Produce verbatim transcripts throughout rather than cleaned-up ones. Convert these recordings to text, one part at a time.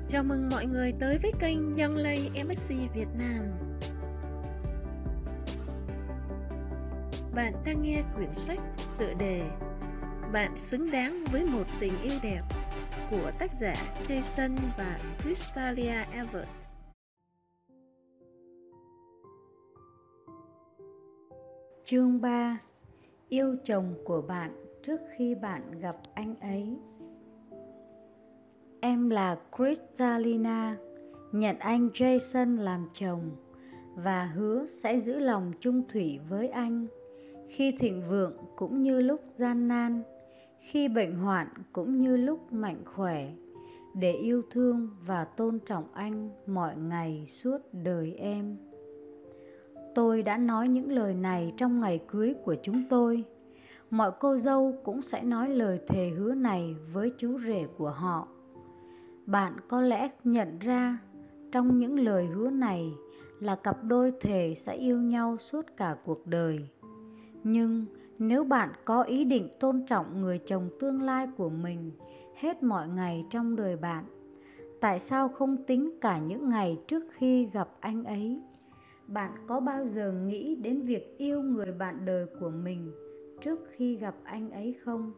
Chào mừng mọi người tới với kênh Young Lay em ét xê Việt Nam. Bạn đang nghe quyển sách tựa đề Bạn xứng đáng với một tình yêu đẹp của tác giả Jason và Crystalia Evert. Chương ba. Yêu chồng của bạn trước khi bạn gặp anh ấy. Em là Cristalina, nhận anh Jason làm chồng và hứa sẽ giữ lòng chung thủy với anh khi thịnh vượng cũng như lúc gian nan, khi bệnh hoạn cũng như lúc mạnh khỏe, để yêu thương và tôn trọng anh mọi ngày suốt đời em. Tôi đã nói những lời này trong ngày cưới của chúng tôi. Mọi cô dâu cũng sẽ nói lời thề hứa này với chú rể của họ. Bạn có lẽ nhận ra trong những lời hứa này là cặp đôi thề sẽ yêu nhau suốt cả cuộc đời. Nhưng nếu bạn có ý định tôn trọng người chồng tương lai của mình hết mọi ngày trong đời bạn, tại sao không tính cả những ngày trước khi gặp anh ấy? Bạn có bao giờ nghĩ đến việc yêu người bạn đời của mình trước khi gặp anh ấy không?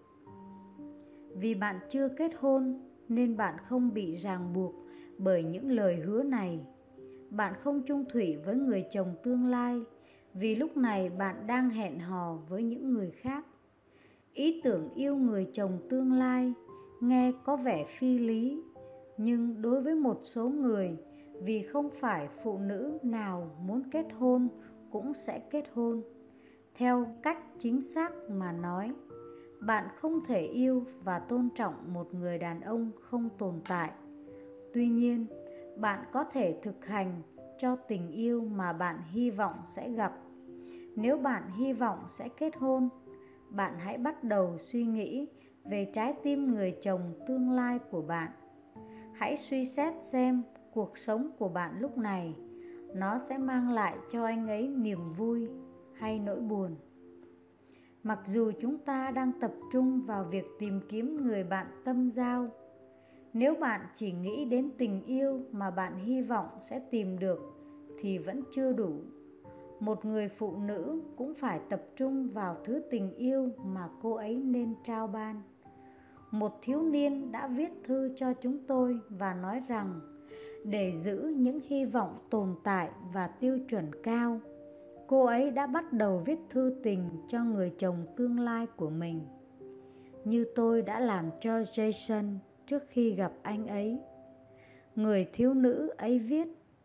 Vì bạn chưa kết hôn nên bạn không bị ràng buộc bởi những lời hứa này. Bạn không chung thủy với người chồng tương lai vì lúc này bạn đang hẹn hò với những người khác. Ý tưởng yêu người chồng tương lai nghe có vẻ phi lý, nhưng đối với một số người, vì không phải phụ nữ nào muốn kết hôn cũng sẽ kết hôn. Theo cách chính xác mà nói, bạn không thể yêu và tôn trọng một người đàn ông không tồn tại. Tuy nhiên, bạn có thể thực hành cho tình yêu mà bạn hy vọng sẽ gặp. Nếu bạn hy vọng sẽ kết hôn, bạn hãy bắt đầu suy nghĩ về trái tim người chồng tương lai của bạn. Hãy suy xét xem cuộc sống của bạn lúc này, nó sẽ mang lại cho anh ấy niềm vui hay nỗi buồn. Mặc dù chúng ta đang tập trung vào việc tìm kiếm người bạn tâm giao, nếu bạn chỉ nghĩ đến tình yêu mà bạn hy vọng sẽ tìm được thì vẫn chưa đủ. Một người phụ nữ cũng phải tập trung vào thứ tình yêu mà cô ấy nên trao ban. Một thiếu niên đã viết thư cho chúng tôi và nói rằng để giữ những hy vọng tồn tại và tiêu chuẩn cao, cô ấy đã bắt đầu viết thư tình cho người chồng tương lai của mình, như tôi đã làm cho Jason trước khi gặp anh ấy. Người thiếu nữ ấy viết: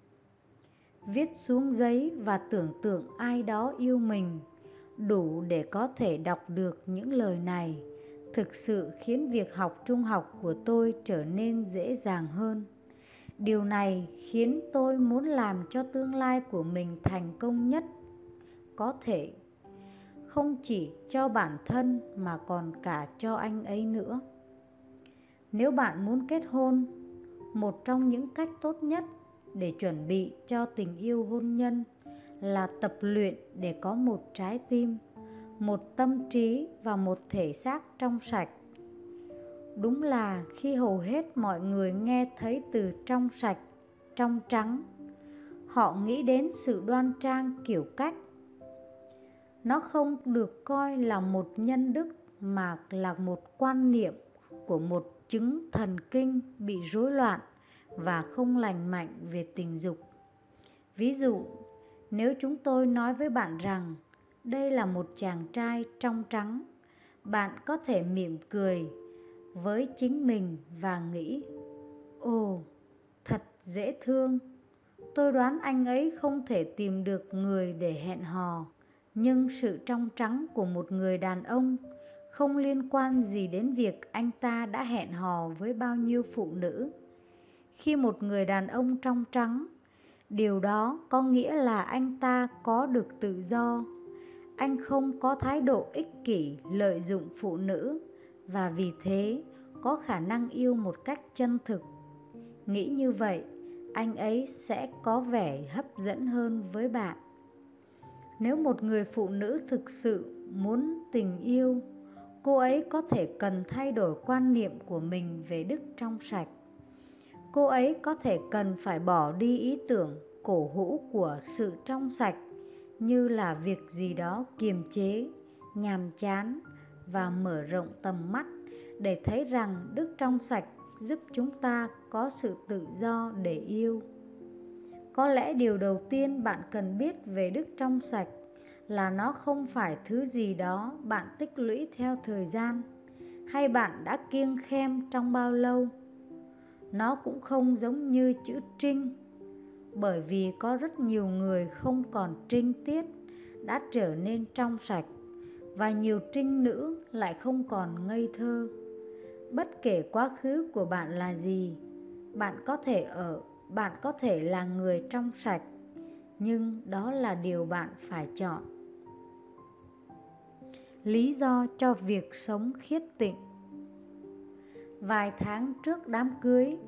Viết xuống giấy và tưởng tượng ai đó yêu mình, đủ để có thể đọc được những lời này, thực sự khiến việc học trung học của tôi trở nên dễ dàng hơn. Điều này khiến tôi muốn làm cho tương lai của mình thành công nhất có thể, không chỉ cho bản thân mà còn cả cho anh ấy nữa. Nếu bạn muốn kết hôn, một trong những cách tốt nhất để chuẩn bị cho tình yêu hôn nhân là tập luyện để có một trái tim, một tâm trí và một thể xác trong sạch. Đúng là khi hầu hết mọi người nghe thấy từ trong sạch, trong trắng, họ nghĩ đến sự đoan trang kiểu cách. Nó không được coi là một nhân đức mà là một quan niệm của một chứng thần kinh bị rối loạn và không lành mạnh về tình dục. Ví dụ, nếu chúng tôi nói với bạn rằng đây là một chàng trai trong trắng, bạn có thể mỉm cười với chính mình và nghĩ: Ồ, thật dễ thương. Tôi đoán anh ấy không thể tìm được người để hẹn hò, nhưng sự trong trắng của một người đàn ông không liên quan gì đến việc anh ta đã hẹn hò với bao nhiêu phụ nữ. Khi một người đàn ông trong trắng, điều đó có nghĩa là anh ta có được tự do. Anh không có thái độ ích kỷ lợi dụng phụ nữ và vì thế có khả năng yêu một cách chân thực. Nghĩ như vậy, anh ấy sẽ có vẻ hấp dẫn hơn với bạn. Nếu một người phụ nữ thực sự muốn tình yêu, cô ấy có thể cần thay đổi quan niệm của mình về đức trong sạch. cô ấy có thể cần phải bỏ đi ý tưởng cổ hủ của sự trong sạch như là việc gì đó kiềm chế, nhàm chán và mở rộng tầm mắt để thấy rằng đức trong sạch giúp chúng ta có sự tự do để yêu. Có lẽ điều đầu tiên bạn cần biết về đức trong sạch là nó không phải thứ gì đó bạn tích lũy theo thời gian hay bạn đã kiêng khem trong bao lâu. Nó cũng không giống như chữ trinh, bởi vì có rất nhiều người không còn trinh tiết đã trở nên trong sạch, và nhiều trinh nữ lại không còn ngây thơ. Bất kể quá khứ của bạn là gì, bạn có thể ở bạn có thể là người trong sạch, nhưng đó là điều bạn phải chọn. Lý do cho việc sống khiết tịnh. Vài tháng trước đám cưới,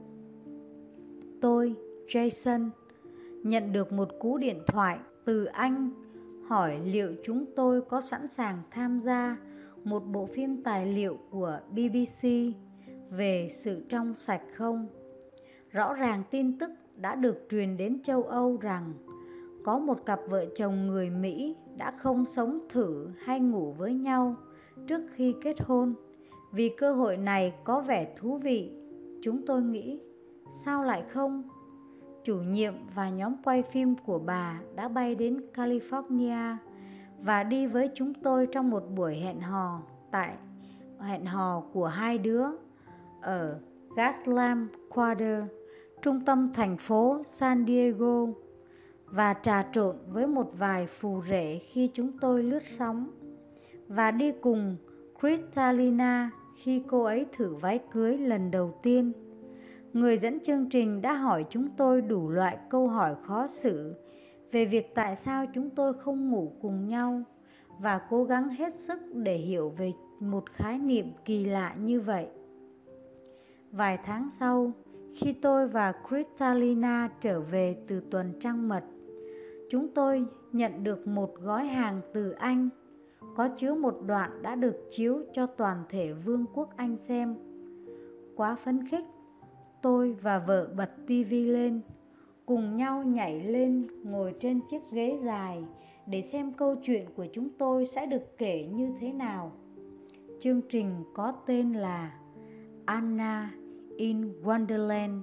tôi, Jason, nhận được một cú điện thoại từ anh hỏi liệu chúng tôi có sẵn sàng tham gia một bộ phim tài liệu của bê bê xê về sự trong sạch không. Rõ ràng tin tức đã được truyền đến châu Âu rằng có một cặp vợ chồng người Mỹ đã không sống thử hay ngủ với nhau trước khi kết hôn. Vì cơ hội này có vẻ thú vị, chúng tôi nghĩ, sao lại không? Chủ nhiệm và nhóm quay phim của bà đã bay đến California và đi với chúng tôi trong một buổi hẹn hò tại hẹn hò của hai đứa ở Gaslamp Quarter, trung tâm thành phố San Diego, và trà trộn với một vài phù rể khi chúng tôi lướt sóng, và đi cùng Kristalina khi cô ấy thử váy cưới lần đầu tiên. Người dẫn chương trình đã hỏi chúng tôi đủ loại câu hỏi khó xử về việc tại sao chúng tôi không ngủ cùng nhau, và cố gắng hết sức để hiểu về một khái niệm kỳ lạ như vậy. Vài tháng sau, khi tôi và Kristalina trở về từ tuần trăng mật, chúng tôi nhận được một gói hàng từ Anh, có chứa một đoạn đã được chiếu cho toàn thể Vương quốc Anh xem. Quá phấn khích, tôi và vợ bật tivi lên, cùng nhau nhảy lên ngồi trên chiếc ghế dài để xem câu chuyện của chúng tôi sẽ được kể như thế nào. Chương trình có tên là Anna in Wonderland,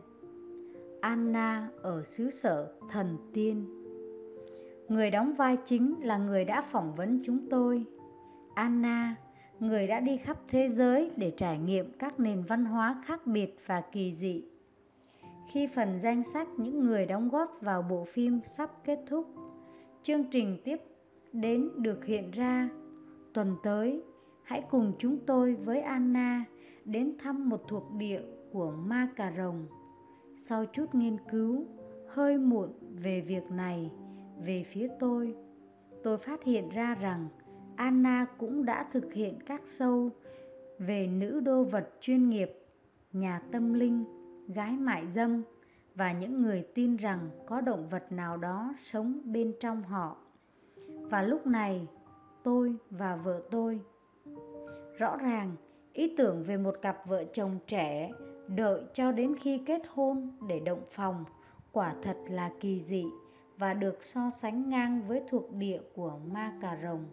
Anna ở xứ sở thần tiên. Người đóng vai chính là người đã phỏng vấn chúng tôi, Anna, người đã đi khắp thế giới để trải nghiệm các nền văn hóa khác biệt và kỳ dị. Khi phần danh sách những người đóng góp vào bộ phim sắp kết thúc, chương trình tiếp đến được hiện ra. Tuần tới, hãy cùng chúng tôi với Anna đến thăm một thuộc địa của ma cà rồng. Sau chút nghiên cứu hơi muộn về việc này về phía tôi, tôi phát hiện ra rằng Anna cũng đã thực hiện các show về nữ đô vật chuyên nghiệp, nhà tâm linh, gái mại dâm và những người tin rằng có động vật nào đó sống bên trong họ. Và lúc này, tôi và vợ tôi, rõ ràng, ý tưởng về một cặp vợ chồng trẻ đợi cho đến khi kết hôn để động phòng quả thật là kỳ dị và được so sánh ngang với thuộc địa của ma cà rồng.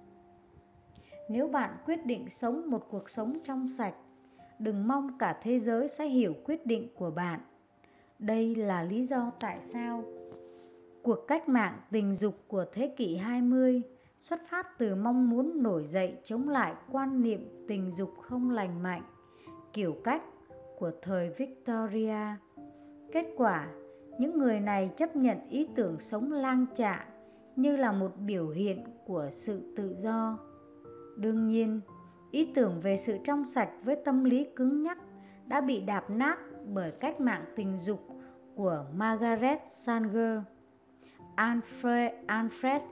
Nếu bạn quyết định sống một cuộc sống trong sạch, đừng mong cả thế giới sẽ hiểu quyết định của bạn. Đây là lý do tại sao cuộc cách mạng tình dục của thế kỷ hai mươi xuất phát từ mong muốn nổi dậy chống lại quan niệm tình dục không lành mạnh, kiểu cách của thời Victoria. Kết quả, những người này chấp nhận ý tưởng sống lang chạ như là một biểu hiện của sự tự do. Đương nhiên, ý tưởng về sự trong sạch với tâm lý cứng nhắc đã bị đạp nát bởi cách mạng tình dục của Margaret Sanger, Alfred, Alfred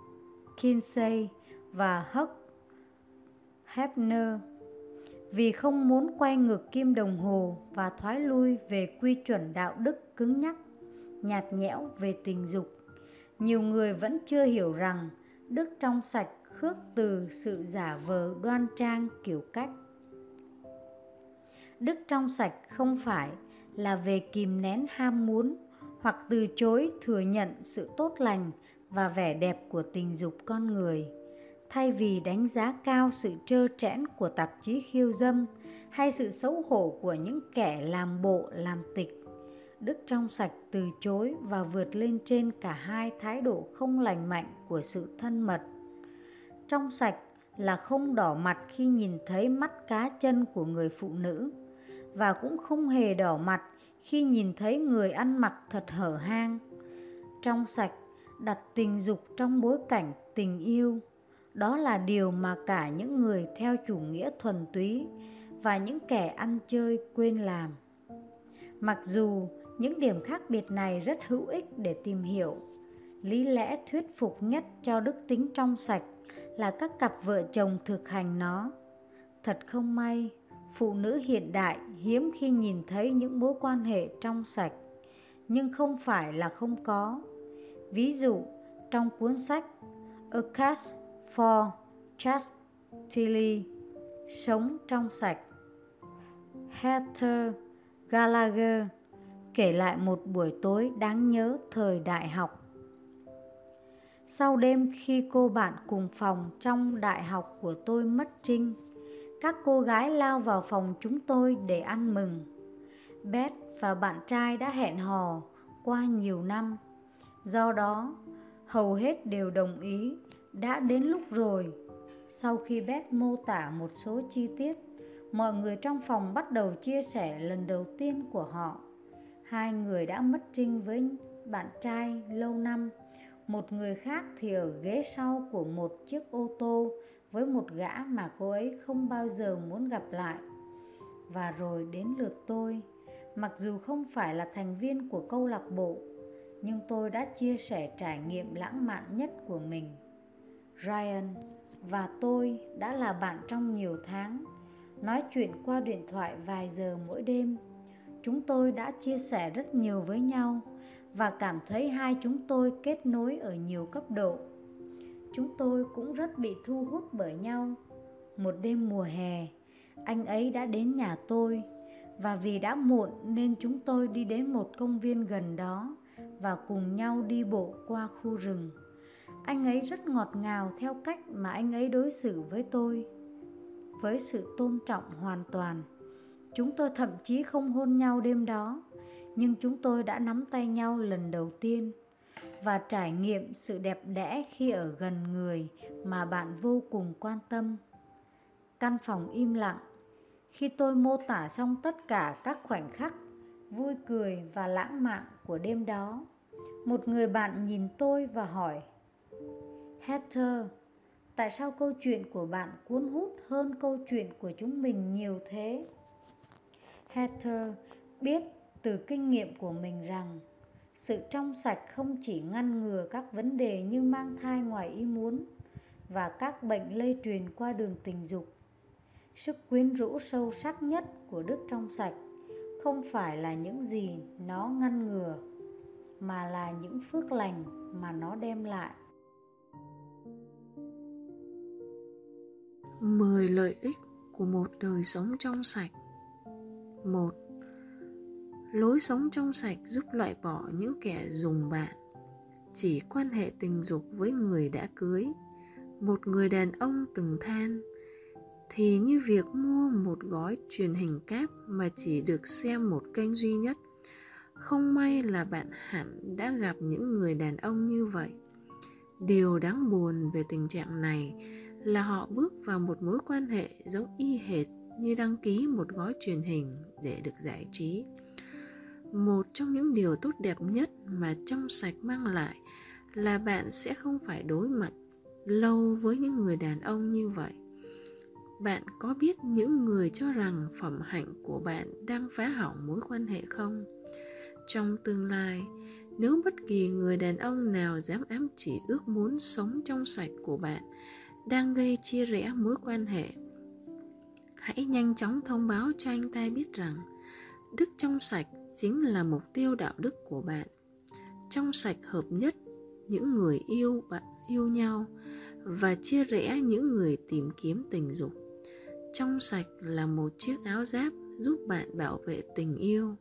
Kinsey và Hugh Hefner, vì không muốn quay ngược kim đồng hồ và thoái lui về quy chuẩn đạo đức cứng nhắc, nhạt nhẽo về tình dục. Nhiều người vẫn chưa hiểu rằng đức trong sạch khước từ sự giả vờ đoan trang kiểu cách. Đức trong sạch không phải là về kìm nén ham muốn hoặc từ chối thừa nhận sự tốt lành và vẻ đẹp của tình dục con người, thay vì đánh giá cao sự trơ trẽn của tạp chí khiêu dâm hay sự xấu hổ của những kẻ làm bộ làm tịch. Đức trong sạch từ chối và vượt lên trên cả hai thái độ không lành mạnh của sự thân mật. Trong sạch là không đỏ mặt khi nhìn thấy mắt cá chân của người phụ nữ, và cũng không hề đỏ mặt khi nhìn thấy người ăn mặc thật hở hang. Trong sạch đặt tình dục trong bối cảnh tình yêu. Đó là điều mà cả những người theo chủ nghĩa thuần túy và những kẻ ăn chơi quên làm. Mặc dù những điểm khác biệt này rất hữu ích để tìm hiểu, lý lẽ thuyết phục nhất cho đức tính trong sạch là các cặp vợ chồng thực hành nó. Thật không may, phụ nữ hiện đại hiếm khi nhìn thấy những mối quan hệ trong sạch, nhưng không phải là không có. Ví dụ, trong cuốn sách A Case for Chastity, Sống trong sạch, Heather Gallagher kể lại một buổi tối đáng nhớ thời đại học. Sau đêm khi cô bạn cùng phòng trong đại học của tôi mất trinh, các cô gái lao vào phòng chúng tôi để ăn mừng. Beth và bạn trai đã hẹn hò qua nhiều năm, do đó hầu hết đều đồng ý đã đến lúc rồi. Sau khi Beth mô tả một số chi tiết, mọi người trong phòng bắt đầu chia sẻ lần đầu tiên của họ. Hai người đã mất trinh với bạn trai lâu năm, một người khác thì ở ghế sau của một chiếc ô tô với một gã mà cô ấy không bao giờ muốn gặp lại. Và rồi đến lượt tôi. Mặc dù không phải là thành viên của câu lạc bộ, nhưng tôi đã chia sẻ trải nghiệm lãng mạn nhất của mình. Ryan và tôi đã là bạn trong nhiều tháng, nói chuyện qua điện thoại vài giờ mỗi đêm. Chúng tôi đã chia sẻ rất nhiều với nhau và cảm thấy hai chúng tôi kết nối ở nhiều cấp độ. Chúng tôi cũng rất bị thu hút bởi nhau. Một đêm mùa hè, anh ấy đã đến nhà tôi, và vì đã muộn nên chúng tôi đi đến một công viên gần đó và cùng nhau đi bộ qua khu rừng. Anh ấy rất ngọt ngào theo cách mà anh ấy đối xử với tôi, với sự tôn trọng hoàn toàn. Chúng tôi thậm chí không hôn nhau đêm đó, nhưng chúng tôi đã nắm tay nhau lần đầu tiên và trải nghiệm sự đẹp đẽ khi ở gần người mà bạn vô cùng quan tâm. Căn phòng im lặng. Khi tôi mô tả xong tất cả các khoảnh khắc vui cười và lãng mạn của đêm đó, một người bạn nhìn tôi và hỏi: Heather, tại sao câu chuyện của bạn cuốn hút hơn câu chuyện của chúng mình nhiều thế? Heather biết từ kinh nghiệm của mình rằng sự trong sạch không chỉ ngăn ngừa các vấn đề như mang thai ngoài ý muốn và các bệnh lây truyền qua đường tình dục. Sức quyến rũ sâu sắc nhất của đức trong sạch không phải là những gì nó ngăn ngừa, mà là những phước lành mà nó đem lại. mười lợi ích của một đời sống trong sạch. Một. Lối sống trong sạch giúp loại bỏ những kẻ dùng bạn, chỉ quan hệ tình dục với người đã cưới. Một người đàn ông từng than, thì như việc mua một gói truyền hình cáp mà chỉ được xem một kênh duy nhất. Không may là bạn hẳn đã gặp những người đàn ông như vậy. Điều đáng buồn về tình trạng này là họ bước vào một mối quan hệ giống y hệt như đăng ký một gói truyền hình để được giải trí. Một trong những điều tốt đẹp nhất mà trong sạch mang lại là bạn sẽ không phải đối mặt lâu với những người đàn ông như vậy. Bạn có biết những người cho rằng phẩm hạnh của bạn đang phá hỏng mối quan hệ không? Trong tương lai, nếu bất kỳ người đàn ông nào dám ám chỉ ước muốn sống trong sạch của bạn đang gây chia rẽ mối quan hệ, hãy nhanh chóng thông báo cho anh ta biết rằng đức trong sạch chính là mục tiêu đạo đức của bạn. Trong sạch hợp nhất những người yêu bạn yêu nhau và chia rẽ những người tìm kiếm tình dục. Trong sạch là một chiếc áo giáp giúp bạn bảo vệ tình yêu,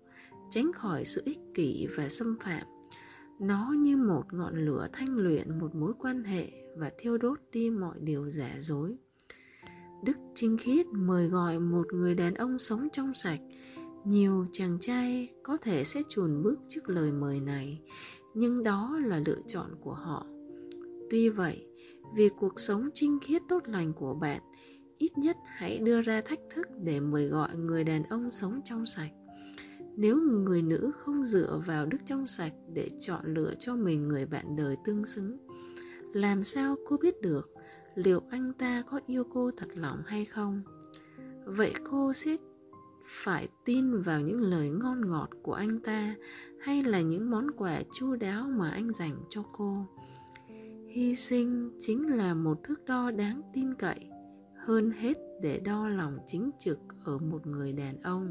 tránh khỏi sự ích kỷ và xâm phạm. Nó như một ngọn lửa thanh luyện một mối quan hệ và thiêu đốt đi mọi điều giả dối. Đức Trinh Khiết mời gọi một người đàn ông sống trong sạch. Nhiều chàng trai có thể sẽ chùn bước trước lời mời này, nhưng đó là lựa chọn của họ. Tuy vậy, vì cuộc sống trinh khiết tốt lành của bạn, ít nhất hãy đưa ra thách thức để mời gọi người đàn ông sống trong sạch. Nếu người nữ không dựa vào đức trong sạch để chọn lựa cho mình người bạn đời tương xứng, làm sao cô biết được liệu anh ta có yêu cô thật lòng hay không? Vậy cô sẽ phải tin vào những lời ngon ngọt của anh ta hay là những món quà chu đáo mà anh dành cho cô? Hy sinh chính là một thước đo đáng tin cậy hơn hết để đo lòng chính trực ở một người đàn ông.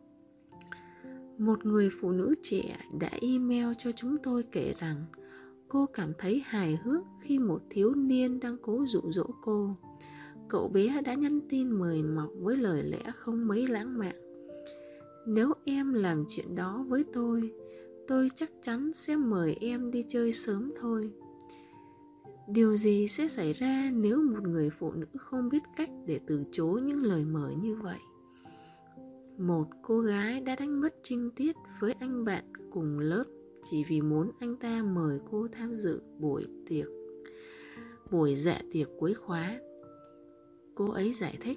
Một người phụ nữ trẻ đã email cho chúng tôi kể rằng cô cảm thấy hài hước khi một thiếu niên đang cố dụ dỗ cô. Cậu bé đã nhắn tin mời mọc với lời lẽ không mấy lãng mạn. Nếu em làm chuyện đó với tôi, tôi chắc chắn sẽ mời em đi chơi sớm thôi. Điều gì sẽ xảy ra nếu một người phụ nữ không biết cách để từ chối những lời mời như vậy? Một cô gái đã đánh mất trinh tiết với anh bạn cùng lớp chỉ vì muốn anh ta mời cô tham dự buổi tiệc, buổi dạ tiệc cuối khóa. Cô ấy giải thích: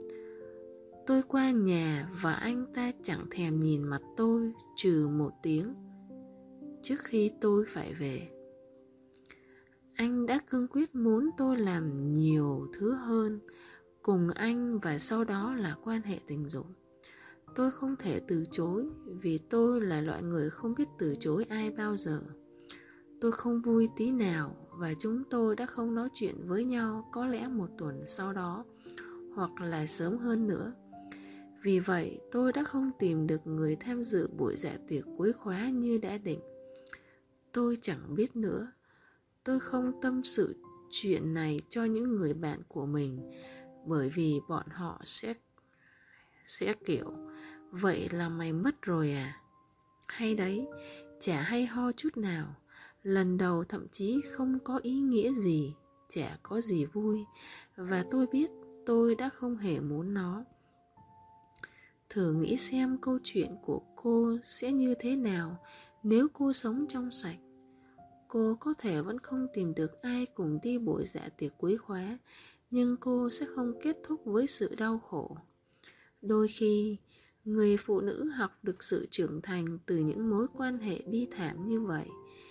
tôi qua nhà và anh ta chẳng thèm nhìn mặt tôi trừ một tiếng trước khi tôi phải về. Anh đã cương quyết muốn tôi làm nhiều thứ hơn cùng anh và sau đó là quan hệ tình dục. Tôi không thể từ chối vì tôi là loại người không biết từ chối ai bao giờ. Tôi không vui tí nào và chúng tôi đã không nói chuyện với nhau có lẽ một tuần sau đó hoặc là sớm hơn nữa. Vì vậy tôi đã không tìm được người tham dự buổi dạ tiệc cuối khóa như đã định. Tôi chẳng biết nữa. Tôi không tâm sự chuyện này cho những người bạn của mình bởi vì bọn họ sẽ sẽ kiểu: vậy là mày mất rồi à? Hay đấy, chả hay ho chút nào. Lần đầu thậm chí không có ý nghĩa gì, chả có gì vui. Và tôi biết tôi đã không hề muốn nó. Thử nghĩ xem câu chuyện của cô sẽ như thế nào nếu cô sống trong sạch. Cô có thể vẫn không tìm được ai cùng đi buổi dạ tiệc cuối khóa, nhưng cô sẽ không kết thúc với sự đau khổ. Đôi khi, người phụ nữ học được sự trưởng thành từ những mối quan hệ bi thảm như vậy.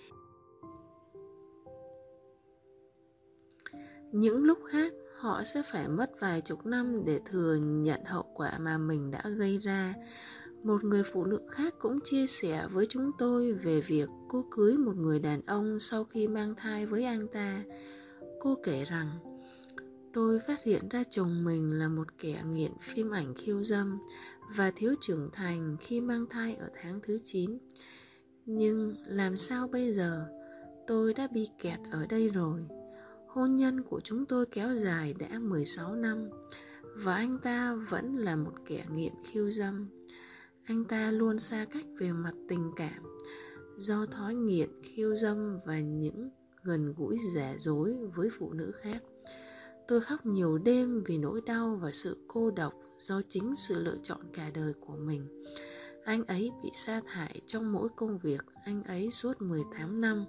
Những lúc khác, họ sẽ phải mất vài chục năm để thừa nhận hậu quả mà mình đã gây ra. Một người phụ nữ khác cũng chia sẻ với chúng tôi về việc cô cưới một người đàn ông sau khi mang thai với anh ta. Cô kể rằng: tôi phát hiện ra chồng mình là một kẻ nghiện phim ảnh khiêu dâm và thiếu trưởng thành khi mang thai ở tháng thứ chín. Nhưng làm sao bây giờ? Tôi đã bị kẹt ở đây rồi. Hôn nhân của chúng tôi kéo dài đã mười sáu năm và anh ta vẫn là một kẻ nghiện khiêu dâm. Anh ta luôn xa cách về mặt tình cảm do thói nghiện khiêu dâm và những gần gũi giả dối với phụ nữ khác. Tôi khóc nhiều đêm vì nỗi đau và sự cô độc do chính sự lựa chọn cả đời của mình. Anh ấy bị sa thải trong mỗi công việc anh ấy suốt mười tám năm.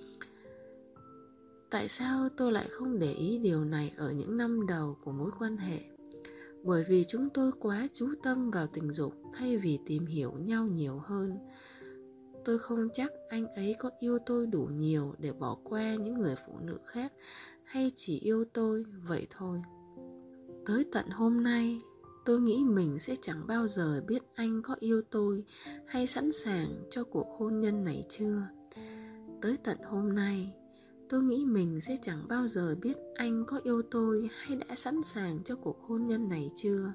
Tại sao tôi lại không để ý điều này ở những năm đầu của mối quan hệ? Bởi vì chúng tôi quá chú tâm vào tình dục thay vì tìm hiểu nhau nhiều hơn. Tôi không chắc anh ấy có yêu tôi đủ nhiều để bỏ qua những người phụ nữ khác hay chỉ yêu tôi vậy thôi. Tới tận hôm nay, tôi nghĩ mình sẽ chẳng bao giờ biết anh có yêu tôi hay sẵn sàng cho cuộc hôn nhân này chưa. Tới tận hôm nay, tôi nghĩ mình sẽ chẳng bao giờ biết anh có yêu tôi hay đã sẵn sàng cho cuộc hôn nhân này chưa.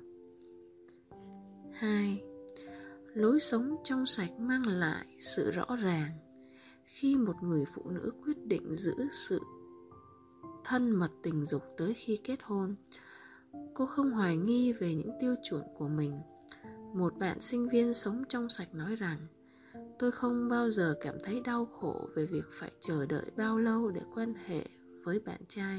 hai. Lối sống trong sạch mang lại sự rõ ràng. Khi một người phụ nữ quyết định giữ sự thân mật tình dục tới khi kết hôn, cô không hoài nghi về những tiêu chuẩn của mình. Một bạn sinh viên sống trong sạch nói rằng: tôi không bao giờ cảm thấy đau khổ về việc phải chờ đợi bao lâu để quan hệ với bạn trai.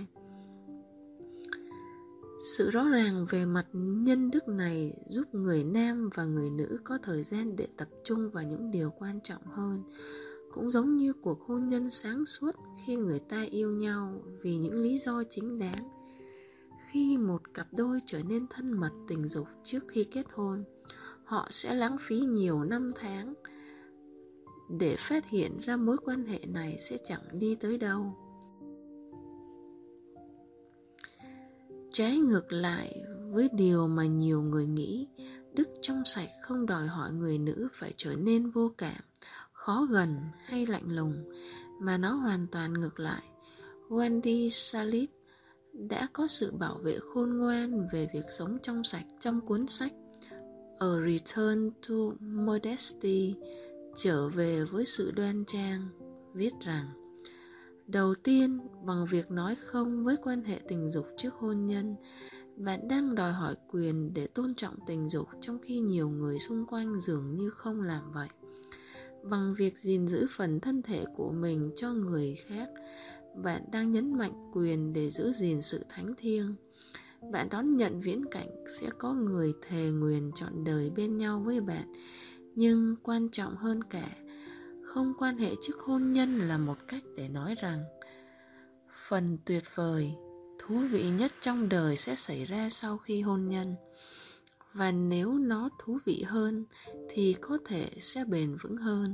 Sự rõ ràng về mặt nhân đức này giúp người nam và người nữ có thời gian để tập trung vào những điều quan trọng hơn, cũng giống như cuộc hôn nhân sáng suốt khi người ta yêu nhau vì những lý do chính đáng. Khi một cặp đôi trở nên thân mật tình dục trước khi kết hôn, họ sẽ lãng phí nhiều năm tháng để phát hiện ra mối quan hệ này sẽ chẳng đi tới đâu. Trái ngược lại với điều mà nhiều người nghĩ, đức trong sạch không đòi hỏi người nữ phải trở nên vô cảm, khó gần hay lạnh lùng, mà nó hoàn toàn ngược lại. Wendy Salit đã có sự bảo vệ khôn ngoan về việc sống trong sạch trong cuốn sách A Return to Modesty, trở về với sự đoan trang, viết rằng: đầu tiên, bằng việc nói không với quan hệ tình dục trước hôn nhân, bạn đang đòi hỏi quyền để tôn trọng tình dục trong khi nhiều người xung quanh dường như không làm vậy. Bằng việc gìn giữ phần thân thể của mình cho người khác, bạn đang nhấn mạnh quyền để giữ gìn sự thánh thiêng. Bạn đón nhận viễn cảnh sẽ có người thề nguyền trọn đời bên nhau với bạn, nhưng quan trọng hơn cả, không quan hệ trước hôn nhân là một cách để nói rằng phần tuyệt vời, thú vị nhất trong đời sẽ xảy ra sau khi hôn nhân. Và nếu nó thú vị hơn thì có thể sẽ bền vững hơn.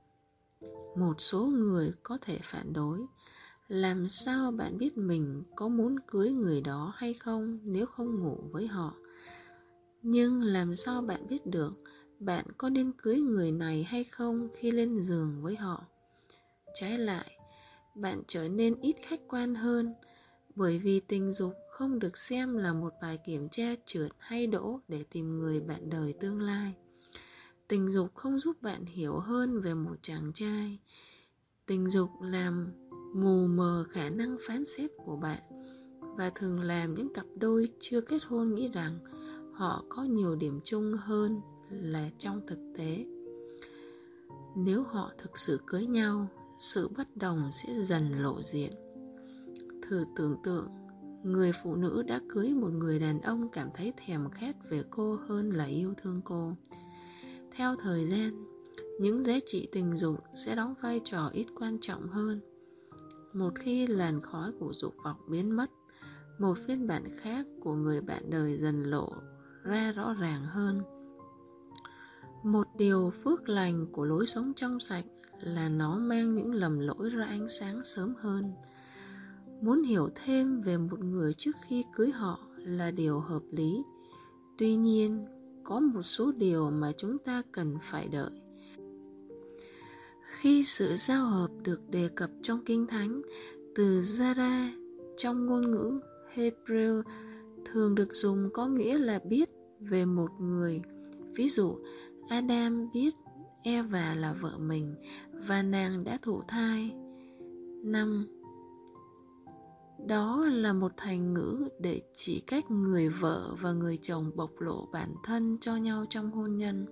Một số người có thể phản đối: làm sao bạn biết mình có muốn cưới người đó hay không nếu không ngủ với họ? Nhưng làm sao bạn biết được bạn có nên cưới người này hay không khi lên giường với họ? Trái lại, bạn trở nên ít khách quan hơn, bởi vì tình dục không được xem là một bài kiểm tra trượt hay đỗ để tìm người bạn đời tương lai. Tình dục không giúp bạn hiểu hơn về một chàng trai. Tình dục làm mù mờ khả năng phán xét của bạn, và thường làm những cặp đôi chưa kết hôn nghĩ rằng họ có nhiều điểm chung hơn là trong thực tế. Nếu họ thực sự cưới nhau, sự bất đồng sẽ dần lộ diện. Thử tưởng tượng, người phụ nữ đã cưới một người đàn ông cảm thấy thèm khát về cô hơn là yêu thương cô. Theo thời gian, những giá trị tình dục sẽ đóng vai trò ít quan trọng hơn. Một khi làn khói của dục vọng biến mất, một phiên bản khác của người bạn đời dần lộ ra rõ ràng hơn. Một điều phước lành của lối sống trong sạch là nó mang những lầm lỗi ra ánh sáng sớm hơn. Muốn hiểu thêm về một người trước khi cưới họ là điều hợp lý. Tuy nhiên, có một số điều mà chúng ta cần phải đợi. Khi sự giao hợp được đề cập trong Kinh Thánh, từ Zara trong ngôn ngữ Hebrew thường được dùng có nghĩa là biết về một người. Ví dụ, Adam biết Eva là vợ mình và nàng đã thụ thai. Năm. Đó là một thành ngữ để chỉ cách người vợ và người chồng bộc lộ bản thân cho nhau trong hôn nhân.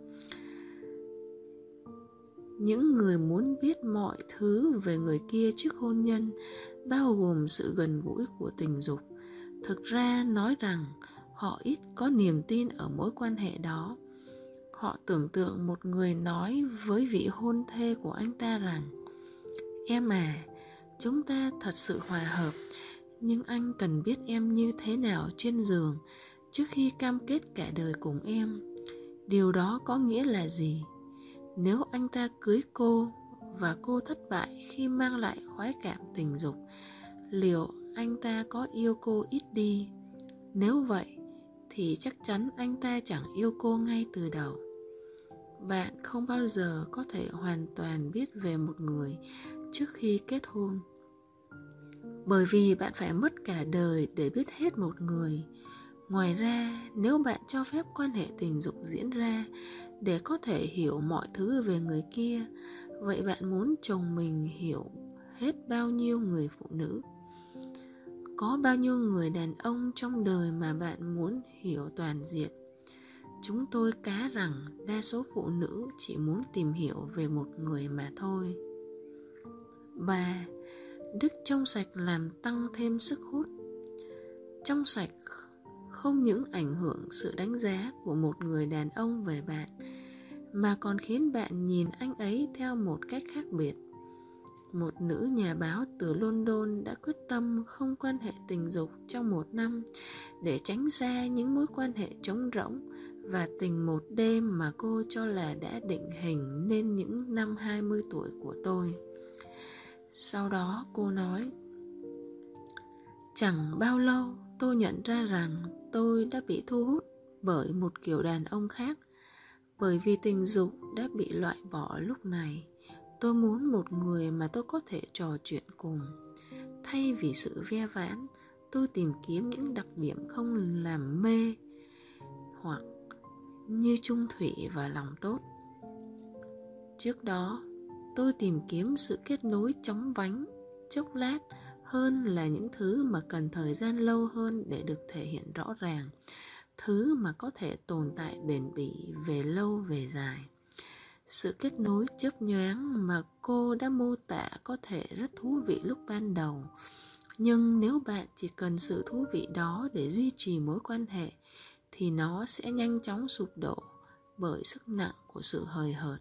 Những người muốn biết mọi thứ về người kia trước hôn nhân, bao gồm sự gần gũi của tình dục, thực ra nói rằng họ ít có niềm tin ở mối quan hệ đó. Họ tưởng tượng một người nói với vị hôn thê của anh ta rằng: em à, chúng ta thật sự hòa hợp, nhưng anh cần biết em như thế nào trên giường trước khi cam kết cả đời cùng em. Điều đó có nghĩa là gì? Nếu anh ta cưới cô và cô thất bại khi mang lại khoái cảm tình dục, liệu anh ta có yêu cô ít đi? Nếu vậy thì chắc chắn anh ta chẳng yêu cô ngay từ đầu. Bạn không bao giờ có thể hoàn toàn biết về một người trước khi kết hôn, bởi vì bạn phải mất cả đời để biết hết một người. Ngoài ra, nếu bạn cho phép quan hệ tình dục diễn ra để có thể hiểu mọi thứ về người kia, vậy bạn muốn chồng mình hiểu hết bao nhiêu người phụ nữ? Có bao nhiêu người đàn ông trong đời mà bạn muốn hiểu toàn diện? chúng tôi cá rằng đa số phụ nữ chỉ muốn tìm hiểu về một người mà thôi. Ba. Đức trong sạch làm tăng thêm sức hút. Trong sạch không những ảnh hưởng sự đánh giá của một người đàn ông về bạn, mà còn khiến bạn nhìn anh ấy theo một cách khác biệt. Một nữ nhà báo từ London đã quyết tâm không quan hệ tình dục trong một năm để tránh xa những mối quan hệ trống rỗng và tình một đêm mà cô cho là đã định hình nên những năm hai mươi tuổi của tôi. Sau đó cô nói, chẳng bao lâu tôi nhận ra rằng tôi đã bị thu hút bởi một kiểu đàn ông khác. Bởi vì tình dục đã bị loại bỏ lúc này, tôi muốn một người mà tôi có thể trò chuyện cùng. Thay vì sự ve vãn, tôi tìm kiếm những đặc điểm không làm mê, hoặc như chung thủy và lòng tốt. Trước đó, tôi tìm kiếm sự kết nối chóng vánh, chốc lát hơn là những thứ mà cần thời gian lâu hơn để được thể hiện rõ ràng, thứ mà có thể tồn tại bền bỉ về lâu về dài. Sự kết nối chớp nhoáng mà cô đã mô tả có thể rất thú vị lúc ban đầu, nhưng nếu bạn chỉ cần sự thú vị đó để duy trì mối quan hệ, thì nó sẽ nhanh chóng sụp đổ bởi sức nặng của sự hời hợt.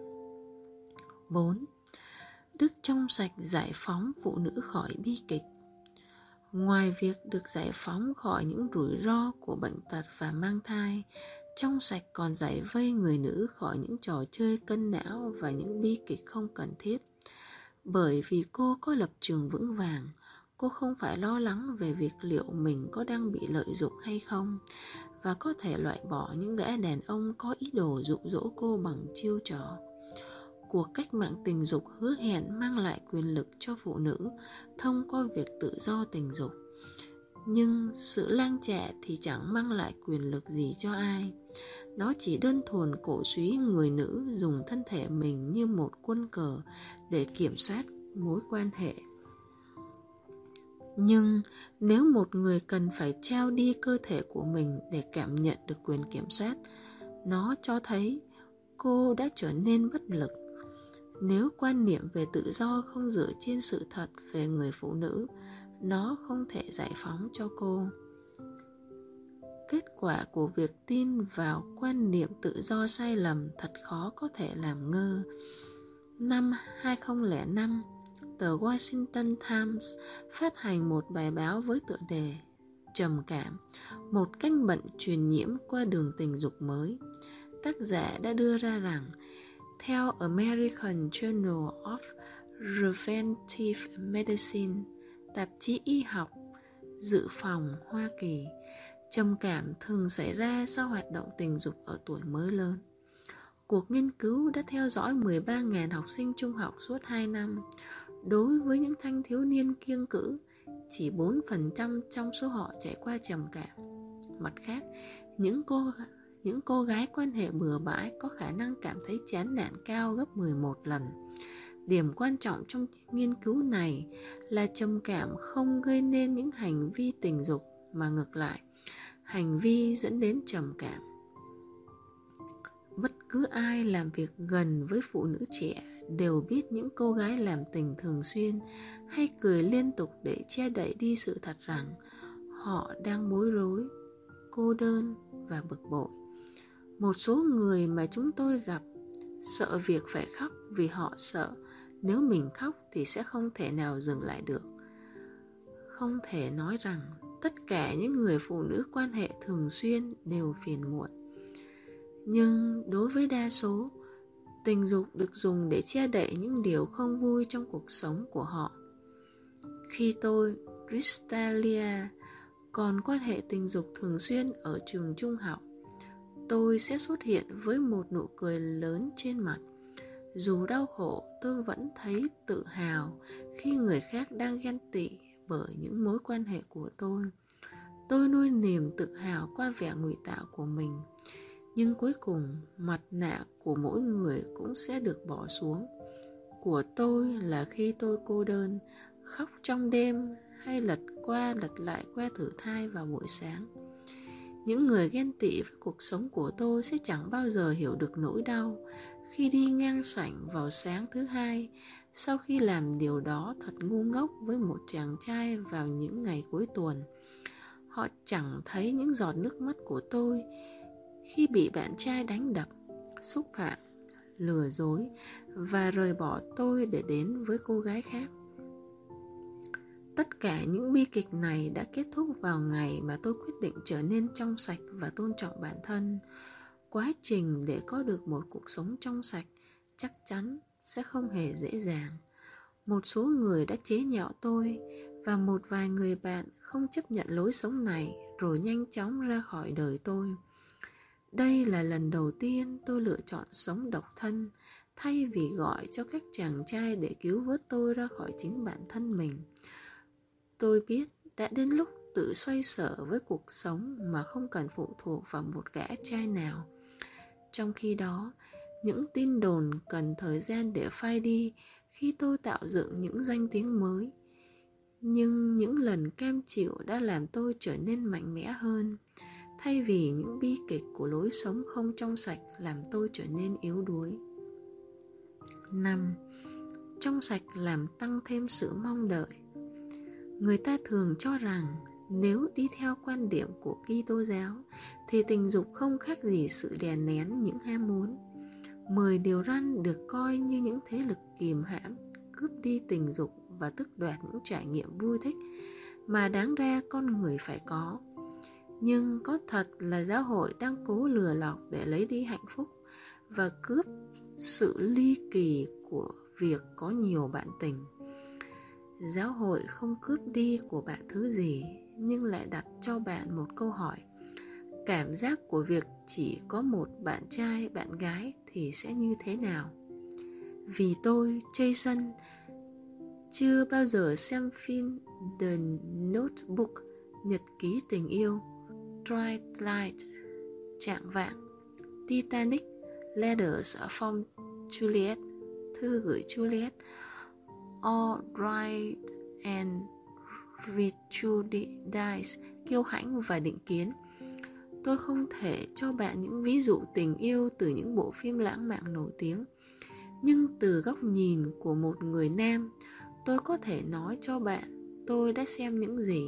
Bốn. Đức trong sạch giải phóng phụ nữ khỏi bi kịch. Ngoài việc được giải phóng khỏi những rủi ro của bệnh tật và mang thai, trong sạch còn giải vây người nữ khỏi những trò chơi cân não và những bi kịch không cần thiết. Bởi vì cô có lập trường vững vàng, cô không phải lo lắng về việc liệu mình có đang bị lợi dụng hay không, và có thể loại bỏ những gã đàn ông có ý đồ dụ dỗ cô bằng chiêu trò. Cuộc cách mạng tình dục hứa hẹn mang lại quyền lực cho phụ nữ thông qua việc tự do tình dục. Nhưng sự lang trạ thì chẳng mang lại quyền lực gì cho ai. Nó chỉ đơn thuần cổ súy người nữ dùng thân thể mình như một quân cờ để kiểm soát mối quan hệ. Nhưng nếu một người cần phải trao đi cơ thể của mình để cảm nhận được quyền kiểm soát, nó cho thấy cô đã trở nên bất lực. Nếu quan niệm về tự do không dựa trên sự thật về người phụ nữ, nó không thể giải phóng cho cô. Kết quả của việc tin vào quan niệm tự do sai lầm thật khó có thể làm ngơ. Năm hai không không năm, tờ Washington Times phát hành một bài báo với tựa đề Trầm cảm, một căn bệnh truyền nhiễm qua đường tình dục mới. Tác giả đã đưa ra rằng, theo American Journal of Preventive Medicine, tạp chí y học dự phòng Hoa Kỳ, trầm cảm thường xảy ra sau hoạt động tình dục ở tuổi mới lớn. Cuộc nghiên cứu đã theo dõi mười ba nghìn học sinh trung học suốt hai năm. Đối với những thanh thiếu niên kiêng cữ, chỉ bốn phần trăm trong số họ trải qua trầm cảm. Mặt khác, những cô, những cô gái quan hệ bừa bãi có khả năng cảm thấy chán nản cao gấp mười một lần. Điểm quan trọng trong nghiên cứu này là trầm cảm không gây nên những hành vi tình dục, mà ngược lại, hành vi dẫn đến trầm cảm. Bất cứ ai làm việc gần với phụ nữ trẻ đều biết những cô gái làm tình thường xuyên hay cười liên tục để che đậy đi sự thật rằng họ đang bối rối, cô đơn và bực bội. Một số người mà chúng tôi gặp sợ việc phải khóc vì họ sợ nếu mình khóc thì sẽ không thể nào dừng lại được. Không thể nói rằng tất cả những người phụ nữ quan hệ thường xuyên đều phiền muộn. Nhưng đối với đa số, tình dục được dùng để che đậy những điều không vui trong cuộc sống của họ. Khi tôi, Crystalia, còn quan hệ tình dục thường xuyên ở trường trung học, tôi sẽ xuất hiện với một nụ cười lớn trên mặt. Dù đau khổ, tôi vẫn thấy tự hào khi người khác đang ghen tị bởi những mối quan hệ của tôi. Tôi nuôi niềm tự hào qua vẻ ngụy tạo của mình. Nhưng cuối cùng, mặt nạ của mỗi người cũng sẽ được bỏ xuống. Của tôi là khi tôi cô đơn, khóc trong đêm hay lật qua lật lại que thử thai vào buổi sáng. Những người ghen tị với cuộc sống của tôi sẽ chẳng bao giờ hiểu được nỗi đau khi đi ngang sảnh vào sáng thứ hai sau khi làm điều đó thật ngu ngốc với một chàng trai vào những ngày cuối tuần. Họ chẳng thấy những giọt nước mắt của tôi khi bị bạn trai đánh đập, xúc phạm, lừa dối và rời bỏ tôi để đến với cô gái khác. Tất cả những bi kịch này đã kết thúc vào ngày mà tôi quyết định trở nên trong sạch và tôn trọng bản thân. Quá trình để có được một cuộc sống trong sạch chắc chắn sẽ không hề dễ dàng. Một số người đã chế nhạo tôi và một vài người bạn không chấp nhận lối sống này rồi nhanh chóng ra khỏi đời tôi. Đây là lần đầu tiên tôi lựa chọn sống độc thân thay vì gọi cho các chàng trai để cứu vớt tôi ra khỏi chính bản thân mình. Tôi biết đã đến lúc tự xoay sở với cuộc sống mà không cần phụ thuộc vào một gã trai nào. Trong khi đó, những tin đồn cần thời gian để phai đi khi tôi tạo dựng những danh tiếng mới. Nhưng những lần cam chịu đã làm tôi trở nên mạnh mẽ hơn, thay vì những bi kịch của lối sống không trong sạch làm tôi trở nên yếu đuối. năm. Trong sạch làm tăng thêm sự mong đợi. Người ta thường cho rằng nếu đi theo quan điểm của Kitô giáo thì tình dục không khác gì sự đè nén những ham muốn. Mười điều răn được coi như những thế lực kìm hãm, cướp đi tình dục và tước đoạt những trải nghiệm vui thích mà đáng ra con người phải có. Nhưng có thật là giáo hội đang cố lừa lọc để lấy đi hạnh phúc và cướp sự ly kỳ của việc có nhiều bạn tình. Giáo hội không cướp đi của bạn thứ gì, nhưng lại đặt cho bạn một câu hỏi: cảm giác của việc chỉ có một bạn trai, bạn gái thì sẽ như thế nào? Vì tôi, Jason, chưa bao giờ xem phim The Notebook, Nhật ký tình yêu, Twilight, Chạng vạng, Titanic, Letters from Juliet, thư gửi Juliet, All Right and Prejudice, kiêu hãnh và định kiến. Tôi không thể cho bạn những ví dụ tình yêu từ những bộ phim lãng mạn nổi tiếng, nhưng từ góc nhìn của một người nam, tôi có thể nói cho bạn tôi đã xem những gì.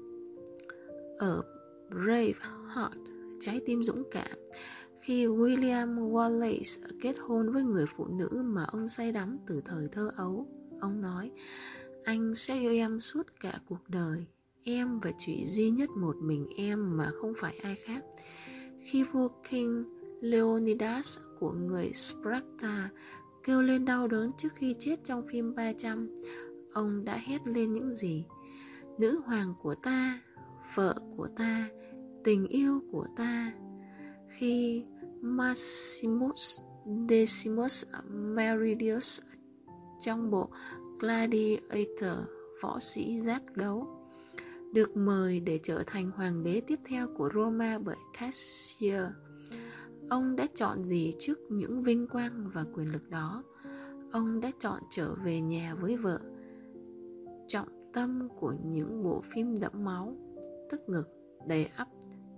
Ở Braveheart, trái tim dũng cảm, khi William Wallace kết hôn với người phụ nữ mà ông say đắm từ thời thơ ấu, ông nói: anh sẽ yêu em suốt cả cuộc đời, em và chỉ duy nhất một mình em mà không phải ai khác. Khi vua King Leonidas của người Sparta kêu lên đau đớn trước khi chết trong phim ba trăm, ông đã hét lên những gì? Nữ hoàng của ta, vợ của ta, tình yêu của ta. Khi Maximus Decimus Meridius trong bộ Gladiator, võ sĩ giác đấu, được mời để trở thành hoàng đế tiếp theo của Roma bởi Caesar, ông đã chọn gì trước những vinh quang và quyền lực đó? Ông đã chọn trở về nhà với vợ. Trọng tâm của những bộ phim đẫm máu, tức ngực, đầy ắp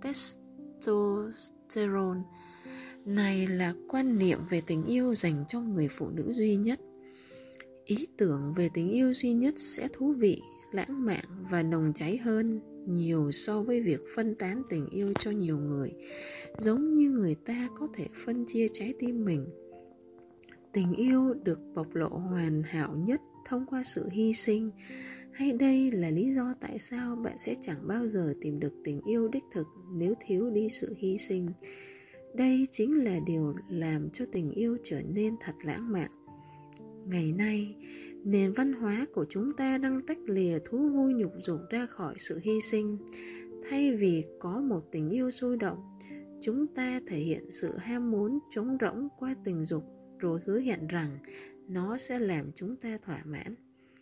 testosterone này là quan niệm về tình yêu dành cho người phụ nữ duy nhất. Ý tưởng về tình yêu duy nhất sẽ thú vị, lãng mạn và nồng cháy hơn nhiều so với việc phân tán tình yêu cho nhiều người, giống như người ta có thể phân chia trái tim mình. Tình yêu được bộc lộ hoàn hảo nhất thông qua sự hy sinh, hay đây là lý do tại sao bạn sẽ chẳng bao giờ tìm được tình yêu đích thực nếu thiếu đi sự hy sinh? Đây chính là điều làm cho tình yêu trở nên thật lãng mạn. Ngày nay, nền văn hóa của chúng ta đang tách lìa thú vui nhục dục ra khỏi sự hy sinh. Thay vì có một tình yêu sôi động, chúng ta thể hiện sự ham muốn trống rỗng qua tình dục rồi hứa hẹn rằng nó sẽ làm chúng ta thỏa mãn.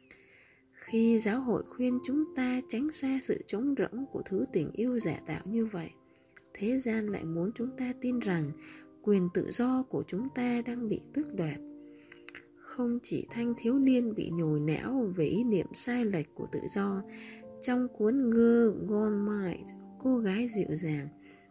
Khi giáo hội khuyên chúng ta tránh xa sự trống rỗng của thứ tình yêu giả tạo như vậy, thế gian lại muốn chúng ta tin rằng quyền tự do của chúng ta đang bị tước đoạt. Không chỉ thanh thiếu niên bị nhồi não về ý niệm sai lệch của tự do, trong cuốn Girl Gone Mad, cô gái dịu dàng,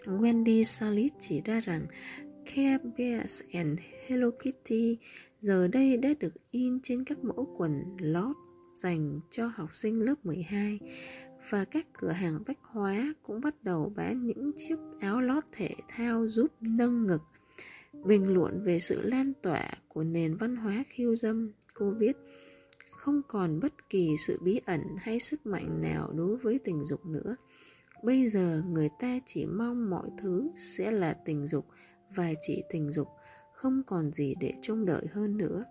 Wendy Salit chỉ ra rằng Care Bears and Hello Kitty giờ đây đã được in trên các mẫu quần lót dành cho học sinh lớp mười hai, và các cửa hàng bách hóa cũng bắt đầu bán những chiếc áo lót thể thao giúp nâng ngực. Bình luận về sự lan tỏa của nền văn hóa khiêu dâm, cô viết: không còn bất kỳ sự bí ẩn hay sức mạnh nào đối với tình dục nữa. Bây giờ người ta chỉ mong mọi thứ sẽ là tình dục và chỉ tình dục, không còn gì để trông đợi hơn nữa.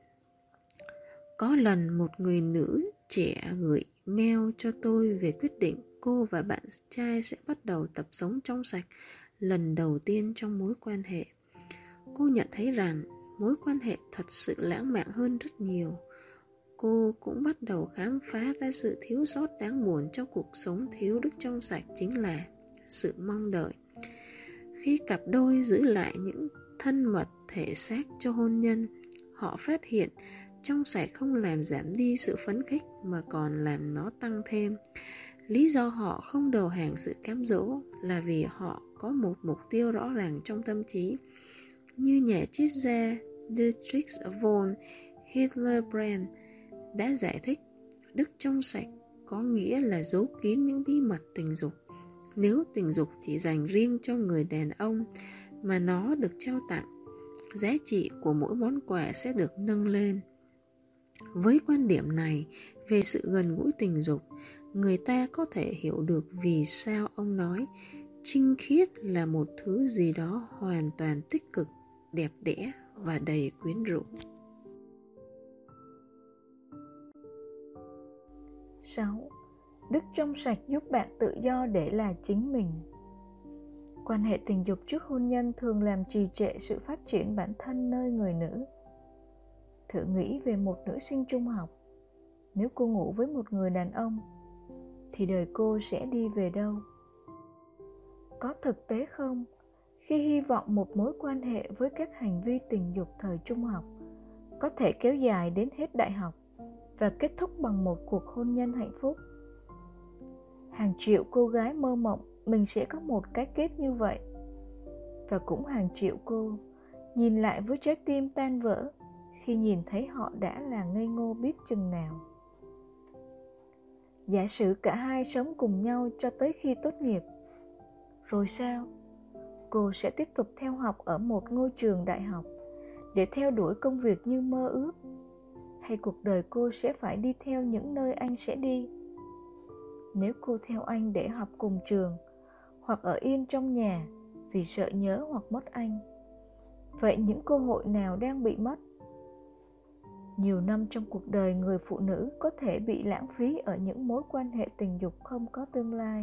Có lần một người nữ trẻ gửi mail cho tôi về quyết định cô và bạn trai sẽ bắt đầu tập sống trong sạch lần đầu tiên trong mối quan hệ. Cô nhận thấy rằng mối quan hệ thật sự lãng mạn hơn rất nhiều. Cô cũng bắt đầu khám phá ra sự thiếu sót đáng buồn trong cuộc sống thiếu đức trong sạch chính là sự mong đợi. Khi cặp đôi giữ lại những thân mật thể xác cho hôn nhân, họ phát hiện trong sạch không làm giảm đi sự phấn khích mà còn làm nó tăng thêm. Lý do họ không đầu hàng sự cám dỗ là vì họ có một mục tiêu rõ ràng trong tâm trí. Như nhà triết gia Dietrich von Hildebrand đã giải thích, đức trong sạch có nghĩa là giấu kín những bí mật tình dục. Nếu tình dục chỉ dành riêng cho người đàn ông mà nó được trao tặng, giá trị của mỗi món quà sẽ được nâng lên. Với quan điểm này về sự gần gũi tình dục, người ta có thể hiểu được vì sao ông nói trinh khiết là một thứ gì đó hoàn toàn tích cực, đẹp đẽ và đầy quyến rũ. sáu. Đức trong sạch giúp bạn tự do để là chính mình. Quan hệ tình dục trước hôn nhân thường làm trì trệ sự phát triển bản thân nơi người nữ. Thử nghĩ về một nữ sinh trung học. Nếu cô ngủ với một người đàn ông, thì đời cô sẽ đi về đâu? Có thực tế không, khi hy vọng một mối quan hệ với các hành vi tình dục thời trung học có thể kéo dài đến hết đại học và kết thúc bằng một cuộc hôn nhân hạnh phúc? Hàng triệu cô gái mơ mộng mình sẽ có một cái kết như vậy, và cũng hàng triệu cô nhìn lại với trái tim tan vỡ khi nhìn thấy họ đã là ngây ngô biết chừng nào. Giả sử cả hai sống cùng nhau cho tới khi tốt nghiệp, rồi sao? Cô sẽ tiếp tục theo học ở một ngôi trường đại học để theo đuổi công việc như mơ ước, hay cuộc đời cô sẽ phải đi theo những nơi anh sẽ đi? Nếu cô theo anh để học cùng trường, hoặc ở yên trong nhà vì sợ nhớ hoặc mất anh, vậy những cơ hội nào đang bị mất? Nhiều năm trong cuộc đời người phụ nữ có thể bị lãng phí ở những mối quan hệ tình dục không có tương lai.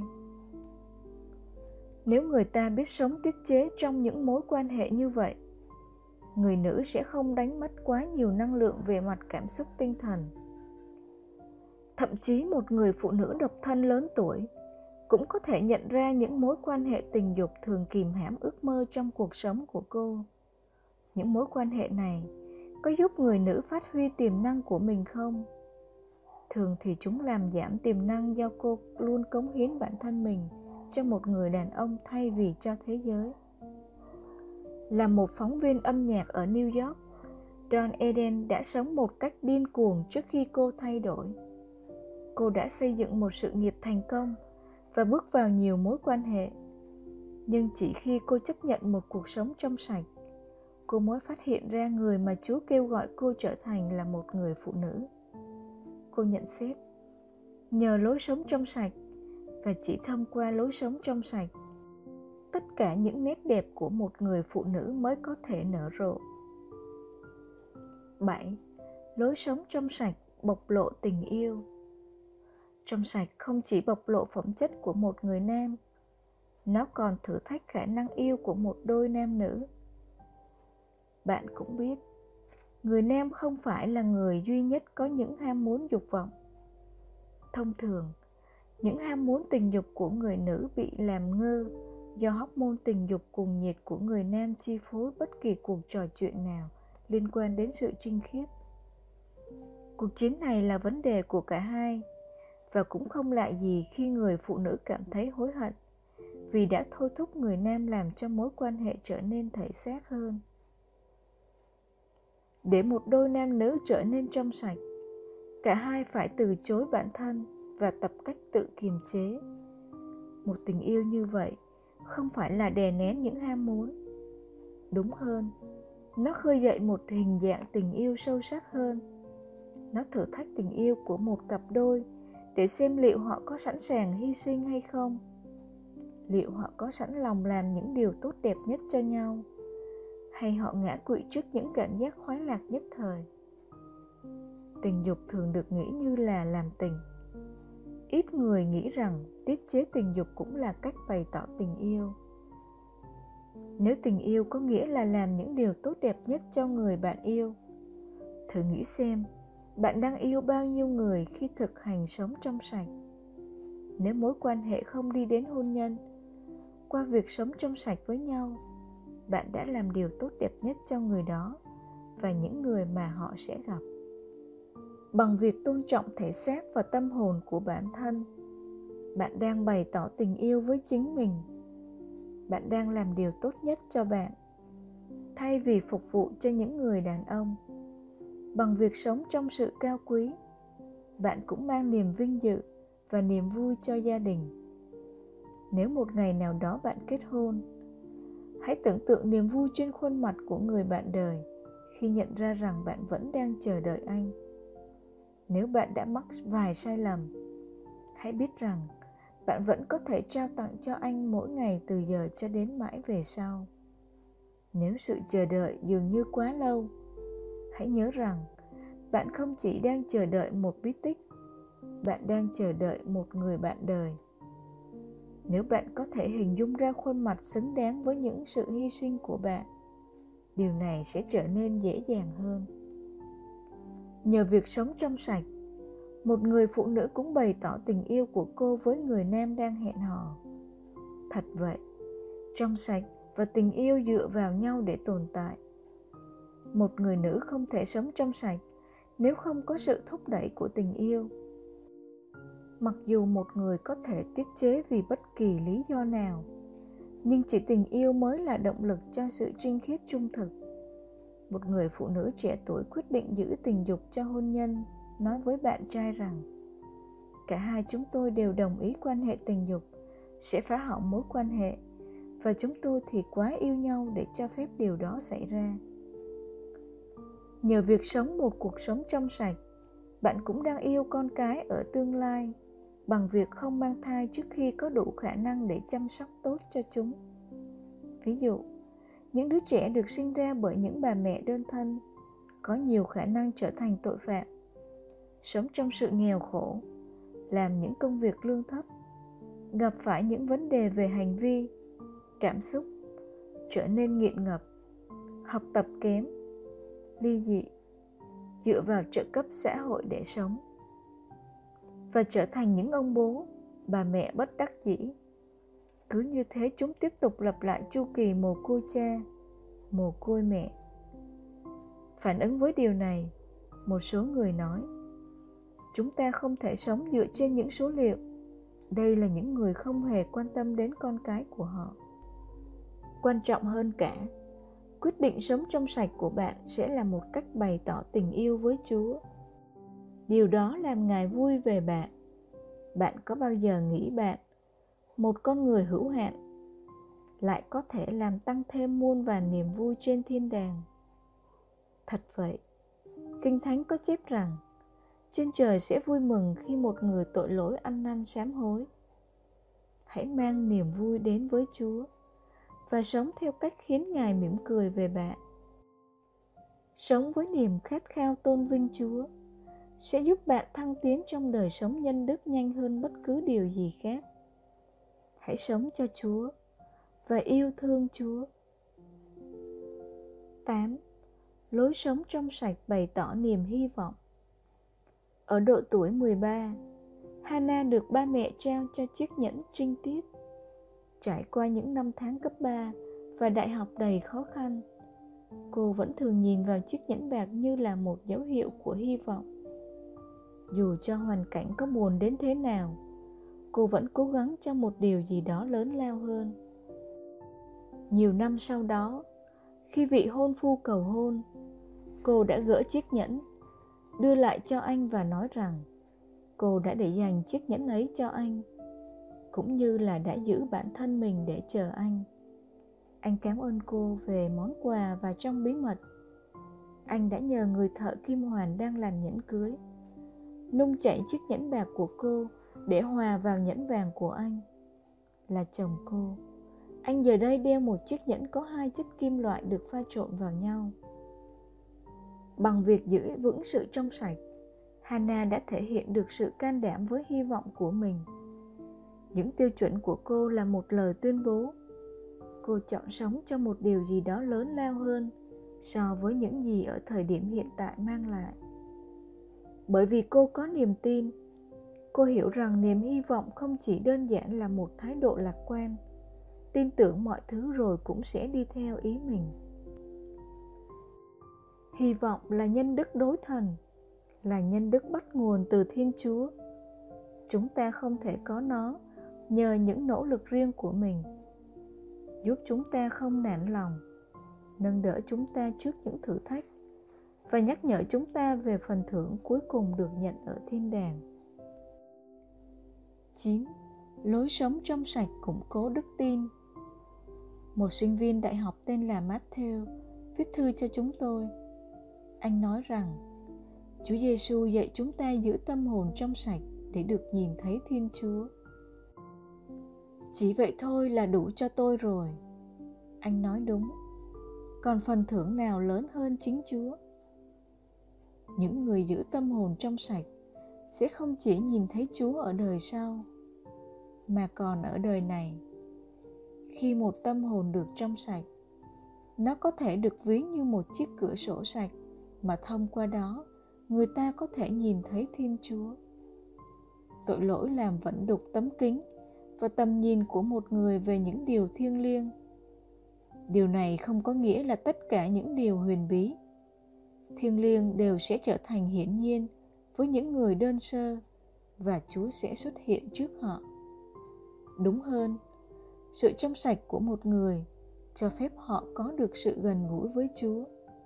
Nếu người ta biết sống tiết chế trong những mối quan hệ như vậy, người nữ sẽ không đánh mất quá nhiều năng lượng về mặt cảm xúc tinh thần. Thậm chí một người phụ nữ độc thân lớn tuổi cũng có thể nhận ra những mối quan hệ tình dục thường kìm hãm ước mơ trong cuộc sống của cô. Những mối quan hệ này có giúp người nữ phát huy tiềm năng của mình không? Thường thì chúng làm giảm tiềm năng do cô luôn cống hiến bản thân mình cho một người đàn ông thay vì cho thế giới. Là một phóng viên âm nhạc ở New York, Dawn Eden đã sống một cách điên cuồng trước khi cô thay đổi. Cô đã xây dựng một sự nghiệp thành công và bước vào nhiều mối quan hệ. Nhưng chỉ khi cô chấp nhận một cuộc sống trong sạch, cô mới phát hiện ra người mà Chúa kêu gọi cô trở thành là một người phụ nữ. Cô nhận xét, nhờ lối sống trong sạch và chỉ thông qua lối sống trong sạch, tất cả những nét đẹp của một người phụ nữ mới có thể nở rộ. bảy. Lối sống trong sạch bộc lộ tình yêu. Trong sạch không chỉ bộc lộ phẩm chất của một người nam, nó còn thử thách khả năng yêu của một đôi nam nữ. Bạn cũng biết, người nam không phải là người duy nhất có những ham muốn dục vọng. Thông thường, những ham muốn tình dục của người nữ bị làm ngơ do hormone tình dục cuồng nhiệt của người nam chi phối bất kỳ cuộc trò chuyện nào liên quan đến sự trinh khiết. Cuộc chiến này là vấn đề của cả hai, và cũng không lạ gì khi người phụ nữ cảm thấy hối hận vì đã thôi thúc người nam làm cho mối quan hệ trở nên thể xác hơn. Để một đôi nam nữ trở nên trong sạch, cả hai phải từ chối bản thân và tập cách tự kiềm chế. Một tình yêu như vậy không phải là đè nén những ham muốn. Đúng hơn, nó khơi dậy một hình dạng tình yêu sâu sắc hơn. Nó thử thách tình yêu của một cặp đôi để xem liệu họ có sẵn sàng hy sinh hay không. Liệu họ có sẵn lòng làm những điều tốt đẹp nhất cho nhau, hay họ ngã quỵ trước những cảm giác khoái lạc nhất thời. Tình dục thường được nghĩ như là làm tình. Ít người nghĩ rằng tiết chế tình dục cũng là cách bày tỏ tình yêu. Nếu tình yêu có nghĩa là làm những điều tốt đẹp nhất cho người bạn yêu, thử nghĩ xem bạn đang yêu bao nhiêu người khi thực hành sống trong sạch. Nếu mối quan hệ không đi đến hôn nhân, qua việc sống trong sạch với nhau, bạn đã làm điều tốt đẹp nhất cho người đó và những người mà họ sẽ gặp. Bằng việc tôn trọng thể xác và tâm hồn của bản thân, bạn đang bày tỏ tình yêu với chính mình. Bạn đang làm điều tốt nhất cho bạn, thay vì phục vụ cho những người đàn ông. Bằng việc sống trong sự cao quý, bạn cũng mang niềm vinh dự và niềm vui cho gia đình. Nếu một ngày nào đó bạn kết hôn, hãy tưởng tượng niềm vui trên khuôn mặt của người bạn đời khi nhận ra rằng bạn vẫn đang chờ đợi anh. Nếu bạn đã mắc vài sai lầm, hãy biết rằng bạn vẫn có thể trao tặng cho anh mỗi ngày từ giờ cho đến mãi về sau. Nếu sự chờ đợi dường như quá lâu, hãy nhớ rằng bạn không chỉ đang chờ đợi một bí tích, bạn đang chờ đợi một người bạn đời. Nếu bạn có thể hình dung ra khuôn mặt xứng đáng với những sự hy sinh của bạn, điều này sẽ trở nên dễ dàng hơn. Nhờ việc sống trong sạch, một người phụ nữ cũng bày tỏ tình yêu của cô với người nam đang hẹn hò. Thật vậy, trong sạch và tình yêu dựa vào nhau để tồn tại. Một người nữ không thể sống trong sạch nếu không có sự thúc đẩy của tình yêu. Mặc dù một người có thể tiết chế vì bất kỳ lý do nào, nhưng chỉ tình yêu mới là động lực cho sự trinh khiết trung thực. Một người phụ nữ trẻ tuổi quyết định giữ tình dục cho hôn nhân, nói với bạn trai rằng cả hai chúng tôi đều đồng ý quan hệ tình dục sẽ phá hỏng mối quan hệ, và chúng tôi thì quá yêu nhau để cho phép điều đó xảy ra. Nhờ việc sống một cuộc sống trong sạch, bạn cũng đang yêu con cái ở tương lai bằng việc không mang thai trước khi có đủ khả năng để chăm sóc tốt cho chúng. Ví dụ, những đứa trẻ được sinh ra bởi những bà mẹ đơn thân có nhiều khả năng trở thành tội phạm, sống trong sự nghèo khổ, làm những công việc lương thấp, gặp phải những vấn đề về hành vi, cảm xúc, trở nên nghiện ngập, học tập kém, ly dị, dựa vào trợ cấp xã hội để sống, và trở thành những ông bố, bà mẹ bất đắc dĩ. Cứ như thế chúng tiếp tục lặp lại chu kỳ mồ côi cha, mồ côi mẹ. Phản ứng với điều này, một số người nói, chúng ta không thể sống dựa trên những số liệu. Đây là những người không hề quan tâm đến con cái của họ. Quan trọng hơn cả, quyết định sống trong sạch của bạn sẽ là một cách bày tỏ tình yêu với Chúa. Điều đó làm Ngài vui về bạn. Bạn có bao giờ nghĩ bạn, một con người hữu hạn, lại có thể làm tăng thêm muôn vàn niềm vui trên thiên đàng? Thật vậy, Kinh Thánh có chép rằng trên trời sẽ vui mừng khi một người tội lỗi ăn năn sám hối. Hãy mang niềm vui đến với Chúa và sống theo cách khiến Ngài mỉm cười về bạn. Sống với niềm khát khao tôn vinh Chúa sẽ giúp bạn thăng tiến trong đời sống nhân đức nhanh hơn bất cứ điều gì khác. Hãy sống cho Chúa và yêu thương Chúa. tám. Lối sống trong sạch bày tỏ niềm hy vọng. Ở độ tuổi mười ba, Hannah được ba mẹ trao cho chiếc nhẫn trinh tiết. Trải qua những năm tháng cấp ba và đại học đầy khó khăn, cô vẫn thường nhìn vào chiếc nhẫn bạc như là một dấu hiệu của hy vọng. Dù cho hoàn cảnh có buồn đến thế nào, cô vẫn cố gắng cho một điều gì đó lớn lao hơn. Nhiều năm sau đó, khi vị hôn phu cầu hôn, cô đã gỡ chiếc nhẫn, đưa lại cho anh và nói rằng cô đã để dành chiếc nhẫn ấy cho anh, cũng như là đã giữ bản thân mình để chờ anh. Anh cảm ơn cô về món quà và trong bí mật, anh đã nhờ người thợ kim hoàn đang làm nhẫn cưới nung chảy chiếc nhẫn bạc của cô để hòa vào nhẫn vàng của anh. Là chồng cô, anh giờ đây đeo một chiếc nhẫn có hai chất kim loại được pha trộn vào nhau. Bằng việc giữ vững sự trong sạch, Hannah đã thể hiện được sự can đảm với hy vọng của mình. Những tiêu chuẩn của cô là một lời tuyên bố. Cô chọn sống cho một điều gì đó lớn lao hơn so với những gì ở thời điểm hiện tại mang lại. Bởi vì cô có niềm tin, cô hiểu rằng niềm hy vọng không chỉ đơn giản là một thái độ lạc quan, tin tưởng mọi thứ rồi cũng sẽ đi theo ý mình. Hy vọng là nhân đức đối thần, là nhân đức bắt nguồn từ Thiên Chúa. Chúng ta không thể có nó nhờ những nỗ lực riêng của mình, giúp chúng ta không nản lòng, nâng đỡ chúng ta trước những thử thách và nhắc nhở chúng ta về phần thưởng cuối cùng được nhận ở thiên đàng. chín. Lối sống trong sạch củng cố đức tin. Một sinh viên đại học tên là Matthew viết thư cho chúng tôi. Anh nói rằng Chúa Giêsu dạy chúng ta giữ tâm hồn trong sạch để được nhìn thấy Thiên Chúa. Chỉ vậy thôi là đủ cho tôi rồi. Anh nói đúng. Còn phần thưởng nào lớn hơn chính Chúa? Những người giữ tâm hồn trong sạch sẽ không chỉ nhìn thấy Chúa ở đời sau, mà còn ở đời này. Khi một tâm hồn được trong sạch, nó có thể được ví như một chiếc cửa sổ sạch mà thông qua đó người ta có thể nhìn thấy Thiên Chúa. Tội lỗi làm vẩn đục tấm kính và tầm nhìn của một người về những điều thiêng liêng. Điều này không có nghĩa là tất cả những điều huyền bí, thiêng liêng đều sẽ trở thành hiển nhiên với những người đơn sơ và Chúa sẽ xuất hiện trước họ. Đúng hơn, sự trong sạch của một người cho phép họ có được sự gần gũi với Chúa.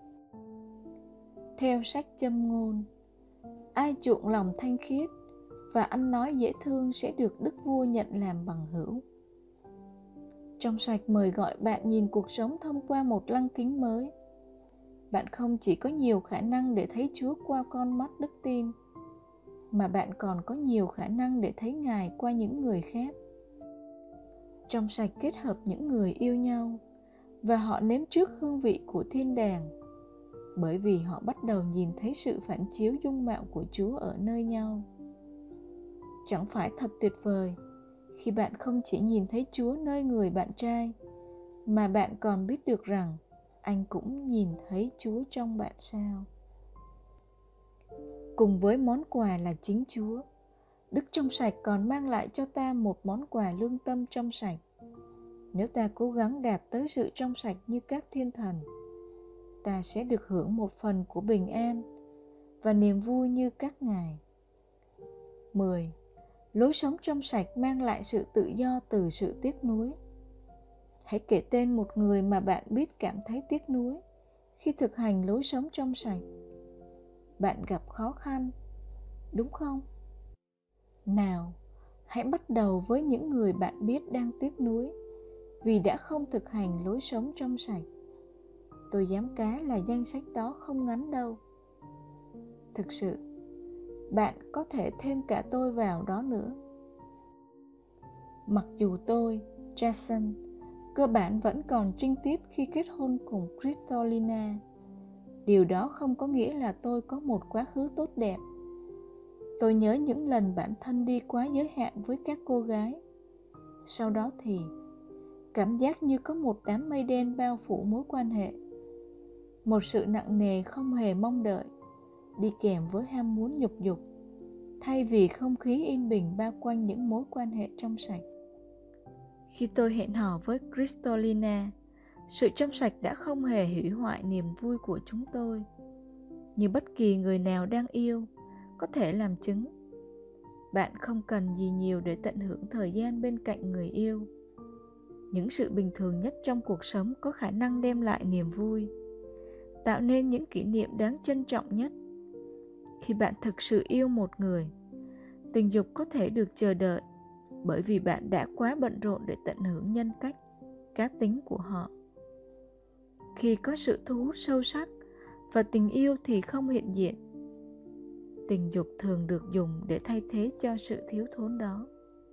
Theo sách Châm ngôn, ai chuộng lòng thanh khiết và ăn nói dễ thương sẽ được Đức Vua nhận làm bằng hữu. Trong sạch mời gọi bạn nhìn cuộc sống thông qua một lăng kính mới. Bạn không chỉ có nhiều khả năng để thấy Chúa qua con mắt đức tin, mà bạn còn có nhiều khả năng để thấy Ngài qua những người khác. Trong sạch kết hợp những người yêu nhau, và họ nếm trước hương vị của thiên đàng, bởi vì họ bắt đầu nhìn thấy sự phản chiếu dung mạo của Chúa ở nơi nhau. Chẳng phải thật tuyệt vời khi bạn không chỉ nhìn thấy Chúa nơi người bạn trai, mà bạn còn biết được rằng anh cũng nhìn thấy Chúa trong bạn sao? Cùng với món quà là chính Chúa, đức trong sạch còn mang lại cho ta một món quà lương tâm trong sạch. Nếu ta cố gắng đạt tới sự trong sạch như các thiên thần, ta sẽ được hưởng một phần của bình an và niềm vui như các ngài. mười. Lối sống trong sạch mang lại sự tự do từ sự tiếc nuối. Hãy kể tên một người mà bạn biết cảm thấy tiếc nuối khi thực hành lối sống trong sạch. Bạn gặp khó khăn, đúng không? Nào, hãy bắt đầu với những người bạn biết đang tiếc nuối vì đã không thực hành lối sống trong sạch. Tôi dám cá là danh sách đó không ngắn đâu. Thực sự, bạn có thể thêm cả tôi vào đó nữa. Mặc dù tôi, Jason, cơ bản vẫn còn trinh tiết khi kết hôn cùng Kristolina, điều đó không có nghĩa là tôi có một quá khứ tốt đẹp. Tôi nhớ những lần bản thân đi quá giới hạn với các cô gái. Sau đó thì, cảm giác như có một đám mây đen bao phủ mối quan hệ. Một sự nặng nề không hề mong đợi, đi kèm với ham muốn nhục dục, thay vì không khí yên bình bao quanh những mối quan hệ trong sạch. Khi tôi hẹn hò với Kristolina, sự trong sạch đã không hề hủy hoại niềm vui của chúng tôi, như bất kỳ người nào đang yêu có thể làm chứng. Bạn không cần gì nhiều để tận hưởng thời gian bên cạnh người yêu. Những sự bình thường nhất trong cuộc sống có khả năng đem lại niềm vui, tạo nên những kỷ niệm đáng trân trọng nhất. Khi bạn thực sự yêu một người, tình dục có thể được chờ đợi bởi vì bạn đã quá bận rộn để tận hưởng nhân cách, cá tính của họ. Khi có sự thu hút sâu sắc và tình yêu thì không hiện diện, tình dục thường được dùng để thay thế cho sự thiếu thốn đó.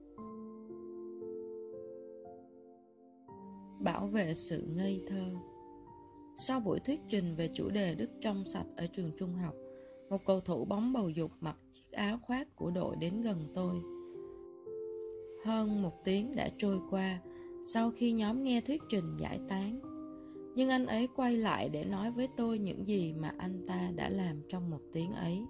Bảo vệ sự ngây thơ. Sau buổi thuyết trình về chủ đề Đức trong sạch ở trường trung học, một cầu thủ bóng bầu dục mặc chiếc áo khoác của đội đến gần tôi. Hơn một tiếng đã trôi qua sau khi nhóm nghe thuyết trình giải tán, nhưng anh ấy quay lại để nói với tôi những gì mà anh ta đã làm trong một tiếng ấy.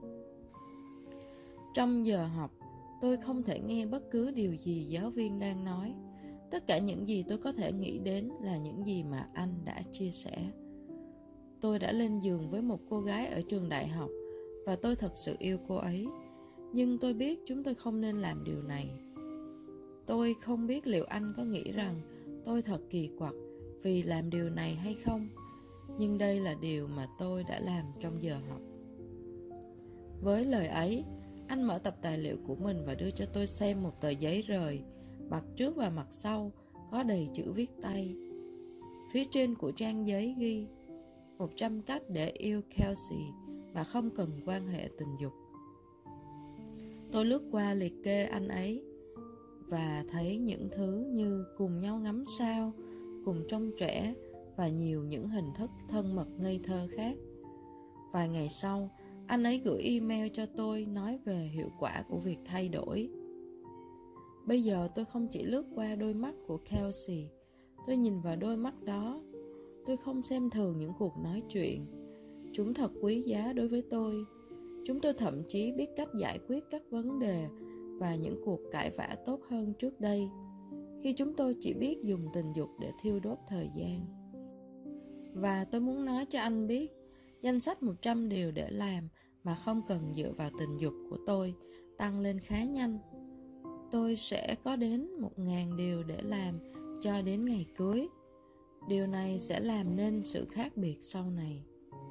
Trong giờ học, tôi không thể nghe bất cứ điều gì giáo viên đang nói. Tất cả những gì tôi có thể nghĩ đến là những gì mà anh đã chia sẻ. Tôi đã lên giường với một cô gái ở trường đại học và tôi thật sự yêu cô ấy. Nhưng tôi biết chúng tôi không nên làm điều này. Tôi không biết liệu anh có nghĩ rằng tôi thật kỳ quặc vì làm điều này hay không, nhưng đây là điều mà tôi đã làm trong giờ học. Với lời ấy, anh mở tập tài liệu của mình và đưa cho tôi xem một tờ giấy rời, mặt trước và mặt sau có đầy chữ viết tay. Phía trên của trang giấy ghi một trăm cách để yêu Kelsey mà không cần quan hệ tình dục. Tôi lướt qua liệt kê anh ấy và thấy những thứ như cùng nhau ngắm sao, cùng trông trẻ và nhiều những hình thức thân mật ngây thơ khác. Vài ngày sau, anh ấy gửi email cho tôi nói về hiệu quả của việc thay đổi. Bây giờ tôi không chỉ lướt qua đôi mắt của Kelsey, tôi nhìn vào đôi mắt đó. Tôi không xem thường những cuộc nói chuyện. Chúng thật quý giá đối với tôi. Chúng tôi thậm chí biết cách giải quyết các vấn đề và những cuộc cãi vã tốt hơn trước đây, khi chúng tôi chỉ biết dùng tình dục để thiêu đốt thời gian. Và tôi muốn nói cho anh biết, danh sách một trăm điều để làm mà không cần dựa vào tình dục của tôi tăng lên khá nhanh. Tôi sẽ có đến một nghìn điều để làm cho đến ngày cưới. Điều này sẽ làm nên sự khác biệt sau này.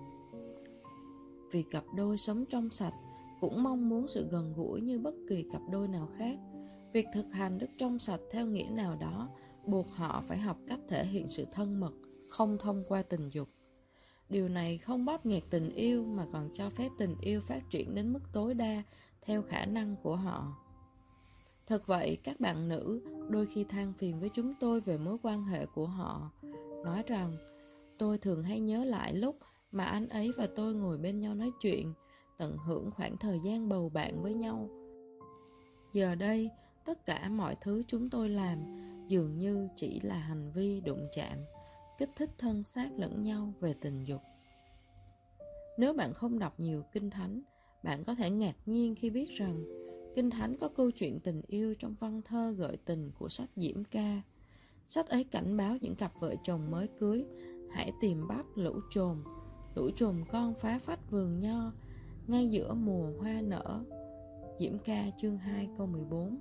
Vì cặp đôi sống trong sạch cũng mong muốn sự gần gũi như bất kỳ cặp đôi nào khác. Việc thực hành đức trong sạch theo nghĩa nào đó buộc họ phải học cách thể hiện sự thân mật, không thông qua tình dục. Điều này không bóp nghẹt tình yêu mà còn cho phép tình yêu phát triển đến mức tối đa theo khả năng của họ. Thật vậy, các bạn nữ đôi khi than phiền với chúng tôi về mối quan hệ của họ, nói rằng tôi thường hay nhớ lại lúc mà anh ấy và tôi ngồi bên nhau nói chuyện, tận hưởng khoảng thời gian bầu bạn với nhau. Giờ đây, tất cả mọi thứ chúng tôi làm dường như chỉ là hành vi đụng chạm, kích thích thân xác lẫn nhau về tình dục. Nếu bạn không đọc nhiều kinh thánh, bạn có thể ngạc nhiên khi biết rằng Kinh Thánh có câu chuyện tình yêu trong văn thơ gợi tình của sách Diễm Ca. Sách ấy cảnh báo những cặp vợ chồng mới cưới hãy tìm bắt lũ chồn, lũ chồn con phá phách vườn nho ngay giữa mùa hoa nở. Diễm Ca chương hai câu mười bốn.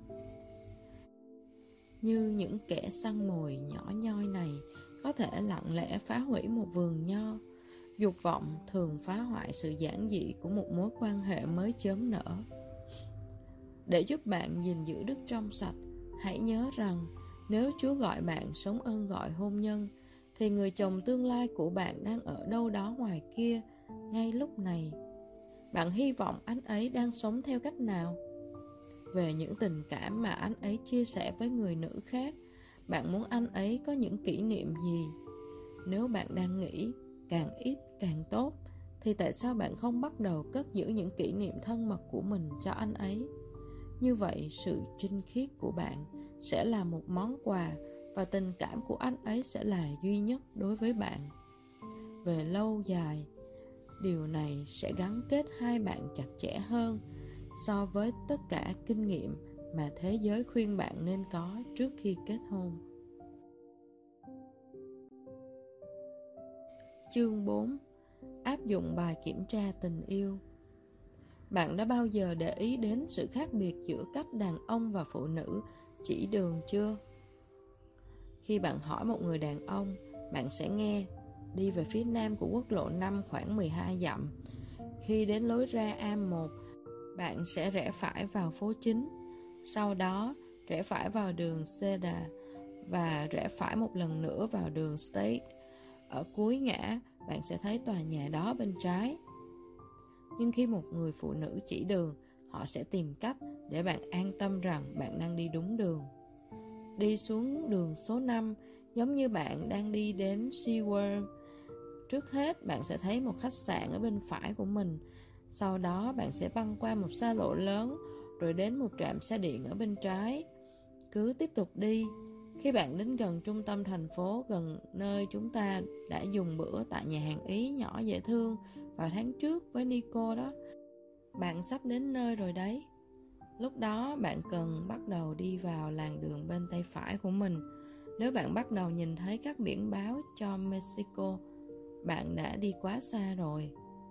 Như những kẻ săn mồi nhỏ nhoi này có thể lặng lẽ phá hủy một vườn nho, dục vọng thường phá hoại sự giản dị của một mối quan hệ mới chớm nở. Để giúp bạn gìn giữ đức trong sạch, hãy nhớ rằng nếu Chúa gọi bạn sống ơn gọi hôn nhân, thì người chồng tương lai của bạn đang ở đâu đó ngoài kia, ngay lúc này. Bạn hy vọng anh ấy đang sống theo cách nào? Về những tình cảm mà anh ấy chia sẻ với người nữ khác, bạn muốn anh ấy có những kỷ niệm gì? Nếu bạn đang nghĩ càng ít càng tốt, thì tại sao bạn không bắt đầu cất giữ những kỷ niệm thân mật của mình cho anh ấy? Như vậy, sự trinh khiết của bạn sẽ là một món quà và tình cảm của anh ấy sẽ là duy nhất đối với bạn. Về lâu dài, điều này sẽ gắn kết hai bạn chặt chẽ hơn so với tất cả kinh nghiệm mà thế giới khuyên bạn nên có trước khi kết hôn. Chương bốn. Áp dụng bài kiểm tra tình yêu. Bạn đã bao giờ để ý đến sự khác biệt giữa cách đàn ông và phụ nữ chỉ đường chưa? Khi bạn hỏi một người đàn ông, bạn sẽ nghe: đi về phía nam của quốc lộ năm khoảng mười hai dặm. Khi đến lối ra A một, bạn sẽ rẽ phải vào phố chính. Sau đó, rẽ phải vào đường Cedar và rẽ phải một lần nữa vào đường State. Ở cuối ngã, bạn sẽ thấy tòa nhà đó bên trái. Nhưng khi một người phụ nữ chỉ đường, họ sẽ tìm cách để bạn an tâm rằng bạn đang đi đúng đường. Đi xuống đường số năm, giống như bạn đang đi đến SeaWorld. Trước hết, bạn sẽ thấy một khách sạn ở bên phải của mình. Sau đó, bạn sẽ băng qua một xa lộ lớn, rồi đến một trạm xe điện ở bên trái. Cứ tiếp tục đi. Khi bạn đến gần trung tâm thành phố, gần nơi chúng ta đã dùng bữa tại nhà hàng Ý nhỏ dễ thương vào tháng trước với Nico đó, bạn sắp đến nơi rồi đấy. Lúc đó bạn cần bắt đầu đi vào làn đường bên tay phải của mình. Nếu bạn bắt đầu nhìn thấy các biển báo cho Mexico, bạn đã đi quá xa rồi.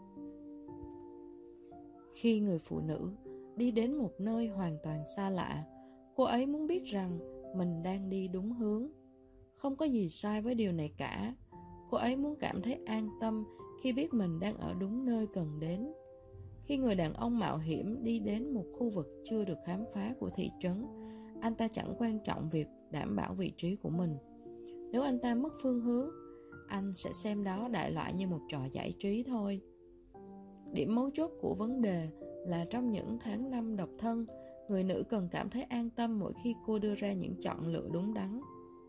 Khi người phụ nữ đi đến một nơi hoàn toàn xa lạ, cô ấy muốn biết rằng mình đang đi đúng hướng. Không có gì sai với điều này cả. Cô ấy muốn cảm thấy an tâm khi biết mình đang ở đúng nơi cần đến. Khi người đàn ông mạo hiểm đi đến một khu vực chưa được khám phá của thị trấn, anh ta chẳng quan trọng việc đảm bảo vị trí của mình. Nếu anh ta mất phương hướng, anh sẽ xem đó đại loại như một trò giải trí thôi. Điểm mấu chốt của vấn đề là trong những tháng năm độc thân, người nữ cần cảm thấy an tâm mỗi khi cô đưa ra những chọn lựa đúng đắn.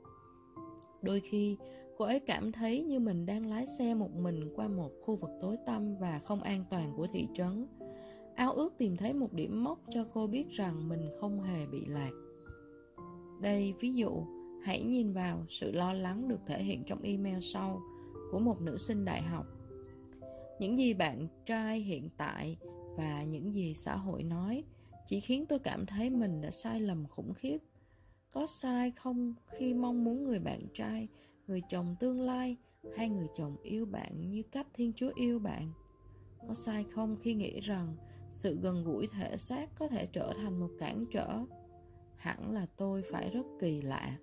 Đôi khi, cô ấy cảm thấy như mình đang lái xe một mình qua một khu vực tối tăm và không an toàn của thị trấn. Ao ước tìm thấy một điểm mốc cho cô biết rằng mình không hề bị lạc. Đây, ví dụ, hãy nhìn vào sự lo lắng được thể hiện trong email sau của một nữ sinh đại học. Những gì bạn trai hiện tại và những gì xã hội nói chỉ khiến tôi cảm thấy mình đã sai lầm khủng khiếp. Có sai không khi mong muốn người bạn trai, người chồng tương lai hay người chồng yêu bạn như cách Thiên Chúa yêu bạn? Có sai không khi nghĩ rằng sự gần gũi thể xác có thể trở thành một cản trở? Hẳn là tôi phải rất kỳ lạ.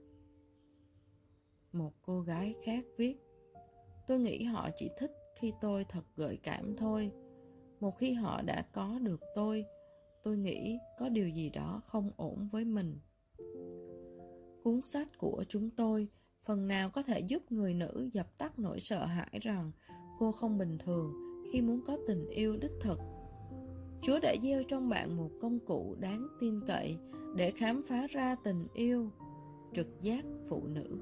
Một cô gái khác viết: tôi nghĩ họ chỉ thích khi tôi thật gợi cảm thôi. Một khi họ đã có được tôi, tôi nghĩ có điều gì đó không ổn với mình. Cuốn sách của chúng tôi phần nào có thể giúp người nữ dập tắt nỗi sợ hãi rằng cô không bình thường khi muốn có tình yêu đích thực. Chúa đã gieo trong bạn một công cụ đáng tin cậy để khám phá ra tình yêu, trực giác phụ nữ.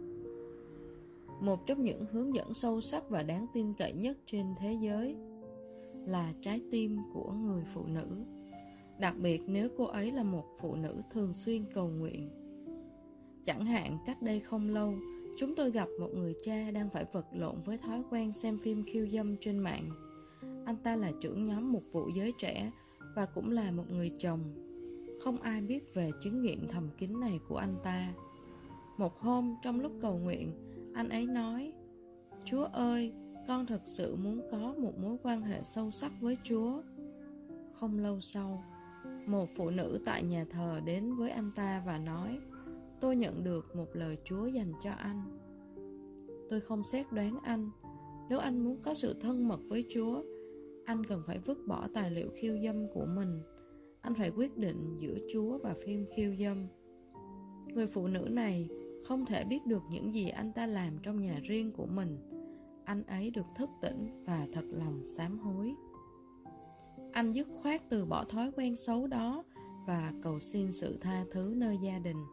Một trong những hướng dẫn sâu sắc và đáng tin cậy nhất trên thế giới là trái tim của người phụ nữ, đặc biệt nếu cô ấy là một phụ nữ thường xuyên cầu nguyện. Chẳng hạn cách đây không lâu, chúng tôi gặp một người cha đang phải vật lộn với thói quen xem phim khiêu dâm trên mạng. Anh ta là trưởng nhóm mục vụ giới trẻ và cũng là một người chồng. Không ai biết về chứng nghiện thầm kín này của anh ta. Một hôm trong lúc cầu nguyện, anh ấy nói: Chúa ơi, con thật sự muốn có một mối quan hệ sâu sắc với Chúa. Không lâu sau, một phụ nữ tại nhà thờ đến với anh ta và nói: tôi nhận được một lời Chúa dành cho anh. Tôi không xét đoán anh. Nếu anh muốn có sự thân mật với Chúa, anh cần phải vứt bỏ tài liệu khiêu dâm của mình. Anh phải quyết định giữa Chúa và phim khiêu dâm. Người phụ nữ này không thể biết được những gì anh ta làm trong nhà riêng của mình. Anh ấy được thức tỉnh và thật lòng sám hối. Anh dứt khoát từ bỏ thói quen xấu đó và cầu xin sự tha thứ nơi gia đình.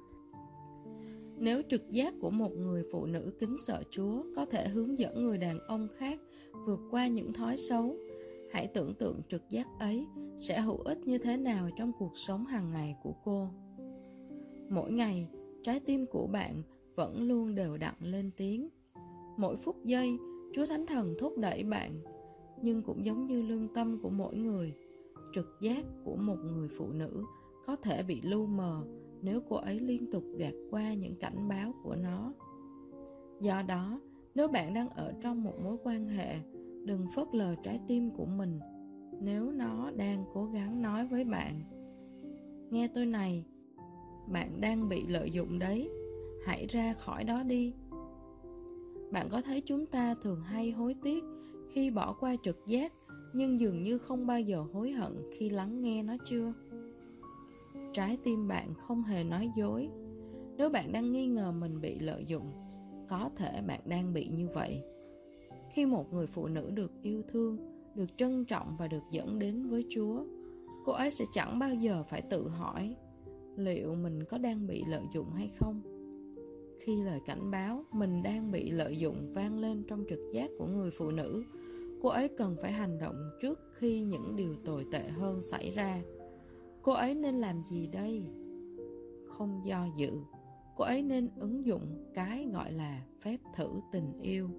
Nếu trực giác của một người phụ nữ kính sợ Chúa có thể hướng dẫn người đàn ông khác vượt qua những thói xấu, hãy tưởng tượng trực giác ấy sẽ hữu ích như thế nào trong cuộc sống hàng ngày của cô. Mỗi ngày, trái tim của bạn vẫn luôn đều đặn lên tiếng. Mỗi phút giây, Chúa Thánh Thần thúc đẩy bạn. Nhưng cũng giống như lương tâm của mỗi người, trực giác của một người phụ nữ có thể bị lu mờ nếu cô ấy liên tục gạt qua những cảnh báo của nó. Do đó, nếu bạn đang ở trong một mối quan hệ, đừng phớt lờ trái tim của mình. nếu nó đang cố gắng nói với bạn: nghe tôi này, bạn đang bị lợi dụng đấy, hãy ra khỏi đó đi. Bạn có thấy chúng ta thường hay hối tiếc khi bỏ qua trực giác, nhưng dường như không bao giờ hối hận khi lắng nghe nó chưa? Trái tim bạn không hề nói dối. Nếu bạn đang nghi ngờ mình bị lợi dụng, có thể bạn đang bị như vậy. Khi một người phụ nữ được yêu thương, được trân trọng và được dẫn đến với Chúa, cô ấy sẽ chẳng bao giờ phải tự hỏi liệu mình có đang bị lợi dụng hay không. Khi lời cảnh báo mình đang bị lợi dụng vang lên trong trực giác của người phụ nữ, cô ấy cần phải hành động trước khi những điều tồi tệ hơn xảy ra. Cô ấy nên làm gì đây? Không do dự, cô ấy nên ứng dụng cái gọi là phép thử tình yêu.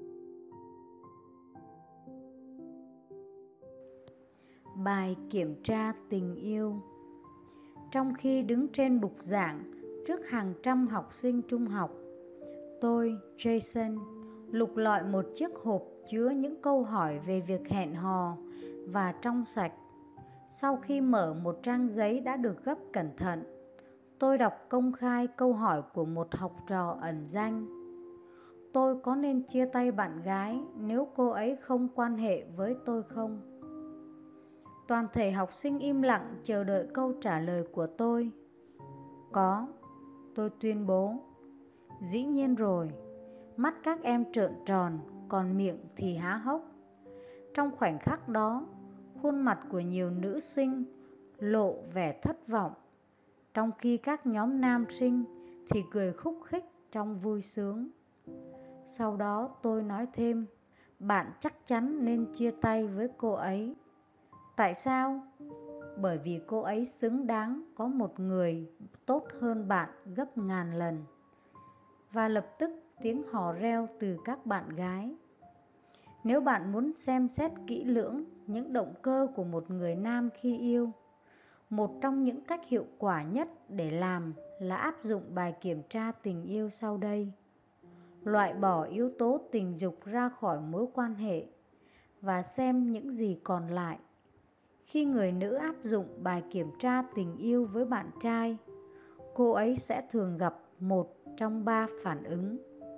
Bài kiểm tra tình yêu. Trong khi đứng trên bục giảng trước hàng trăm học sinh trung học, tôi, Jason, lục lọi một chiếc hộp chứa những câu hỏi về việc hẹn hò và trong sạch. Sau khi mở một trang giấy đã được gấp cẩn thận, tôi đọc công khai câu hỏi của một học trò ẩn danh. Tôi có nên chia tay bạn gái nếu cô ấy không quan hệ với tôi không? Toàn thể học sinh im lặng chờ đợi câu trả lời của tôi. Có, tôi tuyên bố. Dĩ nhiên rồi. Mắt các em trợn tròn, còn miệng thì há hốc. Trong khoảnh khắc đó, khuôn mặt của nhiều nữ sinh lộ vẻ thất vọng, trong khi các nhóm nam sinh thì cười khúc khích trong vui sướng. Sau đó tôi nói thêm, bạn chắc chắn nên chia tay với cô ấy. Tại sao? Bởi vì cô ấy xứng đáng có một người tốt hơn bạn gấp ngàn lần. Và lập tức tiếng hò reo từ các bạn gái. Nếu bạn muốn xem xét kỹ lưỡng những động cơ của một người nam khi yêu, một trong những cách hiệu quả nhất để làm là áp dụng bài kiểm tra tình yêu sau đây. Loại bỏ yếu tố tình dục ra khỏi mối quan hệ và xem những gì còn lại. Khi người nữ áp dụng bài kiểm tra tình yêu với bạn trai, cô ấy sẽ thường gặp một trong ba phản ứng.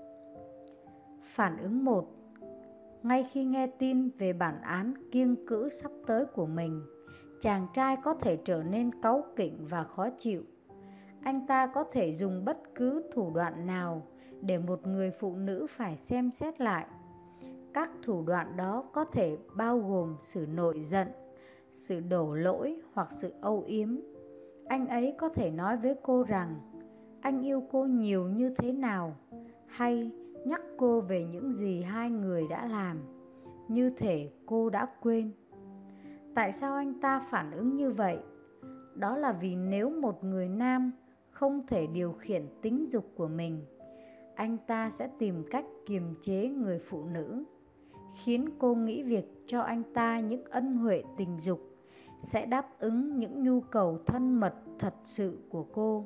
Phản ứng một. Ngay khi nghe tin về bản án kiêng cữ sắp tới của mình, chàng trai có thể trở nên cáu kỉnh và khó chịu. Anh ta có thể dùng bất cứ thủ đoạn nào để một người phụ nữ phải xem xét lại. Các thủ đoạn đó có thể bao gồm sự nổi giận, sự đổ lỗi hoặc sự âu yếm. Anh ấy có thể nói với cô rằng anh yêu cô nhiều như thế nào, hay nhắc cô về những gì hai người đã làm, như thể cô đã quên. Tại sao anh ta phản ứng như vậy? Đó là vì nếu một người nam không thể điều khiển tính dục của mình, anh ta sẽ tìm cách kiềm chế người phụ nữ, khiến cô nghĩ việc cho anh ta những ân huệ tình dục sẽ đáp ứng những nhu cầu thân mật thật sự của cô.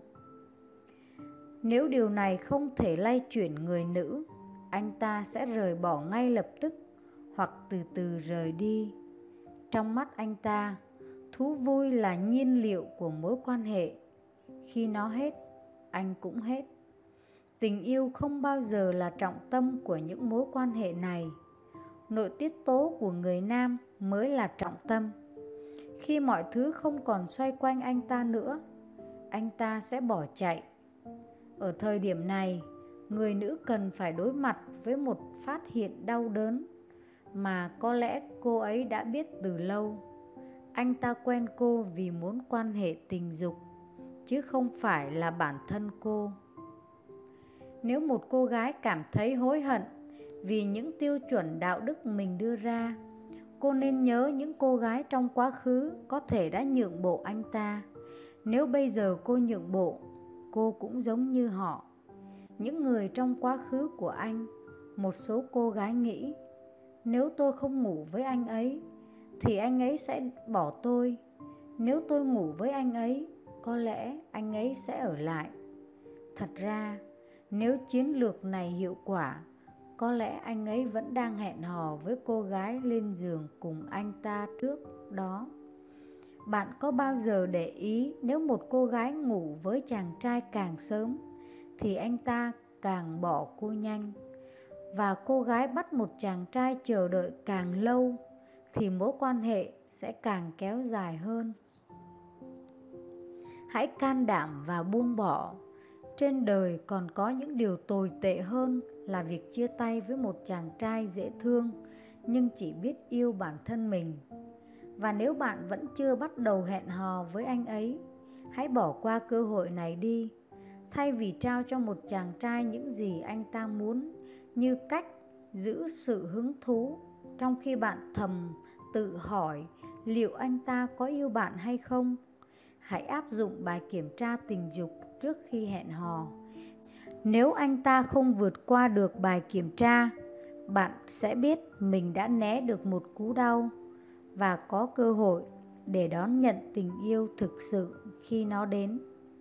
Nếu điều này không thể lay chuyển người nữ, anh ta sẽ rời bỏ ngay lập tức hoặc từ từ rời đi. Trong mắt anh ta, thú vui là nhiên liệu của mối quan hệ. Khi nó hết, anh cũng hết. Tình yêu không bao giờ là trọng tâm của những mối quan hệ này. Nội tiết tố của người nam mới là trọng tâm. Khi mọi thứ không còn xoay quanh anh ta nữa, anh ta sẽ bỏ chạy. Ở thời điểm này, người nữ cần phải đối mặt với một phát hiện đau đớn mà có lẽ cô ấy đã biết từ lâu. Anh ta quen cô vì muốn quan hệ tình dục, chứ không phải là bản thân cô. Nếu một cô gái cảm thấy hối hận vì những tiêu chuẩn đạo đức mình đưa ra, cô nên nhớ những cô gái trong quá khứ có thể đã nhượng bộ anh ta. Nếu bây giờ cô nhượng bộ, cô cũng giống như họ. Những người trong quá khứ của anh, một số cô gái nghĩ, nếu tôi không ngủ với anh ấy, thì anh ấy sẽ bỏ tôi. Nếu tôi ngủ với anh ấy, có lẽ anh ấy sẽ ở lại. Thật ra, nếu chiến lược này hiệu quả, có lẽ anh ấy vẫn đang hẹn hò với cô gái lên giường cùng anh ta trước. đó. Bạn có bao giờ để ý nếu một cô gái ngủ với chàng trai càng sớm thì anh ta càng bỏ cô nhanh, và cô gái bắt một chàng trai chờ đợi càng lâu thì mối quan hệ sẽ càng kéo dài hơn. Hãy can đảm và buông bỏ. Trên đời còn có những điều tồi tệ hơn là việc chia tay với một chàng trai dễ thương nhưng chỉ biết yêu bản thân mình. Và nếu bạn vẫn chưa bắt đầu hẹn hò với anh ấy, hãy bỏ qua cơ hội này đi. Thay vì trao cho một chàng trai những gì anh ta muốn, như cách giữ sự hứng thú, trong khi bạn thầm tự hỏi liệu anh ta có yêu bạn hay không, hãy áp dụng bài kiểm tra tình dục trước khi hẹn hò. Nếu anh ta không vượt qua được bài kiểm tra, bạn sẽ biết mình đã né được một cú đau và có cơ hội để đón nhận tình yêu thực sự khi nó đến.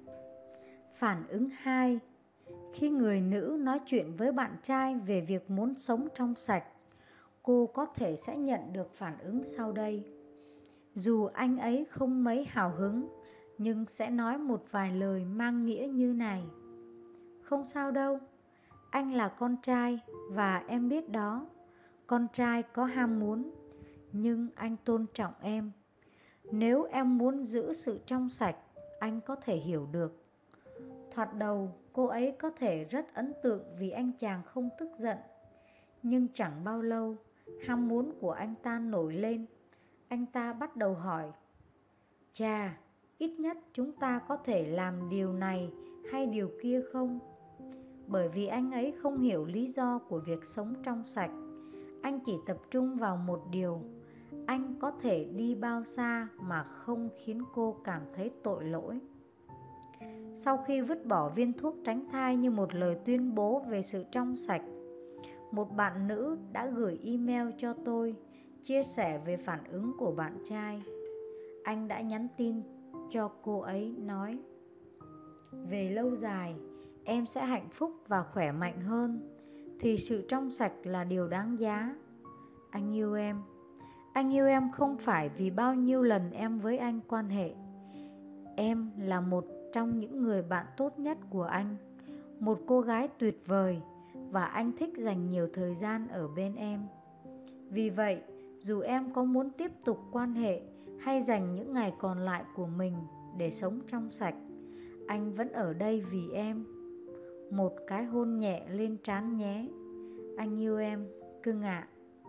Phản ứng hai. Khi người nữ nói chuyện với bạn trai về việc muốn sống trong sạch, cô có thể sẽ nhận được phản ứng sau đây. Dù anh ấy không mấy hào hứng, nhưng sẽ nói một vài lời mang nghĩa như này: không sao đâu, anh là con trai và em biết đó, con trai có ham muốn, nhưng anh tôn trọng em. Nếu em muốn giữ sự trong sạch, anh có thể hiểu được. Thoạt đầu, cô ấy có thể rất ấn tượng vì anh chàng không tức giận, nhưng chẳng bao lâu, ham muốn của anh ta nổi lên. Anh ta bắt đầu hỏi: chà, ít nhất chúng ta có thể làm điều này hay điều kia không? Bởi vì anh ấy không hiểu lý do của việc sống trong sạch, anh chỉ tập trung vào một điều: anh có thể đi bao xa mà không khiến cô cảm thấy tội lỗi. Sau khi vứt bỏ viên thuốc tránh thai như một lời tuyên bố về sự trong sạch, một bạn nữ đã gửi email cho tôi chia sẻ về phản ứng của bạn trai. Anh đã nhắn tin cho cô ấy nói: về lâu dài, em sẽ hạnh phúc và khỏe mạnh hơn, thì sự trong sạch là điều đáng giá. Anh yêu em. Anh yêu em không phải vì bao nhiêu lần em với anh quan hệ. Em là một trong những người bạn tốt nhất của anh, một cô gái tuyệt vời, và anh thích dành nhiều thời gian ở bên em. Vì vậy, dù em có muốn tiếp tục quan hệ hay dành những ngày còn lại của mình để sống trong sạch, anh vẫn ở đây vì em. Một cái hôn nhẹ lên trán nhé. Anh yêu em, cưng ạ.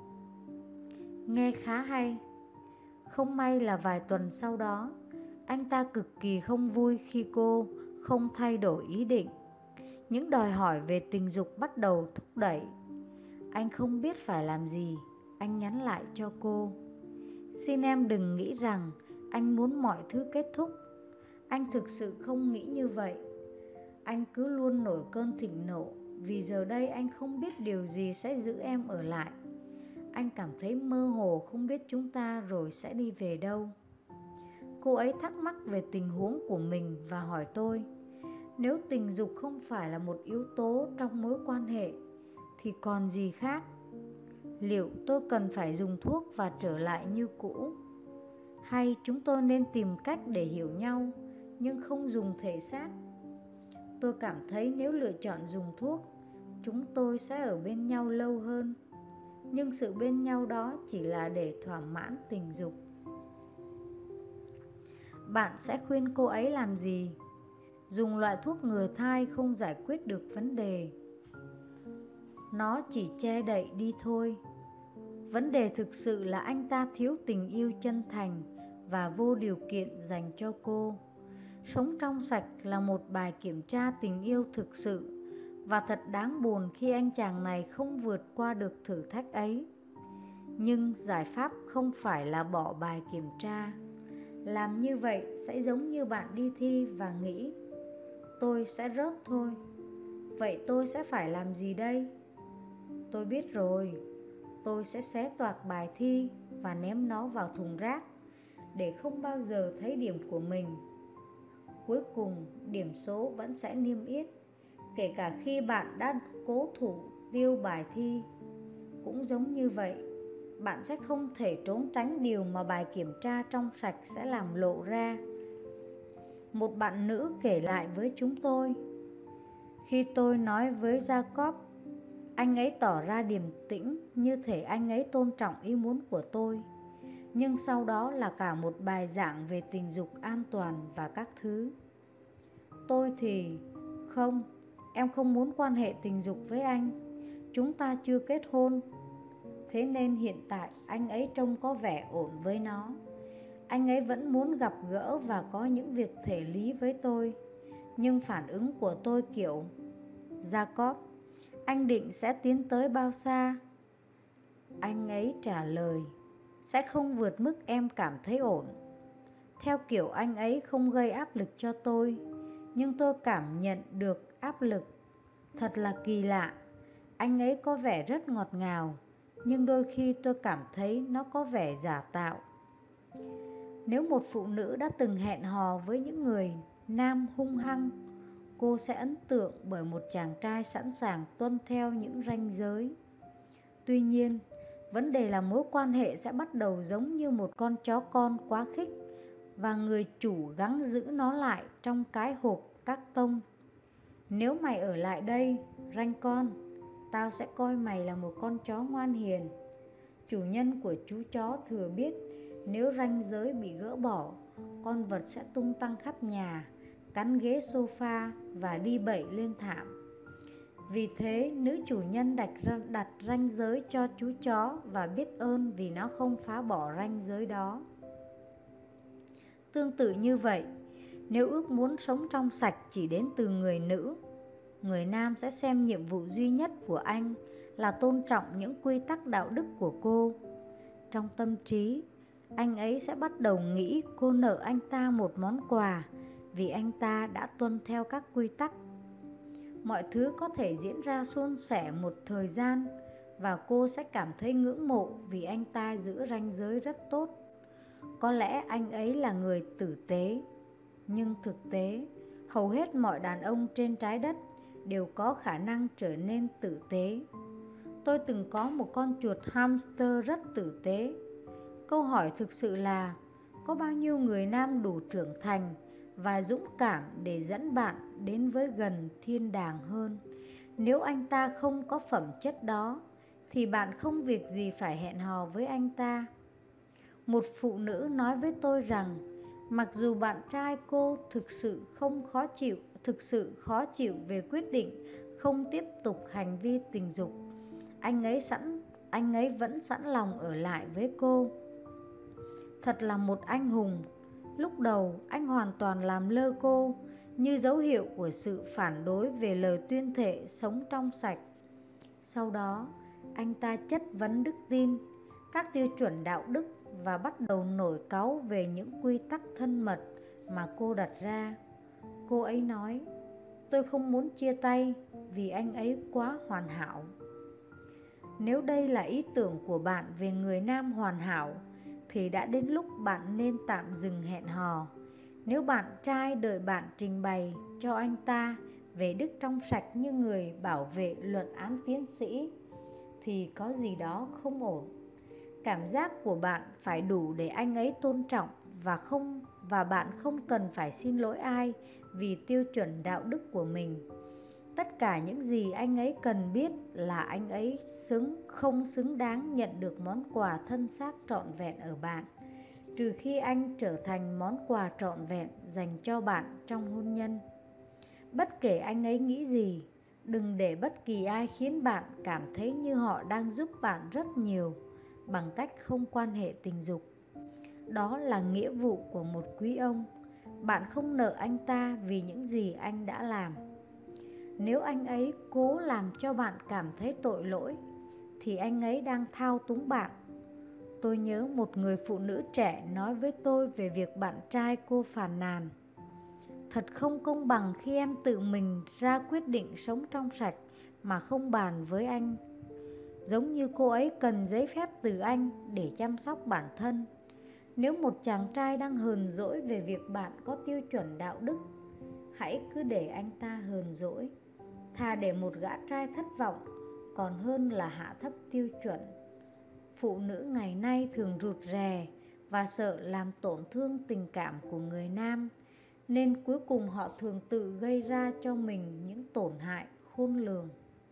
Nghe khá hay. Không may là vài tuần sau đó, anh ta cực kỳ không vui khi cô không thay đổi ý định. Những đòi hỏi về tình dục bắt đầu thúc đẩy. Anh không biết phải làm gì. Anh nhắn lại cho cô: xin em đừng nghĩ rằng anh muốn mọi thứ kết thúc. Anh thực sự không nghĩ như vậy. Anh cứ luôn nổi cơn thịnh nộ vì giờ đây anh không biết điều gì sẽ giữ em ở lại. Anh cảm thấy mơ hồ không biết chúng ta rồi sẽ đi về đâu. Cô ấy thắc mắc về tình huống của mình và hỏi tôi: nếu tình dục không phải là một yếu tố trong mối quan hệ thì còn gì khác? Liệu tôi cần phải dùng thuốc và trở lại như cũ? Hay chúng tôi nên tìm cách để hiểu nhau nhưng không dùng thể xác? Tôi cảm thấy nếu lựa chọn dùng thuốc, chúng tôi sẽ ở bên nhau lâu hơn. Nhưng sự bên nhau đó chỉ là để thỏa mãn tình dục. Bạn sẽ khuyên cô ấy làm gì? Dùng loại thuốc ngừa thai không giải quyết được vấn đề. Nó chỉ che đậy đi thôi. Vấn đề thực sự là anh ta thiếu tình yêu chân thành và vô điều kiện dành cho cô. Sống trong sạch là một bài kiểm tra tình yêu thực sự, và thật đáng buồn khi anh chàng này không vượt qua được thử thách ấy. Nhưng giải pháp không phải là bỏ bài kiểm tra. Làm như vậy sẽ giống như bạn đi thi và nghĩ: tôi sẽ rớt thôi. Vậy tôi sẽ phải làm gì đây? Tôi biết rồi. Tôi sẽ xé toạc bài thi và ném nó vào thùng rác để không bao giờ thấy điểm của mình. Cuối cùng, điểm số vẫn sẽ niêm yết, kể cả khi bạn đã cố thủ tiêu bài thi. Cũng giống như vậy, bạn sẽ không thể trốn tránh điều mà bài kiểm tra trong sạch sẽ làm lộ ra. Một bạn nữ kể lại với chúng tôi: khi tôi nói với Jacob, anh ấy tỏ ra điềm tĩnh, như thể anh ấy tôn trọng ý muốn của tôi. Nhưng sau đó là cả một bài giảng về tình dục an toàn và các thứ. Tôi thì: không, em không muốn quan hệ tình dục với anh. Chúng ta chưa kết hôn. Thế nên hiện tại anh ấy trông có vẻ ổn với nó. Anh ấy vẫn muốn gặp gỡ và có những việc thể lý với tôi. Nhưng phản ứng của tôi kiểu: Jacob, anh định sẽ tiến tới bao xa? Anh ấy trả lời: sẽ không vượt mức em cảm thấy ổn. Theo kiểu anh ấy không gây áp lực cho tôi, nhưng tôi cảm nhận được áp lực. Thật là kỳ lạ. Anh ấy có vẻ rất ngọt ngào, nhưng đôi khi tôi cảm thấy nó có vẻ giả tạo. Nếu một phụ nữ đã từng hẹn hò với những người nam hung hăng, cô sẽ ấn tượng bởi một chàng trai sẵn sàng tuân theo những ranh giới. Tuy nhiên, vấn đề là mối quan hệ sẽ bắt đầu giống như một con chó con quá khích, và người chủ gắng giữ nó lại trong cái hộp các tông. Nếu mày ở lại đây, ranh con, tao sẽ coi mày là một con chó ngoan hiền. Chủ nhân của chú chó thừa biết nếu ranh giới bị gỡ bỏ, con vật sẽ tung tăng khắp nhà, cắn ghế sofa và đi bậy lên thảm. Vì thế, nữ chủ nhân đặt, đặt ranh giới cho chú chó và biết ơn vì nó không phá bỏ ranh giới đó. Tương tự như vậy, nếu ước muốn sống trong sạch chỉ đến từ người nữ, người nam sẽ xem nhiệm vụ duy nhất của anh là tôn trọng những quy tắc đạo đức của cô. Trong tâm trí, anh ấy sẽ bắt đầu nghĩ cô nợ anh ta một món quà vì anh ta đã tuân theo các quy tắc. Mọi thứ có thể diễn ra suôn sẻ một thời gian và cô sẽ cảm thấy ngưỡng mộ vì anh ta giữ ranh giới rất tốt. Có lẽ anh ấy là người tử tế, nhưng thực tế, hầu hết mọi đàn ông trên trái đất đều có khả năng trở nên tử tế. Tôi từng có một con chuột hamster rất tử tế. Câu hỏi thực sự là, có bao nhiêu người nam đủ trưởng thành và dũng cảm để dẫn bạn đến với gần thiên đàng hơn? Nếu anh ta không có phẩm chất đó, thì bạn không việc gì phải hẹn hò với anh ta. Một phụ nữ nói với tôi rằng, mặc dù bạn trai cô thực sự không khó chịu, thực sự khó chịu về quyết định không tiếp tục hành vi tình dục, anh ấy sẵn, anh ấy vẫn sẵn lòng ở lại với cô. Thật là một anh hùng. Lúc đầu anh hoàn toàn làm lơ cô, như dấu hiệu của sự phản đối về lời tuyên thệ sống trong sạch. Sau đó, anh ta chất vấn đức tin, các tiêu chuẩn đạo đức và bắt đầu nổi cáu về những quy tắc thân mật mà cô đặt ra. Cô ấy nói, tôi không muốn chia tay vì anh ấy quá hoàn hảo. Nếu đây là ý tưởng của bạn về người nam hoàn hảo, thì đã đến lúc bạn nên tạm dừng hẹn hò. Nếu bạn trai đợi bạn trình bày cho anh ta về đức trong sạch như người bảo vệ luận án tiến sĩ, thì có gì đó không ổn. Cảm giác của bạn phải đủ để anh ấy tôn trọng và không và bạn không cần phải xin lỗi ai vì tiêu chuẩn đạo đức của mình. Tất cả những gì anh ấy cần biết là anh ấy xứng không xứng đáng nhận được món quà thân xác trọn vẹn ở bạn, trừ khi anh trở thành món quà trọn vẹn dành cho bạn trong hôn nhân. Bất kể anh ấy nghĩ gì, đừng để bất kỳ ai khiến bạn cảm thấy như họ đang giúp bạn rất nhiều bằng cách không quan hệ tình dục. Đó là nghĩa vụ của một quý ông. Bạn không nợ anh ta vì những gì anh đã làm. Nếu anh ấy cố làm cho bạn cảm thấy tội lỗi, thì anh ấy đang thao túng bạn. Tôi nhớ một người phụ nữ trẻ nói với tôi về việc bạn trai cô phàn nàn. Thật không công bằng khi em tự mình ra quyết định sống trong sạch mà không bàn với anh. Giống như cô ấy cần giấy phép từ anh để chăm sóc bản thân. Nếu một chàng trai đang hờn dỗi về việc bạn có tiêu chuẩn đạo đức, hãy cứ để anh ta hờn dỗi. Thà để một gã trai thất vọng còn hơn là hạ thấp tiêu chuẩn. phụ nữ ngày nay thường rụt rè và sợ làm tổn thương tình cảm của người nam, nên cuối cùng họ thường tự gây ra cho mình những tổn hại khôn lường.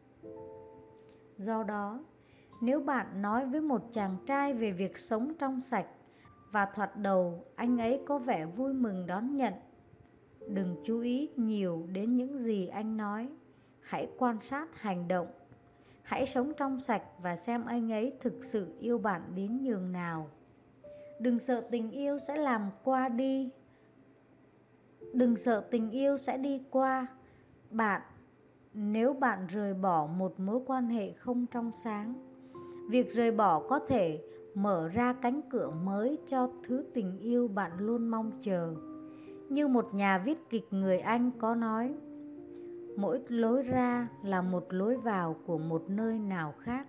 Do đó, nếu bạn nói với một chàng trai về việc sống trong sạch và thoạt đầu anh ấy có vẻ vui mừng đón nhận, đừng chú ý nhiều đến những gì anh nói. Hãy quan sát hành động. Hãy sống trong sạch và xem anh ấy thực sự yêu bạn đến nhường nào. Đừng sợ tình yêu sẽ làm qua đi. Đừng sợ tình yêu sẽ đi qua bạn nếu bạn rời bỏ một mối quan hệ không trong sáng. Việc rời bỏ có thể mở ra cánh cửa mới cho thứ tình yêu bạn luôn mong chờ. Như một nhà viết kịch người Anh có nói, mỗi lối ra là một lối vào của một nơi nào khác.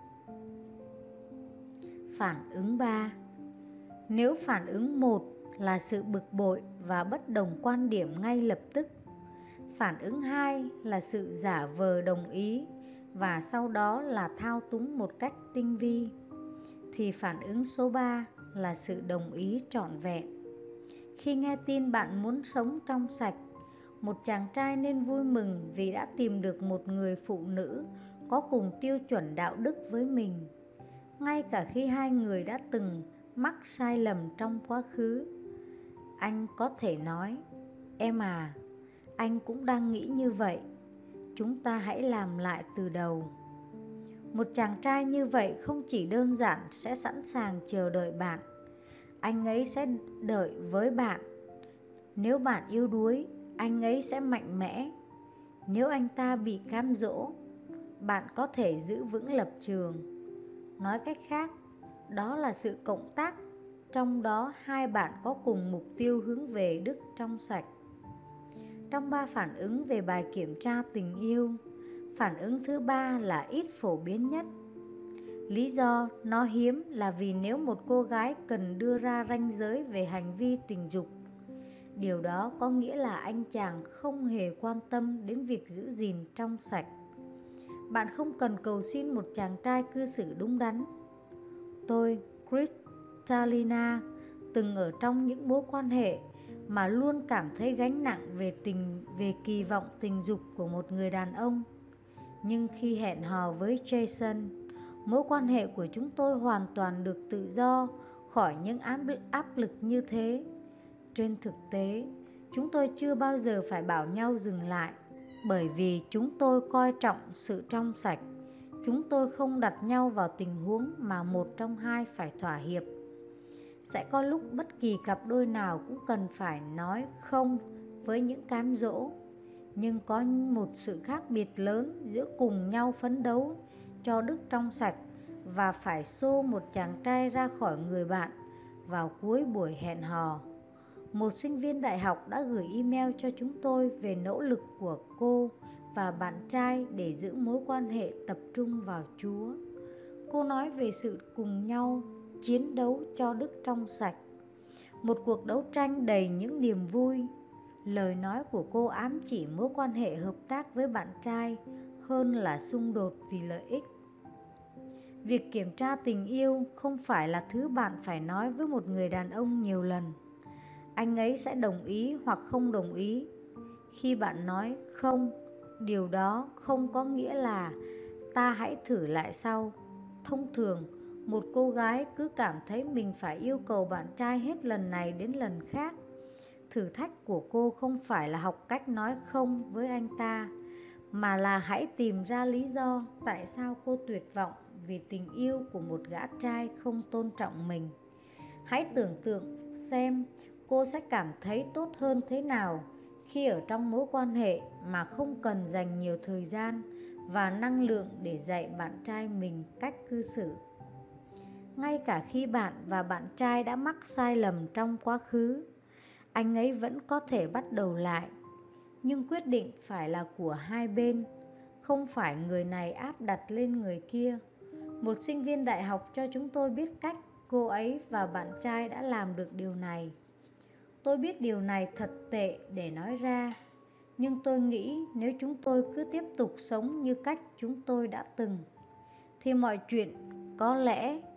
Phản ứng ba. Nếu phản ứng một là sự bực bội và bất đồng quan điểm ngay lập tức, phản ứng hai là sự giả vờ đồng ý và sau đó là thao túng một cách tinh vi, thì phản ứng số ba là sự đồng ý trọn vẹn. Khi nghe tin bạn muốn sống trong sạch, một chàng trai nên vui mừng vì đã tìm được một người phụ nữ có cùng tiêu chuẩn đạo đức với mình. Ngay cả khi hai người đã từng mắc sai lầm trong quá khứ, anh có thể nói, em à, anh cũng đang nghĩ như vậy, chúng ta hãy làm lại từ đầu. Một chàng trai như vậy không chỉ đơn giản sẽ sẵn sàng chờ đợi bạn, anh ấy sẽ đợi với bạn. Nếu bạn yếu đuối, anh ấy sẽ mạnh mẽ. Nếu anh ta bị cám dỗ, bạn có thể giữ vững lập trường. Nói cách khác, đó là sự cộng tác, trong đó hai bạn có cùng mục tiêu hướng về đức trong sạch. Trong ba phản ứng về bài kiểm tra tình yêu, phản ứng thứ ba là ít phổ biến nhất. Lý do nó hiếm là vì nếu một cô gái cần đưa ra ranh giới về hành vi tình dục, điều đó có nghĩa là anh chàng không hề quan tâm đến việc giữ gìn trong sạch. Bạn không cần cầu xin một chàng trai cư xử đúng đắn. Tôi, Kristalina, từng ở trong những mối quan hệ mà luôn cảm thấy gánh nặng về tình về kỳ vọng tình dục của một người đàn ông. Nhưng khi hẹn hò với Jason, mối quan hệ của chúng tôi hoàn toàn được tự do khỏi những áp lực như thế. Trên thực tế, chúng tôi chưa bao giờ phải bảo nhau dừng lại, bởi vì chúng tôi coi trọng sự trong sạch. Chúng tôi không đặt nhau vào tình huống mà một trong hai phải thỏa hiệp. Sẽ có lúc bất kỳ cặp đôi nào cũng cần phải nói không với những cám dỗ, nhưng có một sự khác biệt lớn giữa cùng nhau phấn đấu cho đức trong sạch và phải xô một chàng trai ra khỏi người bạn vào cuối buổi hẹn hò. Một sinh viên đại học đã gửi email cho chúng tôi về nỗ lực của cô và bạn trai để giữ mối quan hệ tập trung vào Chúa. Cô nói về sự cùng nhau chiến đấu cho đức trong sạch, một cuộc đấu tranh đầy những niềm vui. Lời nói của cô ám chỉ mối quan hệ hợp tác với bạn trai hơn là xung đột vì lợi ích. Việc kiểm tra tình yêu không phải là thứ bạn phải nói với một người đàn ông nhiều lần. Anh ấy sẽ đồng ý hoặc không đồng ý. Khi bạn nói không, điều đó không có nghĩa là ta hãy thử lại sau. Thông thường, một cô gái cứ cảm thấy mình phải yêu cầu bạn trai hết lần này đến lần khác. Thử thách của cô không phải là học cách nói không với anh ta, mà là hãy tìm ra lý do tại sao cô tuyệt vọng vì tình yêu của một gã trai không tôn trọng mình. Hãy tưởng tượng xem cô sẽ cảm thấy tốt hơn thế nào khi ở trong mối quan hệ mà không cần dành nhiều thời gian và năng lượng để dạy bạn trai mình cách cư xử. Ngay cả khi bạn và bạn trai đã mắc sai lầm trong quá khứ, anh ấy vẫn có thể bắt đầu lại. Nhưng quyết định phải là của hai bên, không phải người này áp đặt lên người kia. Một sinh viên đại học cho chúng tôi biết cách cô ấy và bạn trai đã làm được điều này. Tôi biết điều này thật tệ để nói ra, nhưng tôi nghĩ nếu chúng tôi cứ tiếp tục sống như cách chúng tôi đã từng, thì mọi chuyện có lẽ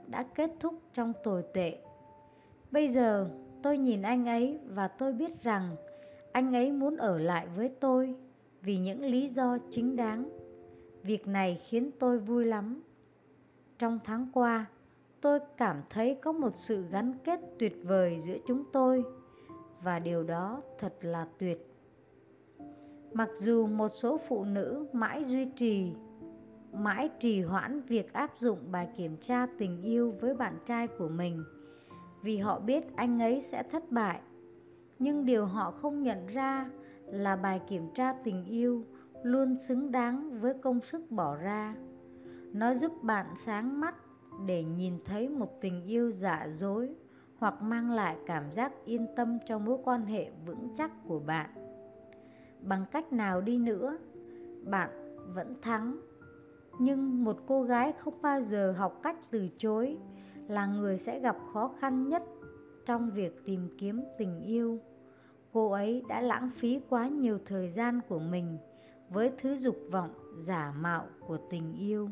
đã kết thúc trong tồi tệ. Bây giờ tôi nhìn anh ấy và tôi biết rằng anh ấy muốn ở lại với tôi vì những lý do chính đáng. Việc này khiến tôi vui lắm. Trong tháng qua, tôi cảm thấy có một sự gắn kết tuyệt vời giữa chúng tôi, và điều đó thật là tuyệt. Mặc dù một số phụ nữ mãi duy trì, mãi trì hoãn việc áp dụng bài kiểm tra tình yêu với bạn trai của mình vì họ biết anh ấy sẽ thất bại, nhưng điều họ không nhận ra là bài kiểm tra tình yêu luôn xứng đáng với công sức bỏ ra. Nó giúp bạn sáng mắt để nhìn thấy một tình yêu giả dối hoặc mang lại cảm giác yên tâm cho mối quan hệ vững chắc của bạn. Bằng cách nào đi nữa, bạn vẫn thắng. Nhưng một cô gái không bao giờ học cách từ chối là người sẽ gặp khó khăn nhất trong việc tìm kiếm tình yêu. Cô ấy đã lãng phí quá nhiều thời gian của mình với thứ dục vọng giả mạo của tình yêu.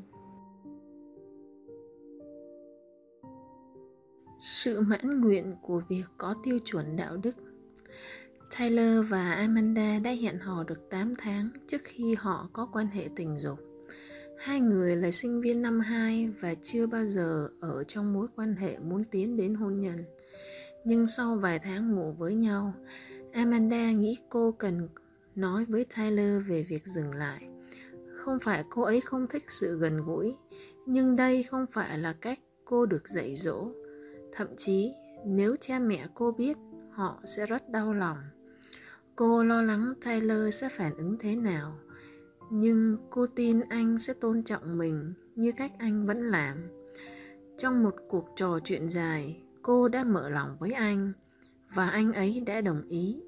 Sự mãn nguyện của việc có tiêu chuẩn đạo đức. Tyler và Amanda đã hẹn hò được tám tháng trước khi họ có quan hệ tình dục. Hai người là sinh viên năm hai và chưa bao giờ ở trong mối quan hệ muốn tiến đến hôn nhân. Nhưng sau vài tháng ngủ với nhau, Amanda nghĩ cô cần nói với Tyler về việc dừng lại. Không phải cô ấy không thích sự gần gũi, nhưng đây không phải là cách cô được dạy dỗ. Thậm chí, nếu cha mẹ cô biết, họ sẽ rất đau lòng. Cô lo lắng Tyler sẽ phản ứng thế nào, nhưng cô tin anh sẽ tôn trọng mình như cách anh vẫn làm. Trong một cuộc trò chuyện dài, cô đã mở lòng với anh và anh ấy đã đồng ý.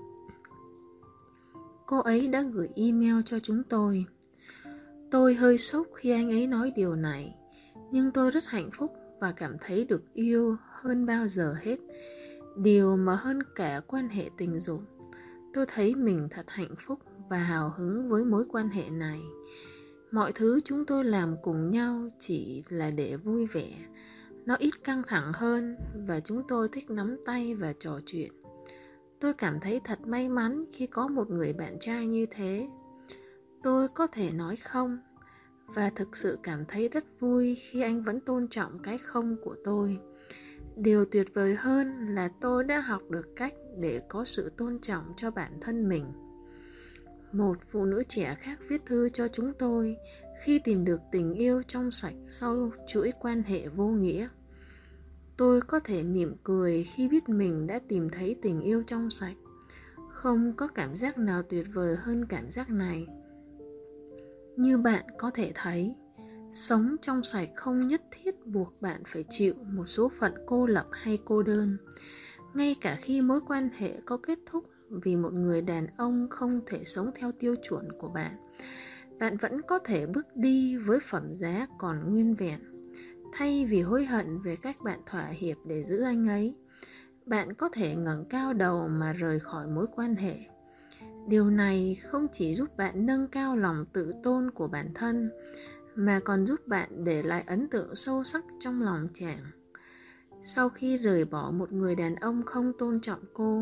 Cô ấy đã gửi email cho chúng tôi. Tôi hơi sốc khi anh ấy nói điều này, nhưng tôi rất hạnh phúc và cảm thấy được yêu hơn bao giờ hết. Điều mà hơn cả quan hệ tình dục, tôi thấy mình thật hạnh phúc và hào hứng với mối quan hệ này. Mọi thứ chúng tôi làm cùng nhau chỉ là để vui vẻ. Nó ít căng thẳng hơn và chúng tôi thích nắm tay và trò chuyện. Tôi cảm thấy thật may mắn khi có một người bạn trai như thế. Tôi có thể nói không và thực sự cảm thấy rất vui khi anh vẫn tôn trọng cái không của tôi. Điều tuyệt vời hơn là tôi đã học được cách để có sự tôn trọng cho bản thân mình. Một phụ nữ trẻ khác viết thư cho chúng tôi khi tìm được tình yêu trong sạch sau chuỗi quan hệ vô nghĩa. Tôi có thể mỉm cười khi biết mình đã tìm thấy tình yêu trong sạch. Không có cảm giác nào tuyệt vời hơn cảm giác này. Như bạn có thể thấy, sống trong sạch không nhất thiết buộc bạn phải chịu một số phận cô lập hay cô đơn. Ngay cả khi mối quan hệ có kết thúc vì một người đàn ông không thể sống theo tiêu chuẩn của bạn, bạn vẫn có thể bước đi với phẩm giá còn nguyên vẹn. Thay vì hối hận về cách bạn thỏa hiệp để giữ anh ấy, bạn có thể ngẩng cao đầu mà rời khỏi mối quan hệ. Điều này không chỉ giúp bạn nâng cao lòng tự tôn của bản thân, mà còn giúp bạn để lại ấn tượng sâu sắc trong lòng chàng. Sau khi rời bỏ một người đàn ông không tôn trọng cô,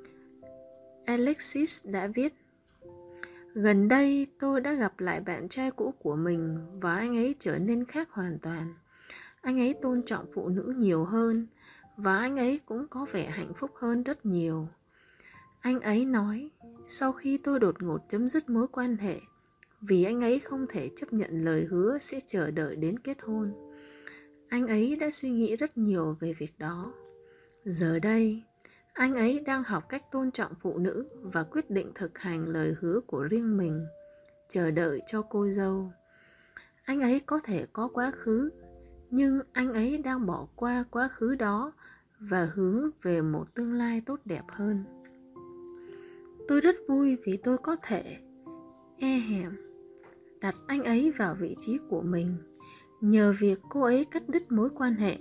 Alexis đã viết: gần đây tôi đã gặp lại bạn trai cũ của mình và anh ấy trở nên khác hoàn toàn. Anh ấy tôn trọng phụ nữ nhiều hơn và anh ấy cũng có vẻ hạnh phúc hơn rất nhiều. Anh ấy nói, sau khi tôi đột ngột chấm dứt mối quan hệ vì anh ấy không thể chấp nhận lời hứa sẽ chờ đợi đến kết hôn. Anh ấy đã suy nghĩ rất nhiều về việc đó. Giờ đây, anh ấy đang học cách tôn trọng phụ nữ và quyết định thực hành lời hứa của riêng mình, chờ đợi cho cô dâu. Anh ấy có thể có quá khứ, nhưng anh ấy đang bỏ qua quá khứ đó và hướng về một tương lai tốt đẹp hơn. Tôi rất vui vì tôi có thể, e hèm, đặt anh ấy vào vị trí của mình nhờ việc cô ấy cắt đứt mối quan hệ.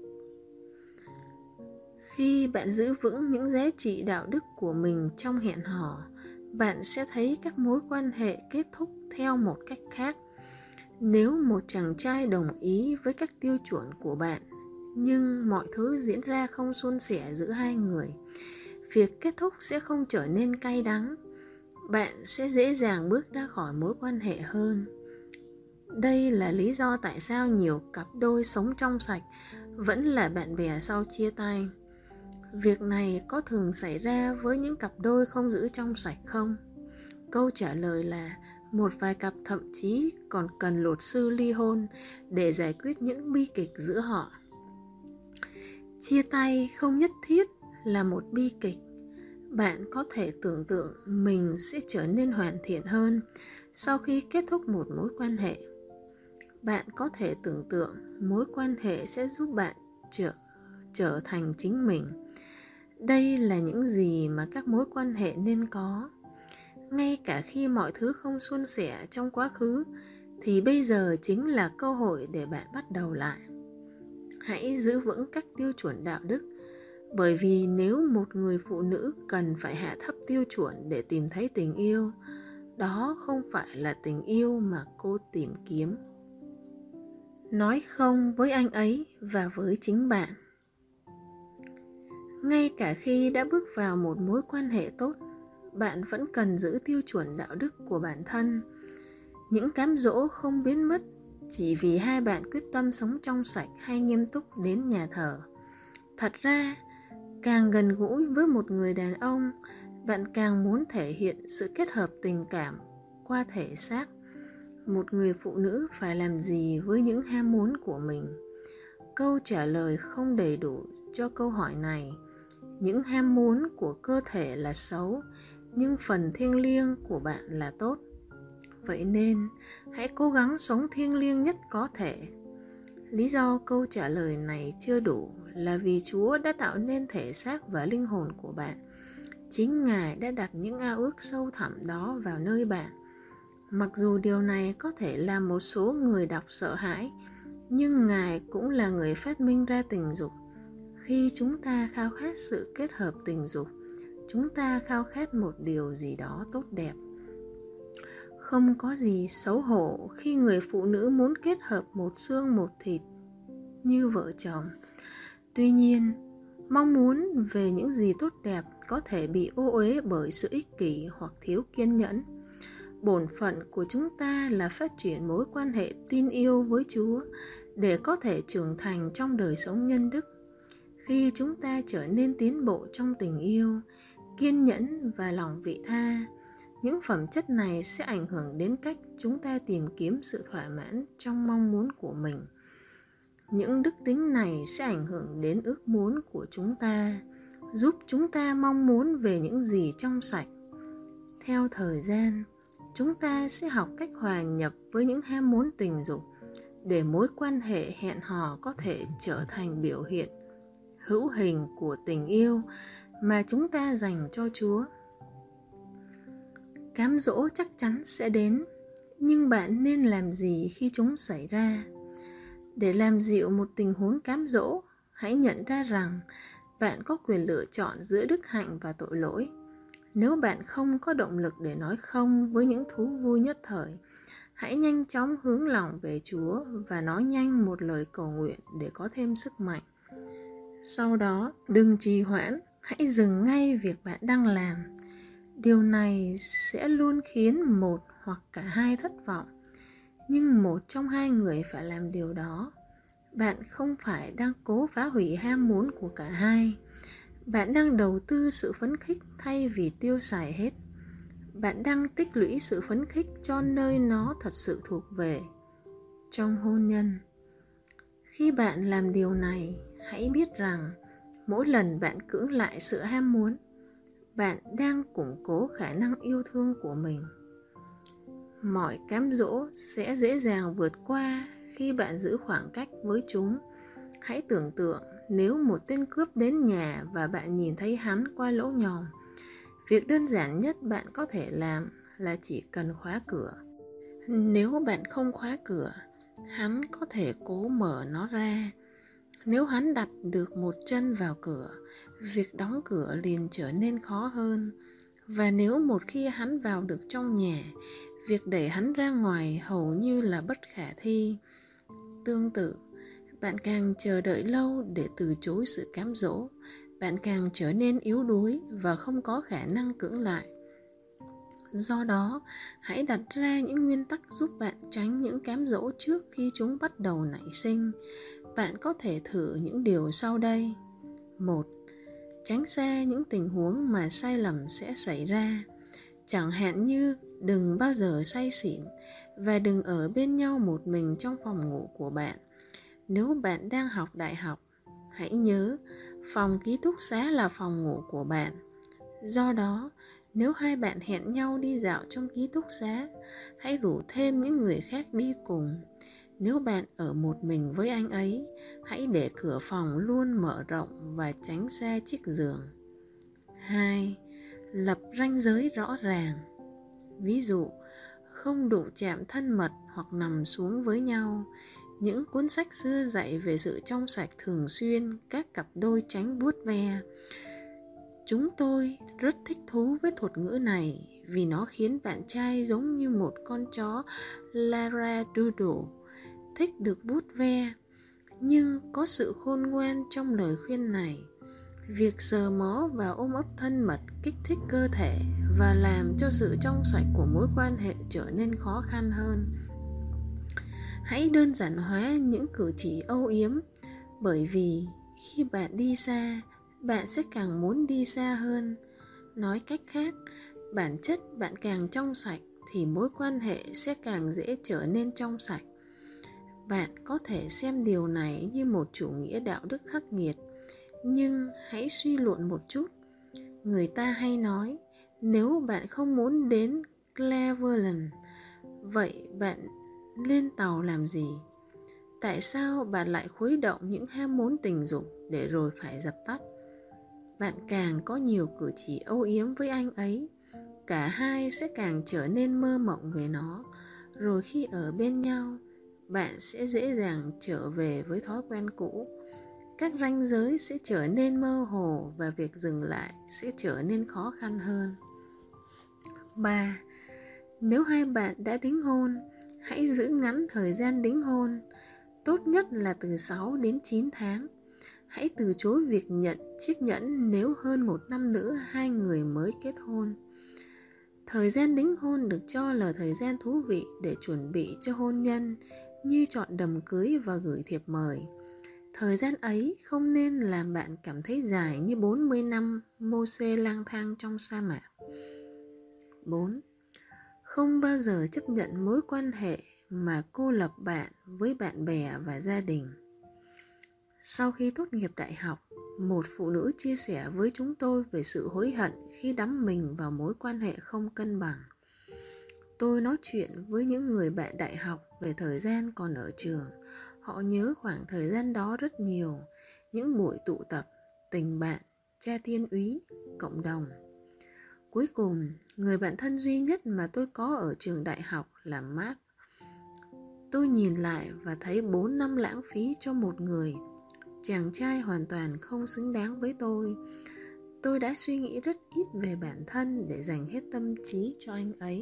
Khi bạn giữ vững những giá trị đạo đức của mình trong hẹn hò, bạn sẽ thấy các mối quan hệ kết thúc theo một cách khác. Nếu một chàng trai đồng ý với các tiêu chuẩn của bạn, nhưng mọi thứ diễn ra không suôn sẻ giữa hai người. Việc kết thúc sẽ không trở nên cay đắng. Bạn sẽ dễ dàng bước ra khỏi mối quan hệ hơn. Đây là lý do tại sao nhiều cặp đôi sống trong sạch vẫn là bạn bè sau chia tay. Việc này có thường xảy ra với những cặp đôi không giữ trong sạch không? Câu trả lời là một vài cặp thậm chí còn cần luật sư ly hôn để giải quyết những bi kịch giữa họ. Chia tay không nhất thiết là một bi kịch. Bạn có thể tưởng tượng mình sẽ trở nên hoàn thiện hơn sau khi kết thúc một mối quan hệ. Bạn có thể tưởng tượng mối quan hệ sẽ giúp bạn trở, trở thành chính mình. Đây là những gì mà các mối quan hệ nên có. Ngay cả khi mọi thứ không suôn sẻ trong quá khứ, thì bây giờ chính là cơ hội để bạn bắt đầu lại. Hãy giữ vững các tiêu chuẩn đạo đức, bởi vì nếu một người phụ nữ cần phải hạ thấp tiêu chuẩn để tìm thấy tình yêu, đó không phải là tình yêu mà cô tìm kiếm. Nói không với anh ấy và với chính bạn. Ngay cả khi đã bước vào một mối quan hệ tốt, bạn vẫn cần giữ tiêu chuẩn đạo đức của bản thân. Những cám dỗ không biến mất chỉ vì hai bạn quyết tâm sống trong sạch hay nghiêm túc đến nhà thờ. Thật ra, càng gần gũi với một người đàn ông, bạn càng muốn thể hiện sự kết hợp tình cảm qua thể xác. Một người phụ nữ phải làm gì với những ham muốn của mình? Câu trả lời không đầy đủ cho câu hỏi này. Những ham muốn của cơ thể là xấu, nhưng phần thiêng liêng của bạn là tốt. Vậy nên, hãy cố gắng sống thiêng liêng nhất có thể. Lý do câu trả lời này chưa đủ là vì Chúa đã tạo nên thể xác và linh hồn của bạn. Chính Ngài đã đặt những ao ước sâu thẳm đó vào nơi bạn. Mặc dù điều này có thể làm một số người đọc sợ hãi, nhưng Ngài cũng là người phát minh ra tình dục. Khi chúng ta khao khát sự kết hợp tình dục, chúng ta khao khát một điều gì đó tốt đẹp. Không có gì xấu hổ khi người phụ nữ muốn kết hợp một xương một thịt như vợ chồng. Tuy nhiên, mong muốn về những gì tốt đẹp có thể bị ô uế bởi sự ích kỷ hoặc thiếu kiên nhẫn. Bổn phận của chúng ta là phát triển mối quan hệ tin yêu với Chúa để có thể trưởng thành trong đời sống nhân đức. Khi chúng ta trở nên tiến bộ trong tình yêu, kiên nhẫn và lòng vị tha, những phẩm chất này sẽ ảnh hưởng đến cách chúng ta tìm kiếm sự thỏa mãn trong mong muốn của mình. Những đức tính này sẽ ảnh hưởng đến ước muốn của chúng ta, giúp chúng ta mong muốn về những gì trong sạch. Theo thời gian, chúng ta sẽ học cách hòa nhập với những ham muốn tình dục để mối quan hệ hẹn hò có thể trở thành biểu hiện hữu hình của tình yêu mà chúng ta dành cho Chúa. Cám dỗ chắc chắn sẽ đến, nhưng bạn nên làm gì khi chúng xảy ra? Để làm dịu một tình huống cám dỗ, hãy nhận ra rằng bạn có quyền lựa chọn giữa đức hạnh và tội lỗi. Nếu bạn không có động lực để nói không với những thú vui nhất thời, hãy nhanh chóng hướng lòng về Chúa và nói nhanh một lời cầu nguyện để có thêm sức mạnh. Sau đó, đừng trì hoãn, hãy dừng ngay việc bạn đang làm. Điều này sẽ luôn khiến một hoặc cả hai thất vọng, nhưng một trong hai người phải làm điều đó. Bạn không phải đang cố phá hủy ham muốn của cả hai. Bạn đang đầu tư sự phấn khích thay vì tiêu xài hết. Bạn đang tích lũy sự phấn khích cho nơi nó thật sự thuộc về. Trong hôn nhân, khi bạn làm điều này, hãy biết rằng mỗi lần bạn cưỡng lại sự ham muốn, bạn đang củng cố khả năng yêu thương của mình. Mọi cám dỗ sẽ dễ dàng vượt qua khi bạn giữ khoảng cách với chúng. Hãy tưởng tượng nếu một tên cướp đến nhà và bạn nhìn thấy hắn qua lỗ nhòm. Việc đơn giản nhất bạn có thể làm là chỉ cần khóa cửa. Nếu bạn không khóa cửa, hắn có thể cố mở nó ra. Nếu hắn đặt được một chân vào cửa, việc đóng cửa liền trở nên khó hơn. Và nếu một khi hắn vào được trong nhà, việc đẩy hắn ra ngoài hầu như là bất khả thi. Tương tự, Bạn càng chờ đợi lâu để từ chối sự cám dỗ, bạn càng trở nên yếu đuối và không có khả năng cưỡng lại. Do đó, hãy đặt ra những nguyên tắc giúp bạn tránh những cám dỗ trước khi chúng bắt đầu nảy sinh. Bạn có thể thử những điều sau đây. một. Tránh xa những tình huống mà sai lầm sẽ xảy ra. Chẳng hạn như đừng bao giờ say xỉn và đừng ở bên nhau một mình trong phòng ngủ của bạn. Nếu bạn đang học đại học, hãy nhớ phòng ký túc xá là phòng ngủ của bạn. Do đó, nếu hai bạn hẹn nhau đi dạo trong ký túc xá, hãy rủ thêm những người khác đi cùng. Nếu bạn ở một mình với anh ấy, hãy để cửa phòng luôn mở rộng và tránh xa chiếc giường. hai. Lập ranh giới rõ ràng. Ví dụ, không đụng chạm thân mật hoặc nằm xuống với nhau. Những cuốn sách xưa dạy về sự trong sạch thường xuyên các cặp đôi tránh vuốt ve. Chúng tôi rất thích thú với thuật ngữ này vì nó khiến bạn trai giống như một con chó Labradoodle, thích được vuốt ve. Nhưng có sự khôn ngoan trong lời khuyên này. Việc sờ mó và ôm ấp thân mật kích thích cơ thể và làm cho sự trong sạch của mối quan hệ trở nên khó khăn hơn. Hãy đơn giản hóa những cử chỉ âu yếm, bởi vì khi bạn đi xa, bạn sẽ càng muốn đi xa hơn. Nói cách khác, bản chất bạn càng trong sạch thì mối quan hệ sẽ càng dễ trở nên trong sạch. Bạn có thể xem điều này như một chủ nghĩa đạo đức khắc nghiệt, nhưng hãy suy luận một chút. Người ta hay nói, nếu bạn không muốn đến Cleveland, vậy bạn lên tàu làm gì? Tại sao bạn lại khuấy động những ham muốn tình dục để rồi phải dập tắt? Bạn càng có nhiều cử chỉ âu yếm với anh ấy, cả hai sẽ càng trở nên mơ mộng về nó. Rồi khi ở bên nhau, bạn sẽ dễ dàng trở về với thói quen cũ. Các ranh giới sẽ trở nên mơ hồ và việc dừng lại sẽ trở nên khó khăn hơn. ba. Nếu hai bạn đã đính hôn, hãy giữ ngắn thời gian đính hôn, tốt nhất là từ sáu đến chín tháng. Hãy từ chối việc nhận chiếc nhẫn nếu hơn một năm nữa hai người mới kết hôn. Thời gian đính hôn được cho là thời gian thú vị để chuẩn bị cho hôn nhân, như chọn đầm cưới và gửi thiệp mời. Thời gian ấy không nên làm bạn cảm thấy dài như bốn mươi năm Mô-sê lang thang trong sa mạc. bốn. Không bao giờ chấp nhận mối quan hệ mà cô lập bạn với bạn bè và gia đình. Sau khi tốt nghiệp đại học, một phụ nữ chia sẻ với chúng tôi về sự hối hận khi đắm mình vào mối quan hệ không cân bằng. Tôi nói chuyện với những người bạn đại học về thời gian còn ở trường. Họ nhớ khoảng thời gian đó rất nhiều, những buổi tụ tập, tình bạn, cha thiên úy, cộng đồng. Cuối cùng, người bạn thân duy nhất mà tôi có ở trường đại học là Mark. Tôi nhìn lại và thấy bốn năm lãng phí cho một người. Chàng trai hoàn toàn không xứng đáng với tôi. Tôi đã suy nghĩ rất ít về bản thân để dành hết tâm trí cho anh ấy.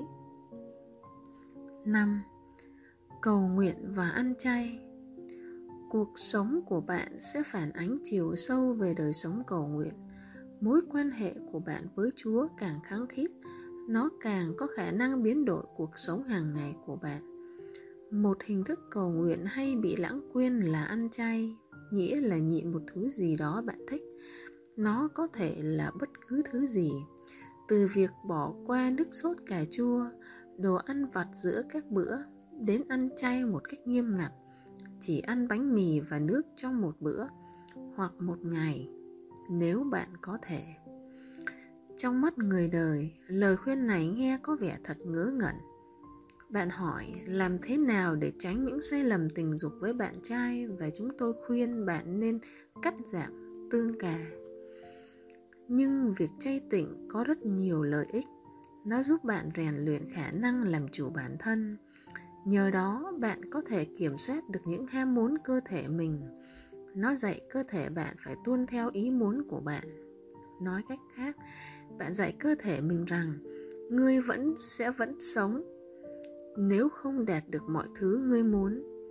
năm. Cầu nguyện và ăn chay. Cuộc sống của bạn sẽ phản ánh chiều sâu về đời sống cầu nguyện. Mối quan hệ của bạn với Chúa càng khăng khít, nó càng có khả năng biến đổi cuộc sống hàng ngày của bạn. Một hình thức cầu nguyện hay bị lãng quên là ăn chay, nghĩa là nhịn một thứ gì đó bạn thích. Nó có thể là bất cứ thứ gì, từ việc bỏ qua nước sốt cà chua, đồ ăn vặt giữa các bữa, đến ăn chay một cách nghiêm ngặt, chỉ ăn bánh mì và nước trong một bữa, hoặc một ngày, nếu bạn có thể. Trong mắt người đời, lời khuyên này nghe có vẻ thật ngớ ngẩn. Bạn hỏi làm thế nào để tránh những sai lầm tình dục với bạn trai, và chúng tôi khuyên bạn nên cắt giảm tương cà. Nhưng việc chay tịnh có rất nhiều lợi ích. Nó giúp bạn rèn luyện khả năng làm chủ bản thân. Nhờ đó bạn có thể kiểm soát được những ham muốn cơ thể mình. Nó dạy cơ thể bạn phải tuân theo ý muốn của bạn. Nói cách khác, bạn dạy cơ thể mình rằng ngươi vẫn sẽ vẫn sống nếu không đạt được mọi thứ ngươi muốn.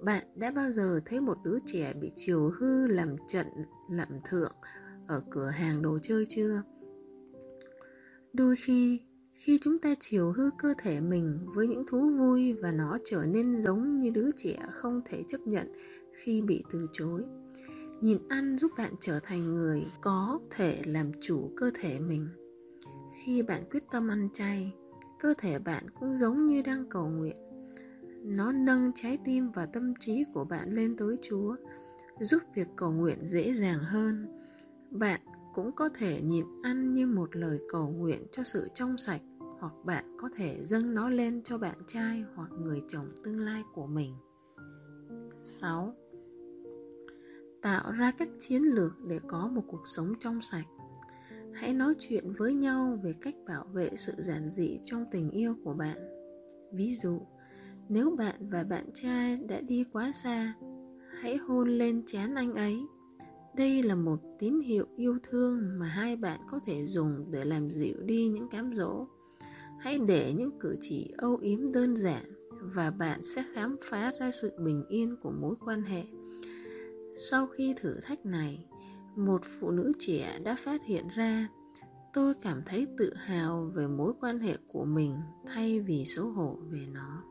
Bạn đã bao giờ thấy một đứa trẻ bị chiều hư làm trận lạm thượng ở cửa hàng đồ chơi chưa? Đôi khi, khi chúng ta chiều hư cơ thể mình với những thú vui và nó trở nên giống như đứa trẻ không thể chấp nhận khi bị từ chối. Nhịn ăn giúp bạn trở thành người có thể làm chủ cơ thể mình. Khi bạn quyết tâm ăn chay, cơ thể bạn cũng giống như đang cầu nguyện. Nó nâng trái tim và tâm trí của bạn lên tới Chúa, giúp việc cầu nguyện dễ dàng hơn. Bạn cũng có thể nhịn ăn như một lời cầu nguyện cho sự trong sạch, hoặc bạn có thể dâng nó lên cho bạn trai hoặc người chồng tương lai của mình. sáu. Tạo ra các chiến lược để có một cuộc sống trong sạch. Hãy nói chuyện với nhau về cách bảo vệ sự giản dị trong tình yêu của bạn. Ví dụ, nếu bạn và bạn trai đã đi quá xa, hãy hôn lên trán anh ấy. Đây là một tín hiệu yêu thương mà hai bạn có thể dùng để làm dịu đi những cám dỗ. Hãy để những cử chỉ âu yếm đơn giản và bạn sẽ khám phá ra sự bình yên của mối quan hệ. Sau khi thử thách này, một phụ nữ trẻ đã phát hiện ra, tôi cảm thấy tự hào về mối quan hệ của mình thay vì xấu hổ về nó.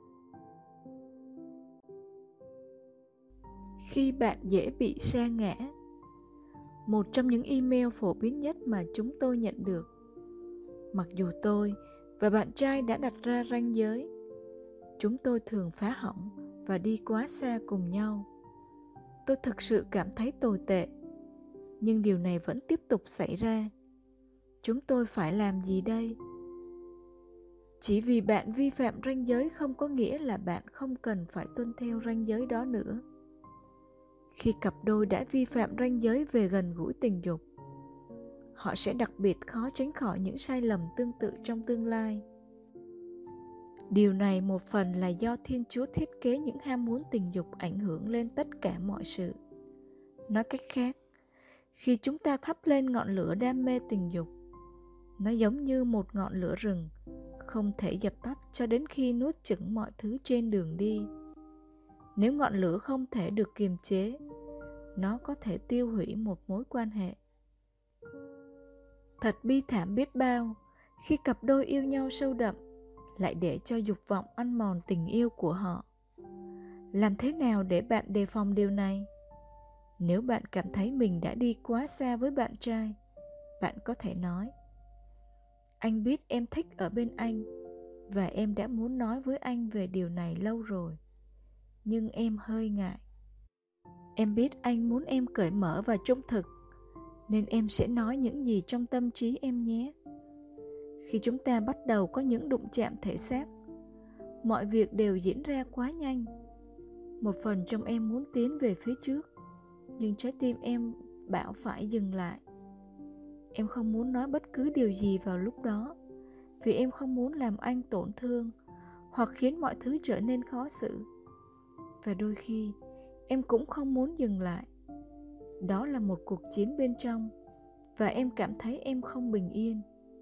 Khi bạn dễ bị sa ngã. Một trong những email phổ biến nhất mà chúng tôi nhận được. Mặc dù tôi và bạn trai đã đặt ra ranh giới, chúng tôi thường phá hỏng và đi quá xa cùng nhau. Tôi thực sự cảm thấy tồi tệ, nhưng điều này vẫn tiếp tục xảy ra. Chúng tôi phải làm gì đây? Chỉ vì bạn vi phạm ranh giới không có nghĩa là bạn không cần phải tuân theo ranh giới đó nữa. Khi cặp đôi đã vi phạm ranh giới về gần gũi tình dục, họ sẽ đặc biệt khó tránh khỏi những sai lầm tương tự trong tương lai. Điều này một phần là do Thiên Chúa thiết kế những ham muốn tình dục ảnh hưởng lên tất cả mọi sự. Nói cách khác, khi chúng ta thắp lên ngọn lửa đam mê tình dục, nó giống như một ngọn lửa rừng, không thể dập tắt cho đến khi nuốt chửng mọi thứ trên đường đi. Nếu ngọn lửa không thể được kiềm chế, nó có thể tiêu hủy một mối quan hệ. Thật bi thảm biết bao khi cặp đôi yêu nhau sâu đậm lại để cho dục vọng ăn mòn tình yêu của họ. Làm thế nào để bạn đề phòng điều này? Nếu bạn cảm thấy mình đã đi quá xa với bạn trai, bạn có thể nói: anh biết em thích ở bên anh và em đã muốn nói với anh về điều này lâu rồi, nhưng em hơi ngại. Em biết anh muốn em cởi mở và trung thực, nên em sẽ nói những gì trong tâm trí em nhé. Khi chúng ta bắt đầu có những đụng chạm thể xác, mọi việc đều diễn ra quá nhanh. Một phần trong em muốn tiến về phía trước, nhưng trái tim em bảo phải dừng lại. Em không muốn nói bất cứ điều gì vào lúc đó, vì em không muốn làm anh tổn thương hoặc khiến mọi thứ trở nên khó xử. Và đôi khi, em cũng không muốn dừng lại. Đó là một cuộc chiến bên trong, và em cảm thấy em không bình yên.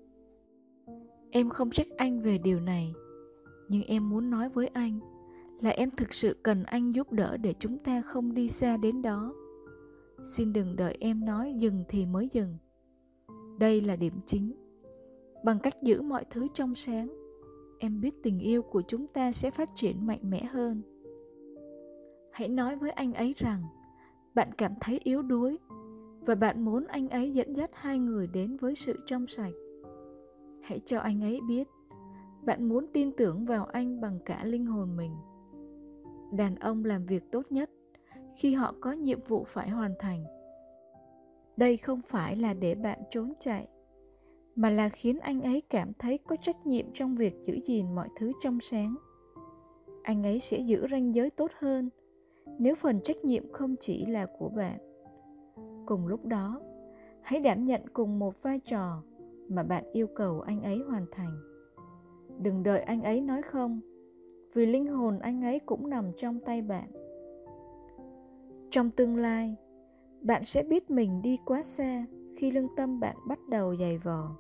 Em không trách anh về điều này, nhưng em muốn nói với anh là em thực sự cần anh giúp đỡ để chúng ta không đi xa đến đó. Xin đừng đợi em nói dừng thì mới dừng. Đây là điểm chính. Bằng cách giữ mọi thứ trong sáng, em biết tình yêu của chúng ta sẽ phát triển mạnh mẽ hơn. Hãy nói với anh ấy rằng bạn cảm thấy yếu đuối và bạn muốn anh ấy dẫn dắt hai người đến với sự trong sạch. Hãy cho anh ấy biết bạn muốn tin tưởng vào anh bằng cả linh hồn mình. Đàn ông làm việc tốt nhất khi họ có nhiệm vụ phải hoàn thành. Đây không phải là để bạn trốn chạy, mà là khiến anh ấy cảm thấy có trách nhiệm trong việc giữ gìn mọi thứ trong sáng. Anh ấy sẽ giữ ranh giới tốt hơn nếu phần trách nhiệm không chỉ là của bạn. Cùng lúc đó, hãy đảm nhận cùng một vai trò mà bạn yêu cầu anh ấy hoàn thành. Đừng đợi anh ấy nói không, vì linh hồn anh ấy cũng nằm trong tay bạn. Trong tương lai, bạn sẽ biết mình đi quá xa khi lương tâm bạn bắt đầu dày vò.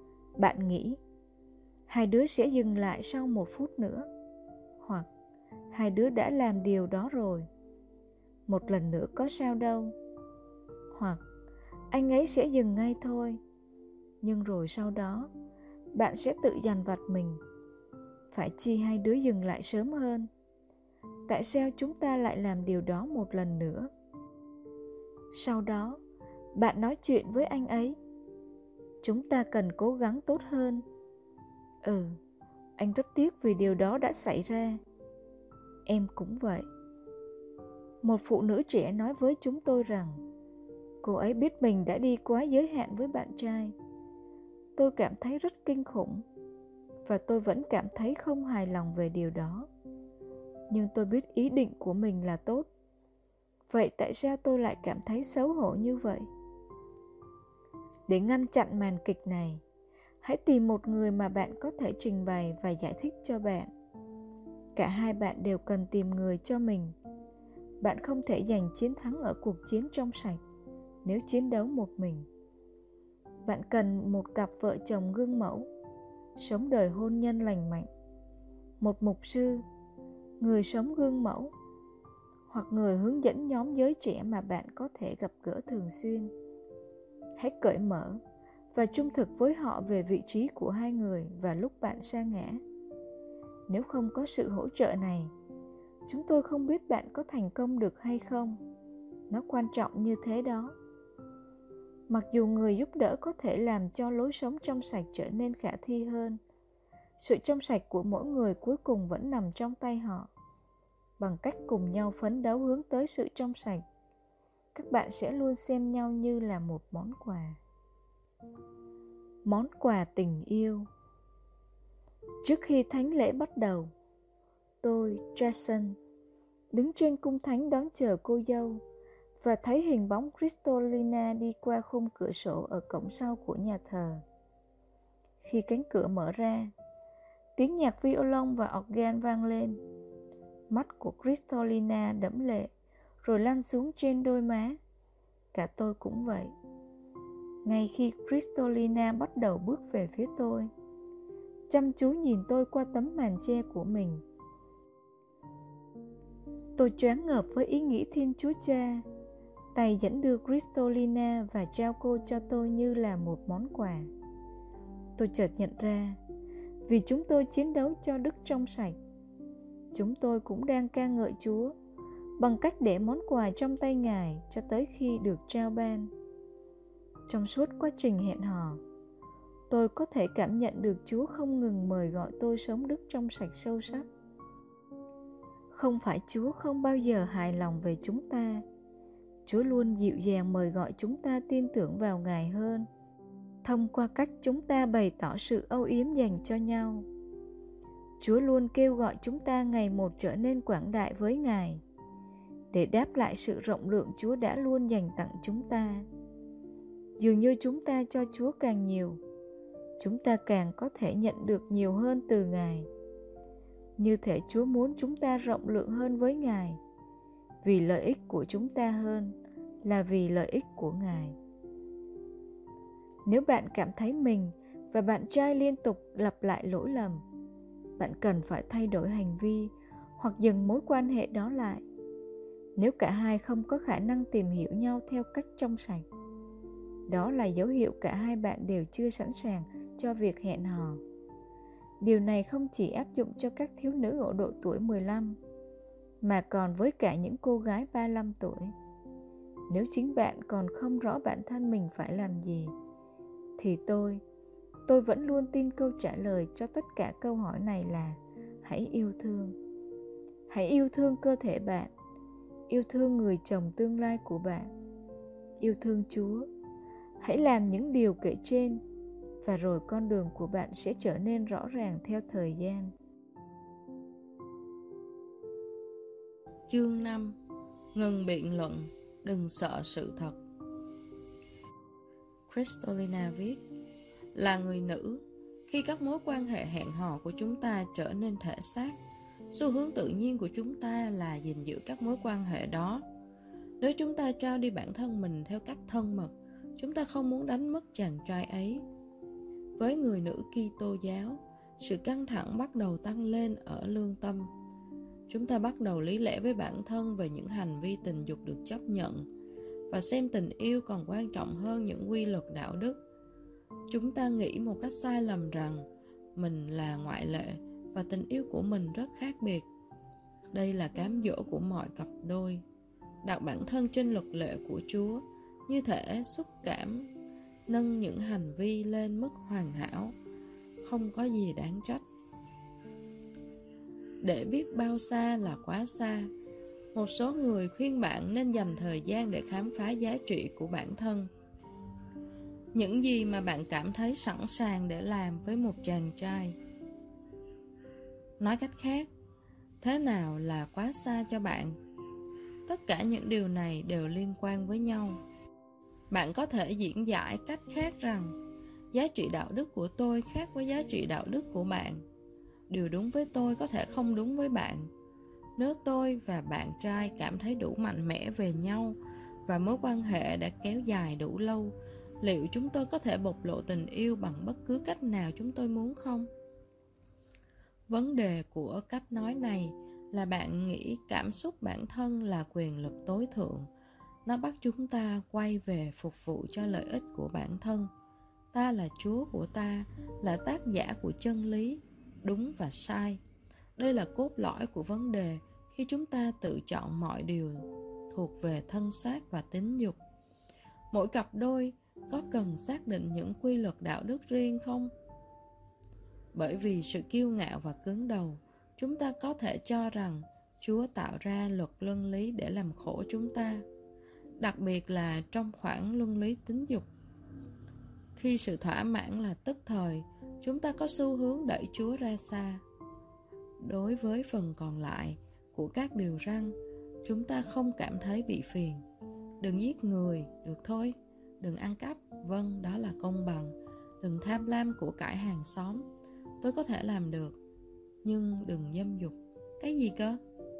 Bạn nghĩ hai đứa sẽ dừng lại sau một phút nữa, hoặc hai đứa đã làm điều đó rồi. Một lần nữa có sao đâu. Hoặc anh ấy sẽ dừng ngay thôi. Nhưng rồi sau đó, bạn sẽ tự dằn vặt mình. Phải chi hai đứa dừng lại sớm hơn? Tại sao chúng ta lại làm điều đó một lần nữa? Sau đó, bạn nói chuyện với anh ấy. Chúng ta cần cố gắng tốt hơn. Ừ, anh rất tiếc vì điều đó đã xảy ra. Em cũng vậy. Một phụ nữ trẻ nói với chúng tôi rằng cô ấy biết mình đã đi quá giới hạn với bạn trai. Tôi cảm thấy rất kinh khủng và tôi vẫn cảm thấy không hài lòng về điều đó. Nhưng tôi biết ý định của mình là tốt. Vậy tại sao tôi lại cảm thấy xấu hổ như vậy? Để ngăn chặn màn kịch này, hãy tìm một người mà bạn có thể trình bày và giải thích cho bạn. Cả hai bạn đều cần tìm người cho mình. Bạn không thể giành chiến thắng ở cuộc chiến trong sạch nếu chiến đấu một mình. Bạn cần một cặp vợ chồng gương mẫu, sống đời hôn nhân lành mạnh, một mục sư, người sống gương mẫu, hoặc người hướng dẫn nhóm giới trẻ mà bạn có thể gặp gỡ thường xuyên. Hãy cởi mở và trung thực với họ về vị trí của hai người và lúc bạn sa ngã. Nếu không có sự hỗ trợ này, chúng tôi không biết bạn có thành công được hay không. Nó quan trọng như thế đó. Mặc dù người giúp đỡ có thể làm cho lối sống trong sạch trở nên khả thi hơn, sự trong sạch của mỗi người cuối cùng vẫn nằm trong tay họ. Bằng cách cùng nhau phấn đấu hướng tới sự trong sạch, các bạn sẽ luôn xem nhau như là một món quà. Món quà tình yêu. Trước khi thánh lễ bắt đầu, tôi, Jason, đứng trên cung thánh đón chờ cô dâu và thấy hình bóng Kristolina đi qua khung cửa sổ ở cổng sau của nhà thờ. Khi cánh cửa mở ra, tiếng nhạc violon và organ vang lên. Mắt của Kristolina đẫm lệ rồi lăn xuống trên đôi má. Cả tôi cũng vậy. Ngay khi Kristolina bắt đầu bước về phía tôi, chăm chú nhìn tôi qua tấm màn che của mình, tôi choáng ngợp với ý nghĩ Thiên Chúa Cha, tay dẫn đưa Kristolina và trao cô cho tôi như là một món quà. Tôi chợt nhận ra, vì chúng tôi chiến đấu cho đức trong sạch, chúng tôi cũng đang ca ngợi Chúa bằng cách để món quà trong tay Ngài cho tới khi được trao ban. Trong suốt quá trình hẹn hò, tôi có thể cảm nhận được Chúa không ngừng mời gọi tôi sống đức trong sạch sâu sắc. Không phải Chúa không bao giờ hài lòng về chúng ta. Chúa luôn dịu dàng mời gọi chúng ta tin tưởng vào Ngài hơn, thông qua cách chúng ta bày tỏ sự âu yếm dành cho nhau. Chúa luôn kêu gọi chúng ta ngày một trở nên quảng đại với Ngài, để đáp lại sự rộng lượng Chúa đã luôn dành tặng chúng ta. Dường như chúng ta cho Chúa càng nhiều, chúng ta càng có thể nhận được nhiều hơn từ Ngài. Như thể Chúa muốn chúng ta rộng lượng hơn với Ngài, vì lợi ích của chúng ta hơn là vì lợi ích của Ngài. Nếu bạn cảm thấy mình và bạn trai liên tục lặp lại lỗi lầm, bạn cần phải thay đổi hành vi hoặc dừng mối quan hệ đó lại. Nếu cả hai không có khả năng tìm hiểu nhau theo cách trong sạch, đó là dấu hiệu cả hai bạn đều chưa sẵn sàng cho việc hẹn hò. Điều này không chỉ áp dụng cho các thiếu nữ ở độ tuổi mười lăm, mà còn với cả những cô gái ba mươi lăm tuổi. Nếu chính bạn còn không rõ bản thân mình phải làm gì, thì tôi, tôi vẫn luôn tin câu trả lời cho tất cả câu hỏi này là hãy yêu thương. Hãy yêu thương cơ thể bạn, yêu thương người chồng tương lai của bạn, yêu thương Chúa. Hãy làm những điều kể trên, và rồi con đường của bạn sẽ trở nên rõ ràng theo thời gian. Chương năm. Ngừng biện luận, đừng sợ sự thật. Kristolina viết, là người nữ, khi các mối quan hệ hẹn hò của chúng ta trở nên thể xác, xu hướng tự nhiên của chúng ta là gìn giữ các mối quan hệ đó. Nếu chúng ta trao đi bản thân mình theo cách thân mật, chúng ta không muốn đánh mất chàng trai ấy. Với người nữ Kitô giáo, sự căng thẳng bắt đầu tăng lên ở lương tâm. chúng ta bắt đầu lý lẽ với bản thân về những hành vi tình dục được chấp nhận và xem tình yêu còn quan trọng hơn những quy luật đạo đức. Chúng ta nghĩ một cách sai lầm rằng mình là ngoại lệ và tình yêu của mình rất khác biệt. Đây là cám dỗ của mọi cặp đôi. Đặt bản thân trên luật lệ của Chúa, như thể xúc cảm nâng những hành vi lên mức hoàn hảo, không có gì đáng trách. Để biết bao xa là quá xa, một số người khuyên bạn nên dành thời gian để khám phá giá trị của bản thân. Những gì mà bạn cảm thấy sẵn sàng để làm với một chàng trai. Nói cách khác, thế nào là quá xa cho bạn? Tất cả những điều này đều liên quan với nhau. Bạn có thể diễn giải cách khác rằng giá trị đạo đức của tôi khác với giá trị đạo đức của bạn. Điều đúng với tôi có thể không đúng với bạn. Nếu tôi và bạn trai cảm thấy đủ mạnh mẽ về nhau và mối quan hệ đã kéo dài đủ lâu, liệu chúng tôi có thể bộc lộ tình yêu bằng bất cứ cách nào chúng tôi muốn không? Vấn đề của cách nói này là bạn nghĩ cảm xúc bản thân là quyền lực tối thượng. Nó bắt chúng ta quay về phục vụ cho lợi ích của bản thân. Ta là Chúa của ta, là tác giả của chân lý, đúng và sai. Đây là cốt lõi của vấn đề khi chúng ta tự chọn mọi điều thuộc về thân xác và tính dục. Mỗi cặp đôi có cần xác định những quy luật đạo đức riêng không? Bởi vì sự kiêu ngạo và cứng đầu, chúng ta có thể cho rằng Chúa tạo ra luật luân lý để làm khổ chúng ta, đặc biệt là trong khoảng luân lý tính dục. Khi sự thỏa mãn là tức thời, chúng ta có xu hướng đẩy Chúa ra xa. Đối với phần còn lại của các điều răn, chúng ta không cảm thấy bị phiền. Đừng giết người, được thôi. Đừng ăn cắp, vâng, đó là công bằng. Đừng tham lam của cải hàng xóm, tôi có thể làm được. Nhưng đừng dâm dục. Cái gì cơ?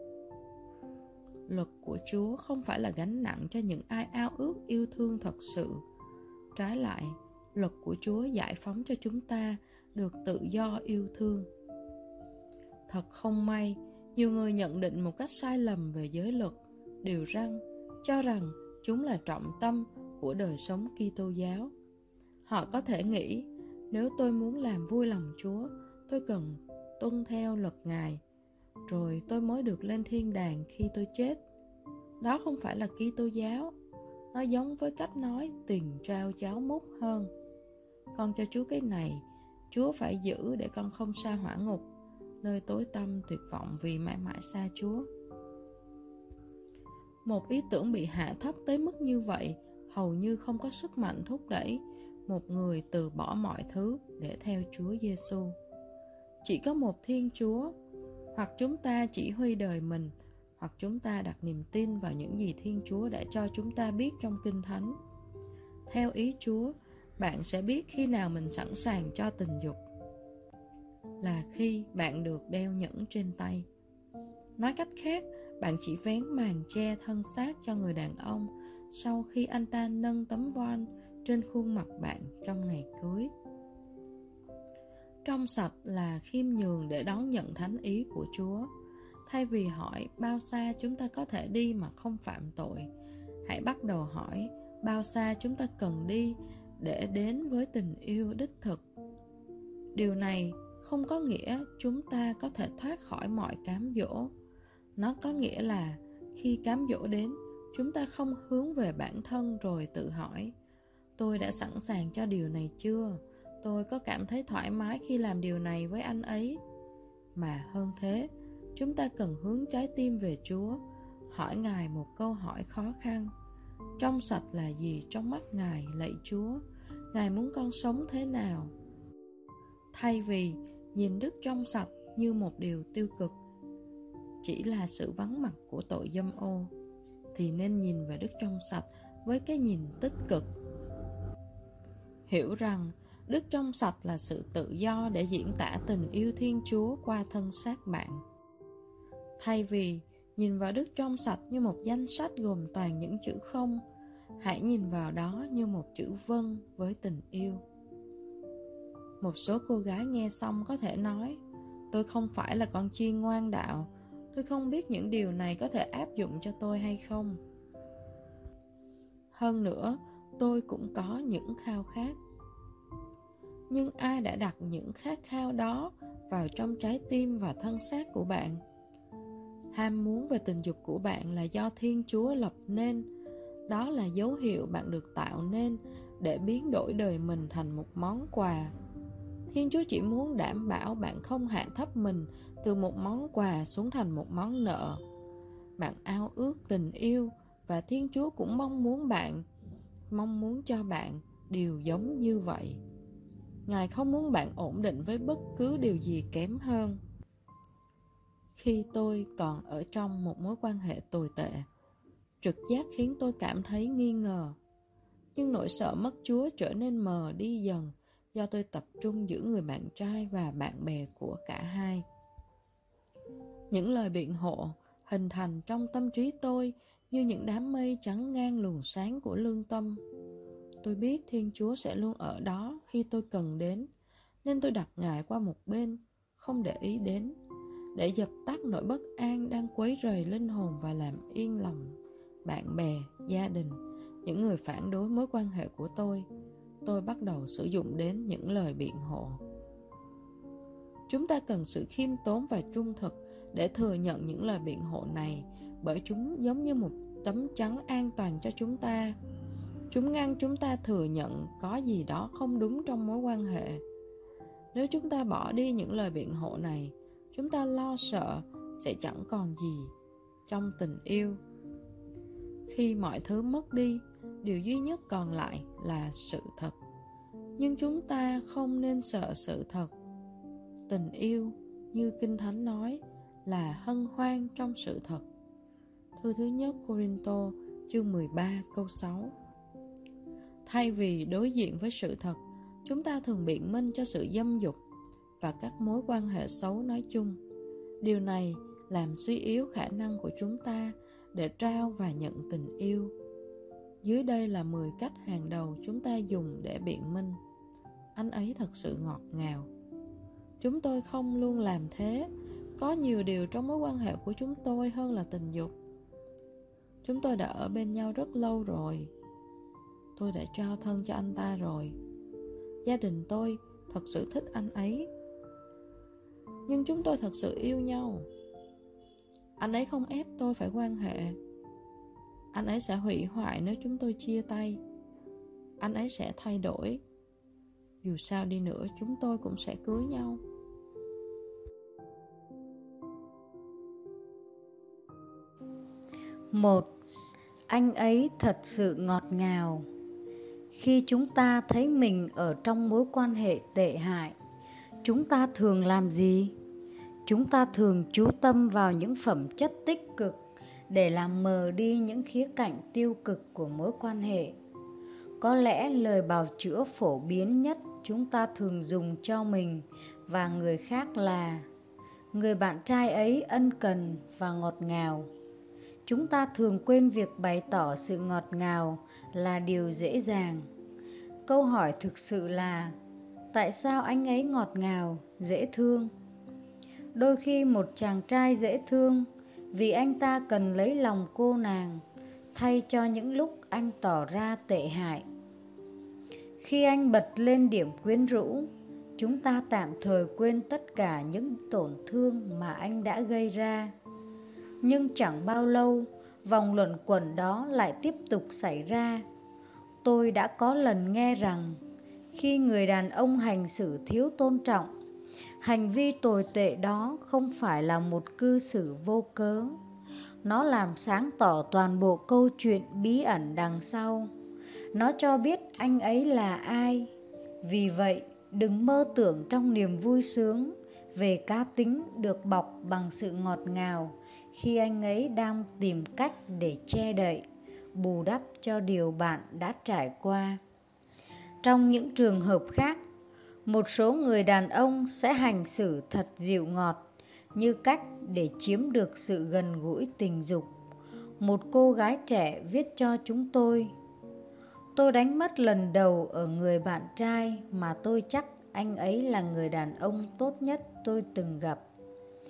Luật của Chúa không phải là gánh nặng cho những ai ao ước yêu thương thật sự. Trái lại, luật của Chúa giải phóng cho chúng ta được tự do yêu thương. Thật không may, nhiều người nhận định một cách sai lầm về giới luật, điều răn, cho rằng chúng là trọng tâm của đời sống Kitô giáo. Họ có thể nghĩ, nếu tôi muốn làm vui lòng Chúa, tôi cần tuân theo luật Ngài, rồi tôi mới được lên thiên đàng khi tôi chết. Đó không phải là Kitô giáo. Nó giống với cách nói tiền trao cháo múc hơn. Con cho Chúa cái này, Chúa phải giữ để con không sa hỏa ngục, nơi tối tăm tuyệt vọng vì mãi mãi xa Chúa. Một ý tưởng bị hạ thấp tới mức như vậy hầu như không có sức mạnh thúc đẩy một người từ bỏ mọi thứ để theo Chúa Giêsu. Chỉ có một Thiên Chúa, hoặc chúng ta chỉ huy đời mình, hoặc chúng ta đặt niềm tin vào những gì Thiên Chúa đã cho chúng ta biết trong Kinh Thánh. Theo ý Chúa, bạn sẽ biết khi nào mình sẵn sàng cho tình dục. Là khi bạn được đeo nhẫn trên tay. Nói cách khác, bạn chỉ vén màn che thân xác cho người đàn ông sau khi anh ta nâng tấm voan trên khuôn mặt bạn trong ngày cưới. Trong sạch là khiêm nhường để đón nhận thánh ý của Chúa. Thay vì hỏi bao xa chúng ta có thể đi mà không phạm tội, hãy bắt đầu hỏi bao xa chúng ta cần đi để đến với tình yêu đích thực. Điều này không có nghĩa chúng ta có thể thoát khỏi mọi cám dỗ. Nó có nghĩa là khi cám dỗ đến, chúng ta không hướng về bản thân rồi tự hỏi, tôi đã sẵn sàng cho điều này chưa? Tôi có cảm thấy thoải mái khi làm điều này với anh ấy? Mà hơn thế, chúng ta cần hướng trái tim về Chúa, hỏi Ngài một câu hỏi khó khăn. Trong sạch là gì trong mắt Ngài, lạy Chúa? Ngài muốn con sống thế nào? Thay vì nhìn đức trong sạch như một điều tiêu cực, chỉ là sự vắng mặt của tội dâm ô, thì nên nhìn về đức trong sạch với cái nhìn tích cực. Hiểu rằng đức trong sạch là sự tự do để diễn tả tình yêu Thiên Chúa qua thân xác bạn. Thay vì nhìn vào đức trong sạch như một danh sách gồm toàn những chữ không, hãy nhìn vào đó như một chữ vâng với tình yêu. Một số cô gái nghe xong có thể nói, tôi không phải là con chiên ngoan đạo, Tôi không biết những điều này có thể áp dụng cho tôi hay không. Hơn nữa, tôi cũng có những khao khát. Nhưng ai đã đặt những khát khao đó vào trong trái tim và thân xác của bạn? Ham muốn về tình dục của bạn là do Thiên Chúa lập nên. Đó là dấu hiệu bạn được tạo nên để biến đổi đời mình thành một món quà. Thiên Chúa chỉ muốn đảm bảo bạn không hạ thấp mình từ một món quà xuống thành một món nợ. Bạn ao ước tình yêu, và Thiên Chúa cũng mong muốn bạn, mong muốn cho bạn điều giống như vậy. Ngài không muốn bạn ổn định với bất cứ điều gì kém hơn. Khi tôi còn ở trong một mối quan hệ tồi tệ, trực giác khiến tôi cảm thấy nghi ngờ. Nhưng nỗi sợ mất Chúa trở nên mờ đi dần do tôi tập trung giữa người bạn trai và bạn bè của cả hai. Những lời biện hộ hình thành trong tâm trí tôi như những đám mây chắn ngang luồng sáng của lương tâm. Tôi biết Thiên Chúa sẽ luôn ở đó khi tôi cần đến, nên tôi đặt Ngài qua một bên, không để ý đến, để dập tắt nỗi bất an đang quấy rầy linh hồn và làm yên lòng bạn bè, gia đình, những người phản đối mối quan hệ của tôi. Tôi bắt đầu sử dụng đến những lời biện hộ. Chúng ta cần sự khiêm tốn và trung thực để thừa nhận những lời biện hộ này, bởi chúng giống như một tấm chắn an toàn cho chúng ta. Chúng ngăn chúng ta thừa nhận có gì đó không đúng trong mối quan hệ. Nếu chúng ta bỏ đi những lời biện hộ này, chúng ta lo sợ sẽ chẳng còn gì trong tình yêu. Khi mọi thứ mất đi, điều duy nhất còn lại là sự thật. Nhưng chúng ta không nên sợ sự thật. Tình yêu, như Kinh Thánh nói, là hân hoan trong sự thật. Thư thứ nhất Cô-rinh-tô chương mười ba câu sáu. Thay vì đối diện với sự thật, chúng ta thường biện minh cho sự dâm dục và các mối quan hệ xấu nói chung. Điều này làm suy yếu khả năng của chúng ta để trao và nhận tình yêu. Dưới đây là mười cách hàng đầu chúng ta dùng để biện minh. Anh ấy thật sự ngọt ngào. Chúng tôi không luôn làm thế. Có nhiều điều trong mối quan hệ của chúng tôi hơn là tình dục. Chúng tôi đã ở bên nhau rất lâu rồi. Tôi đã trao thân cho anh ta rồi. Gia đình tôi thật sự thích anh ấy. Nhưng chúng tôi thật sự yêu nhau. Anh ấy không ép tôi phải quan hệ. Anh ấy sẽ hủy hoại nếu chúng tôi chia tay. Anh ấy sẽ thay đổi. Dù sao đi nữa, chúng tôi cũng sẽ cưới nhau. Một, anh ấy thật sự ngọt ngào. Khi chúng ta thấy mình ở trong mối quan hệ tệ hại, chúng ta thường làm gì? Chúng ta thường chú tâm vào những phẩm chất tích cực để làm mờ đi những khía cạnh tiêu cực của mối quan hệ. Có lẽ lời bào chữa phổ biến nhất chúng ta thường dùng cho mình và người khác là: người bạn trai ấy ân cần và ngọt ngào. Chúng ta thường quên việc bày tỏ sự ngọt ngào là điều dễ dàng. Câu hỏi thực sự là: tại sao anh ấy ngọt ngào, dễ thương? Đôi khi một chàng trai dễ thương vì anh ta cần lấy lòng cô nàng, thay cho những lúc anh tỏ ra tệ hại. Khi anh bật lên điểm quyến rũ, chúng ta tạm thời quên tất cả những tổn thương mà anh đã gây ra. Nhưng chẳng bao lâu, vòng luẩn quẩn đó lại tiếp tục xảy ra. Tôi đã có lần nghe rằng khi người đàn ông hành xử thiếu tôn trọng, hành vi tồi tệ đó không phải là một cư xử vô cớ. Nó làm sáng tỏ toàn bộ câu chuyện bí ẩn đằng sau. Nó cho biết anh ấy là ai. Vì vậy, đừng mơ tưởng trong niềm vui sướng về cá tính được bọc bằng sự ngọt ngào khi anh ấy đang tìm cách để che đậy, bù đắp cho điều bạn đã trải qua. Trong những trường hợp khác, một số người đàn ông sẽ hành xử thật dịu ngọt như cách để chiếm được sự gần gũi tình dục. Một cô gái trẻ viết cho chúng tôi: tôi đánh mất lần đầu ở người bạn trai mà tôi chắc anh ấy là người đàn ông tốt nhất tôi từng gặp.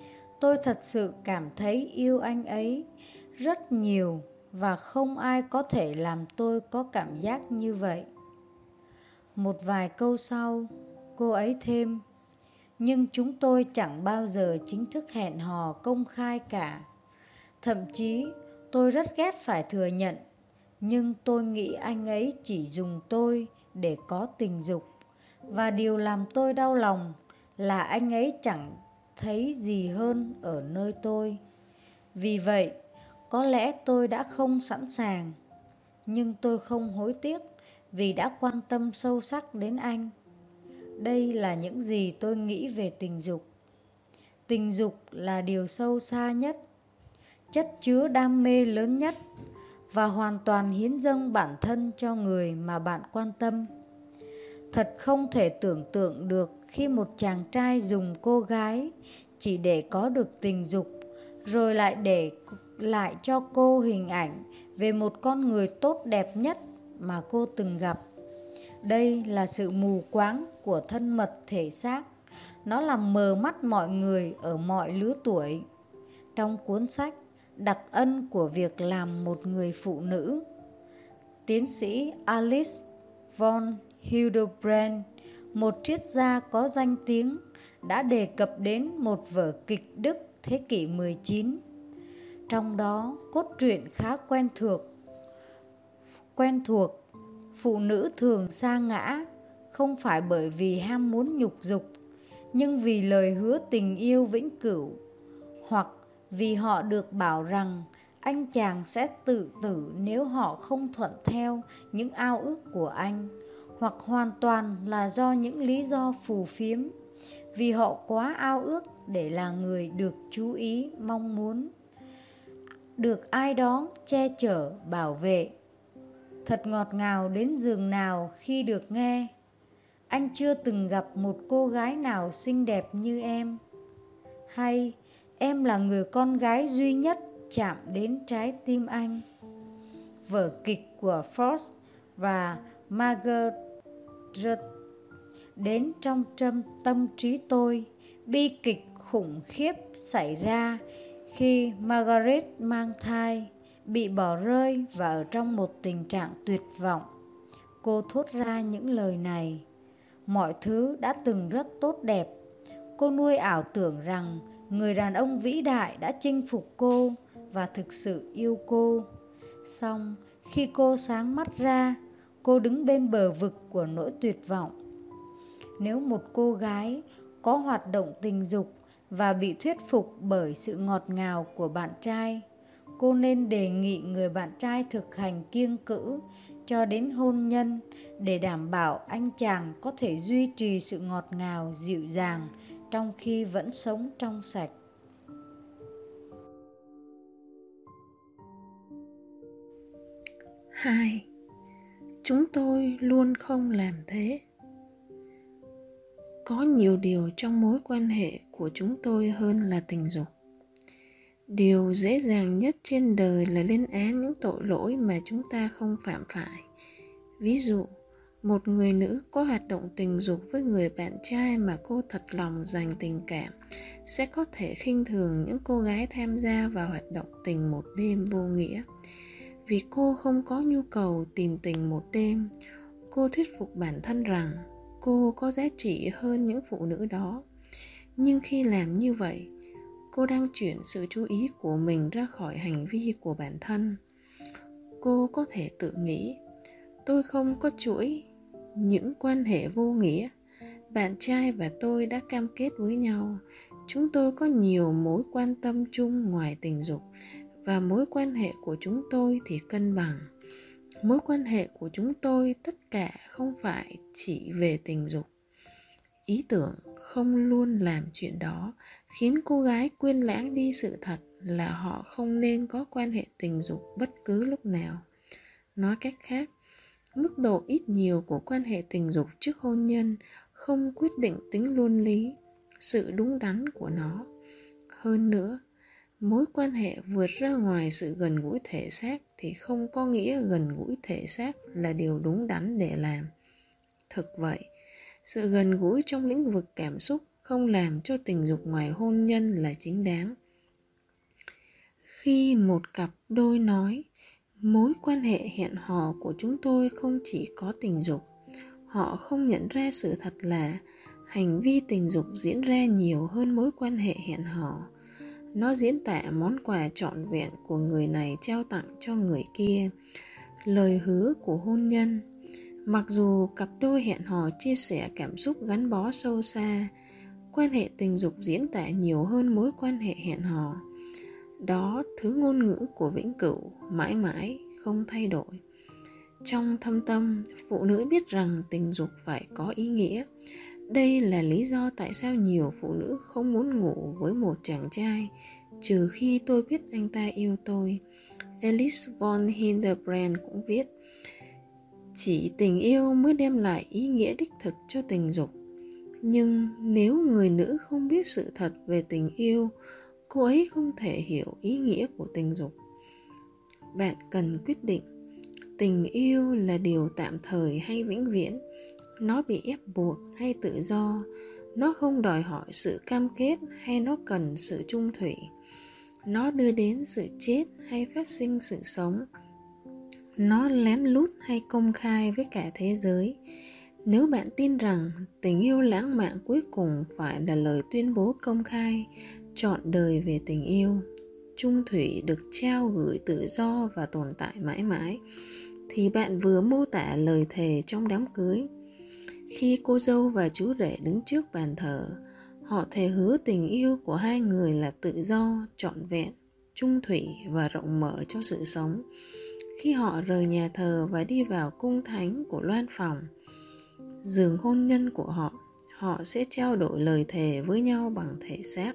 tôi thật sự cảm thấy yêu anh ấy rất nhiều và không ai có thể làm tôi có cảm giác như vậy. Một vài câu sau, cô ấy thêm, nhưng chúng tôi chẳng bao giờ chính thức hẹn hò công khai cả. Thậm chí tôi rất ghét phải thừa nhận, nhưng tôi nghĩ anh ấy chỉ dùng tôi để có tình dục. Và điều làm tôi đau lòng là anh ấy chẳng thấy gì hơn ở nơi tôi. Vì vậy, có lẽ tôi đã không sẵn sàng, nhưng tôi không hối tiếc vì đã quan tâm sâu sắc đến anh. Đây là những gì tôi nghĩ về tình dục. Tình dục là điều sâu xa nhất, chất chứa đam mê lớn nhất và hoàn toàn hiến dâng bản thân cho người mà bạn quan tâm. Thật không thể tưởng tượng được khi một chàng trai dùng cô gái chỉ để có được tình dục, rồi lại để lại cho cô hình ảnh về một con người tốt đẹp nhất mà cô từng gặp. Đây là sự mù quáng của thân mật thể xác. Nó làm mờ mắt mọi người ở mọi lứa tuổi. Trong cuốn sách Đặc ân của việc làm một người phụ nữ, tiến sĩ Alice von Hildebrand, một triết gia có danh tiếng, đã đề cập đến một vở kịch Đức thế kỷ mười chín. Trong đó, cốt truyện khá quen thuộc. Quen thuộc, phụ nữ thường sa ngã, không phải bởi vì ham muốn nhục dục, nhưng vì lời hứa tình yêu vĩnh cửu, hoặc vì họ được bảo rằng anh chàng sẽ tự tử nếu họ không thuận theo những ao ước của anh, hoặc hoàn toàn là do những lý do phù phiếm, vì họ quá ao ước để là người được chú ý, mong muốn được ai đó che chở, bảo vệ. Thật ngọt ngào đến giường nào khi được nghe, anh chưa từng gặp một cô gái nào xinh đẹp như em, hay em là người con gái duy nhất chạm đến trái tim anh. Vở kịch của Faust và Margaret đến trong tâm, tâm trí tôi. Bi kịch khủng khiếp xảy ra khi Margaret mang thai, bị bỏ rơi và ở trong một tình trạng tuyệt vọng. Cô thốt ra những lời này: mọi thứ đã từng rất tốt đẹp. Cô nuôi ảo tưởng rằng người đàn ông vĩ đại đã chinh phục cô và thực sự yêu cô. Song khi cô sáng mắt ra, cô đứng bên bờ vực của nỗi tuyệt vọng. Nếu một cô gái có hoạt động tình dục và bị thuyết phục bởi sự ngọt ngào của bạn trai, cô nên đề nghị người bạn trai thực hành kiêng cữ cho đến hôn nhân để đảm bảo anh chàng có thể duy trì sự ngọt ngào dịu dàng trong khi vẫn sống trong sạch. Hai, chúng tôi luôn không làm thế. Có nhiều điều trong mối quan hệ của chúng tôi hơn là tình dục. Điều dễ dàng nhất trên đời là lên án những tội lỗi mà chúng ta không phạm phải. Ví dụ, một người nữ có hoạt động tình dục với người bạn trai mà cô thật lòng dành tình cảm sẽ có thể khinh thường những cô gái tham gia vào hoạt động tình một đêm vô nghĩa. Vì cô không có nhu cầu tìm tình một đêm, cô thuyết phục bản thân rằng cô có giá trị hơn những phụ nữ đó. Nhưng khi làm như vậy, cô đang chuyển sự chú ý của mình ra khỏi hành vi của bản thân. Cô có thể tự nghĩ, tôi không có chuỗi những quan hệ vô nghĩa. Bạn trai và tôi đã cam kết với nhau. Chúng tôi có nhiều mối quan tâm chung ngoài tình dục, và mối quan hệ của chúng tôi thì cân bằng. Mối quan hệ của chúng tôi tất cả không phải chỉ về tình dục. Ý tưởng không luôn làm chuyện đó khiến cô gái quên lãng đi sự thật là họ không nên có quan hệ tình dục bất cứ lúc nào. Nói cách khác, mức độ ít nhiều của quan hệ tình dục trước hôn nhân không quyết định tính luân lý, sự đúng đắn của nó. Hơn nữa, mối quan hệ vượt ra ngoài sự gần gũi thể xác thì không có nghĩa gần gũi thể xác là điều đúng đắn để làm. Thực vậy, sự gần gũi trong lĩnh vực cảm xúc không làm cho tình dục ngoài hôn nhân là chính đáng. Khi một cặp đôi nói mối quan hệ hẹn hò của chúng tôi không chỉ có tình dục, họ không nhận ra sự thật là hành vi tình dục diễn ra nhiều hơn mối quan hệ hẹn hò. Nó diễn tả món quà trọn vẹn của người này trao tặng cho người kia, lời hứa của hôn nhân. Mặc dù cặp đôi hẹn hò chia sẻ cảm xúc gắn bó sâu xa, quan hệ tình dục diễn tả nhiều hơn mối quan hệ hẹn hò. Đó thứ ngôn ngữ của vĩnh cửu, mãi mãi không thay đổi. Trong thâm tâm, phụ nữ biết rằng tình dục phải có ý nghĩa. Đây là lý do tại sao nhiều phụ nữ không muốn ngủ với một chàng trai trừ khi tôi biết anh ta yêu tôi. Alice von Hildebrand cũng viết, chỉ tình yêu mới đem lại ý nghĩa đích thực cho tình dục. Nhưng nếu người nữ không biết sự thật về tình yêu, cô ấy không thể hiểu ý nghĩa của tình dục. Bạn cần quyết định, tình yêu là điều tạm thời hay vĩnh viễn? Nó bị ép buộc hay tự do? Nó không đòi hỏi sự cam kết hay nó cần sự chung thủy? Nó đưa đến sự chết hay phát sinh sự sống? Nó lén lút hay công khai với cả thế giới? Nếu bạn tin rằng tình yêu lãng mạn cuối cùng phải là lời tuyên bố công khai trọn đời về tình yêu, chung thủy được trao gửi tự do và tồn tại mãi mãi, thì bạn vừa mô tả lời thề trong đám cưới. Khi cô dâu và chú rể đứng trước bàn thờ, họ thề hứa tình yêu của hai người là tự do, trọn vẹn, chung thủy và rộng mở cho sự sống. Khi họ rời nhà thờ và đi vào cung thánh của loan phòng, giường hôn nhân của họ, họ sẽ trao đổi lời thề với nhau bằng thể xác.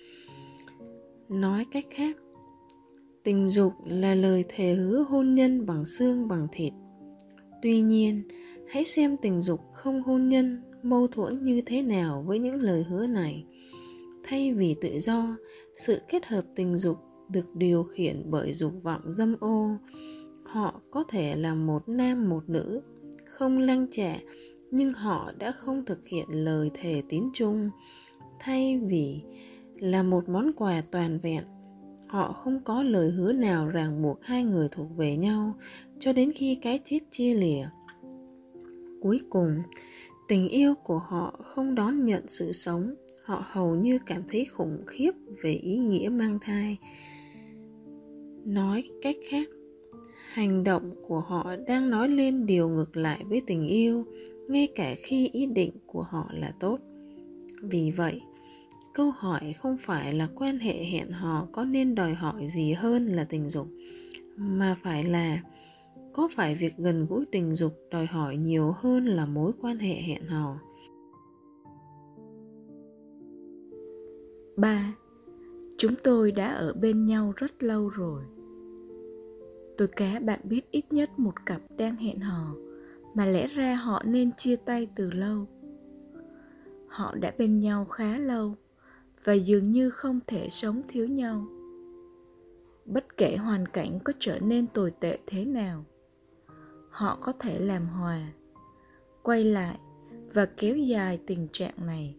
Nói cách khác, tình dục là lời thề hứa hôn nhân bằng xương bằng thịt. Tuy nhiên, hãy xem tình dục không hôn nhân mâu thuẫn như thế nào với những lời hứa này. Thay vì tự do, sự kết hợp tình dục được điều khiển bởi dục vọng dâm ô. Họ có thể là một nam một nữ, không lăng trạ, nhưng họ đã không thực hiện lời thề tín chung. Thay vì là một món quà toàn vẹn, họ không có lời hứa nào ràng buộc hai người thuộc về nhau cho đến khi cái chết chia lìa. Cuối cùng, tình yêu của họ không đón nhận sự sống. Họ hầu như cảm thấy khủng khiếp về ý nghĩa mang thai. Nói cách khác, hành động của họ đang nói lên điều ngược lại với tình yêu, ngay cả khi ý định của họ là tốt. Vì vậy, câu hỏi không phải là quan hệ hẹn hò có nên đòi hỏi gì hơn là tình dục, mà phải là có phải việc gần gũi tình dục đòi hỏi nhiều hơn là mối quan hệ hẹn hò. ba. Chúng tôi đã ở bên nhau rất lâu rồi. Tôi cá bạn biết ít nhất một cặp đang hẹn hò mà lẽ ra họ nên chia tay từ lâu. Họ đã bên nhau khá lâu và dường như không thể sống thiếu nhau. Bất kể hoàn cảnh có trở nên tồi tệ thế nào, họ có thể làm hòa, quay lại và kéo dài tình trạng này.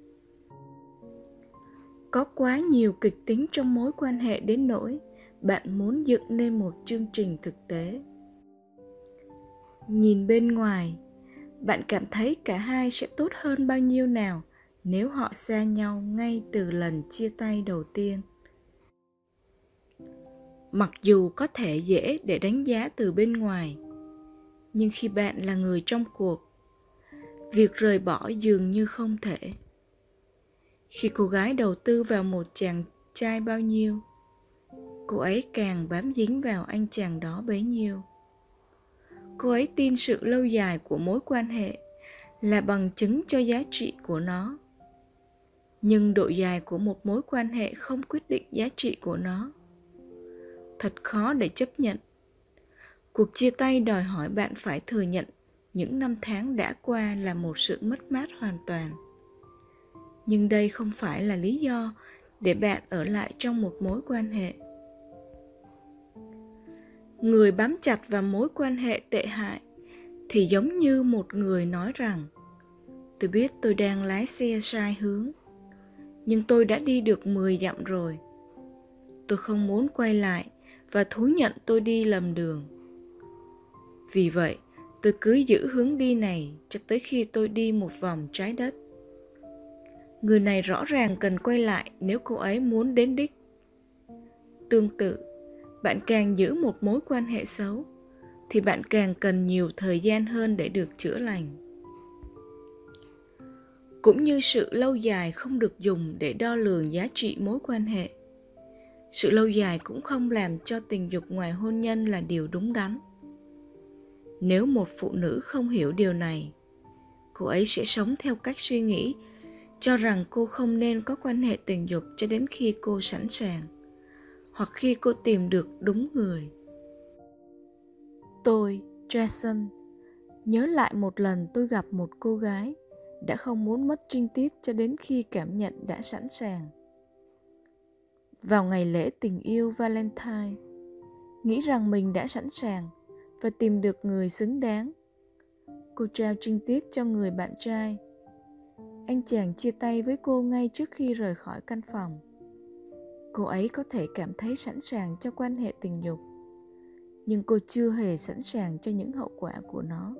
Có quá nhiều kịch tính trong mối quan hệ đến nỗi bạn muốn dựng nên một chương trình thực tế. Nhìn bên ngoài, bạn cảm thấy cả hai sẽ tốt hơn bao nhiêu nào nếu họ xa nhau ngay từ lần chia tay đầu tiên. Mặc dù có thể dễ để đánh giá từ bên ngoài, nhưng khi bạn là người trong cuộc, việc rời bỏ dường như không thể. Khi cô gái đầu tư vào một chàng trai bao nhiêu, cô ấy càng bám dính vào anh chàng đó bấy nhiêu. Cô ấy tin sự lâu dài của mối quan hệ là bằng chứng cho giá trị của nó. Nhưng độ dài của một mối quan hệ không quyết định giá trị của nó. Thật khó để chấp nhận. Cuộc chia tay đòi hỏi bạn phải thừa nhận những năm tháng đã qua là một sự mất mát hoàn toàn. Nhưng đây không phải là lý do để bạn ở lại trong một mối quan hệ. Người bám chặt vào mối quan hệ tệ hại thì giống như một người nói rằng: tôi biết tôi đang lái xe sai hướng, Nhưng tôi đã đi được mười dặm rồi. Tôi không muốn quay lại và thú nhận tôi đi lầm đường. Vì vậy, tôi cứ giữ hướng đi này cho tới khi tôi đi một vòng trái đất. Người này rõ ràng cần quay lại nếu cô ấy muốn đến đích. Tương tự, bạn càng giữ một mối quan hệ xấu, thì bạn càng cần nhiều thời gian hơn để được chữa lành. Cũng như sự lâu dài không được dùng để đo lường giá trị mối quan hệ, sự lâu dài cũng không làm cho tình dục ngoài hôn nhân là điều đúng đắn. Nếu một phụ nữ không hiểu điều này, cô ấy sẽ sống theo cách suy nghĩ cho rằng cô không nên có quan hệ tình dục cho đến khi cô sẵn sàng, hoặc khi cô tìm được đúng người. Tôi, Jason, nhớ lại một lần tôi gặp một cô gái đã không muốn mất trinh tiết cho đến khi cảm nhận đã sẵn sàng. Vào ngày lễ tình yêu Valentine, nghĩ rằng mình đã sẵn sàng và tìm được người xứng đáng, cô trao trinh tiết cho người bạn trai. Anh chàng chia tay với cô ngay trước khi rời khỏi căn phòng. Cô ấy có thể cảm thấy sẵn sàng cho quan hệ tình dục, nhưng cô chưa hề sẵn sàng cho những hậu quả của nó.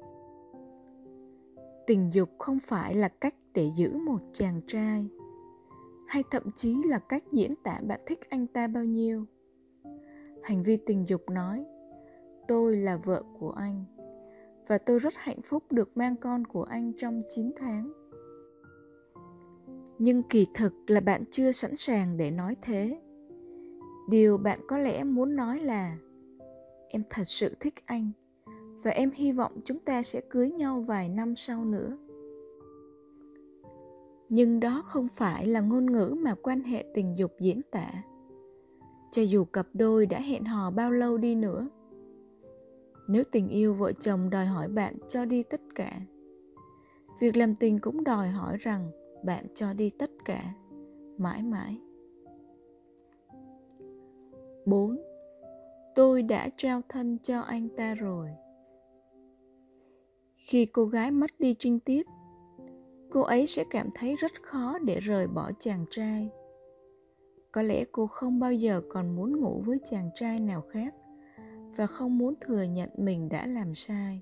Tình dục không phải là cách để giữ một chàng trai, hay thậm chí là cách diễn tả bạn thích anh ta bao nhiêu. Hành vi tình dục nói, tôi là vợ của anh, và tôi rất hạnh phúc được mang con của anh trong chín tháng. Nhưng kỳ thực là bạn chưa sẵn sàng để nói thế. Điều bạn có lẽ muốn nói là, em thật sự thích anh, và em hy vọng chúng ta sẽ cưới nhau vài năm sau nữa. Nhưng đó không phải là ngôn ngữ mà quan hệ tình dục diễn tả, cho dù cặp đôi đã hẹn hò bao lâu đi nữa. Nếu tình yêu vợ chồng đòi hỏi bạn cho đi tất cả, việc làm tình cũng đòi hỏi rằng bạn cho đi tất cả, mãi mãi. bốn. Tôi đã trao thân cho anh ta rồi. Khi cô gái mất đi trinh tiết, cô ấy sẽ cảm thấy rất khó để rời bỏ chàng trai. Có lẽ cô không bao giờ còn muốn ngủ với chàng trai nào khác và không muốn thừa nhận mình đã làm sai.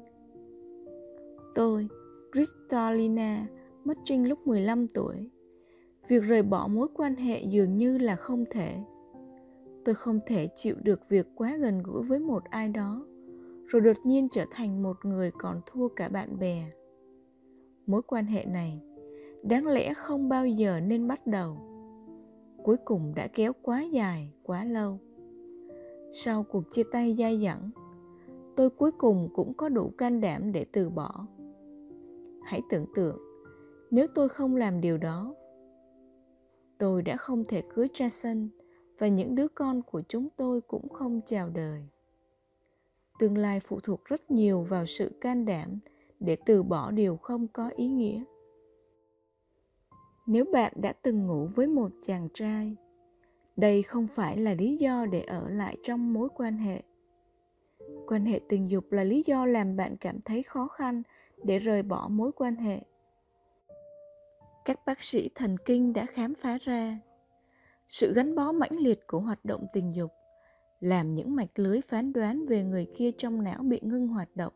Tôi, Kristalina, mất trinh lúc mười lăm tuổi. Việc rời bỏ mối quan hệ dường như là không thể. Tôi không thể chịu được việc quá gần gũi với một ai đó, rồi đột nhiên trở thành một người còn thua cả bạn bè. Mối quan hệ này đáng lẽ không bao giờ nên bắt đầu, cuối cùng đã kéo quá dài, quá lâu. Sau cuộc chia tay dai dẳng, tôi cuối cùng cũng có đủ can đảm để từ bỏ. Hãy tưởng tượng, nếu tôi không làm điều đó, tôi đã không thể cưới Jason và những đứa con của chúng tôi cũng không chào đời. Tương lai phụ thuộc rất nhiều vào sự can đảm để từ bỏ điều không có ý nghĩa. Nếu bạn đã từng ngủ với một chàng trai, đây không phải là lý do để ở lại trong mối quan hệ. Quan hệ tình dục là lý do làm bạn cảm thấy khó khăn để rời bỏ mối quan hệ. Các bác sĩ thần kinh đã khám phá ra sự gắn bó mãnh liệt của hoạt động tình dục làm những mạch lưới phán đoán về người kia trong não bị ngưng hoạt động.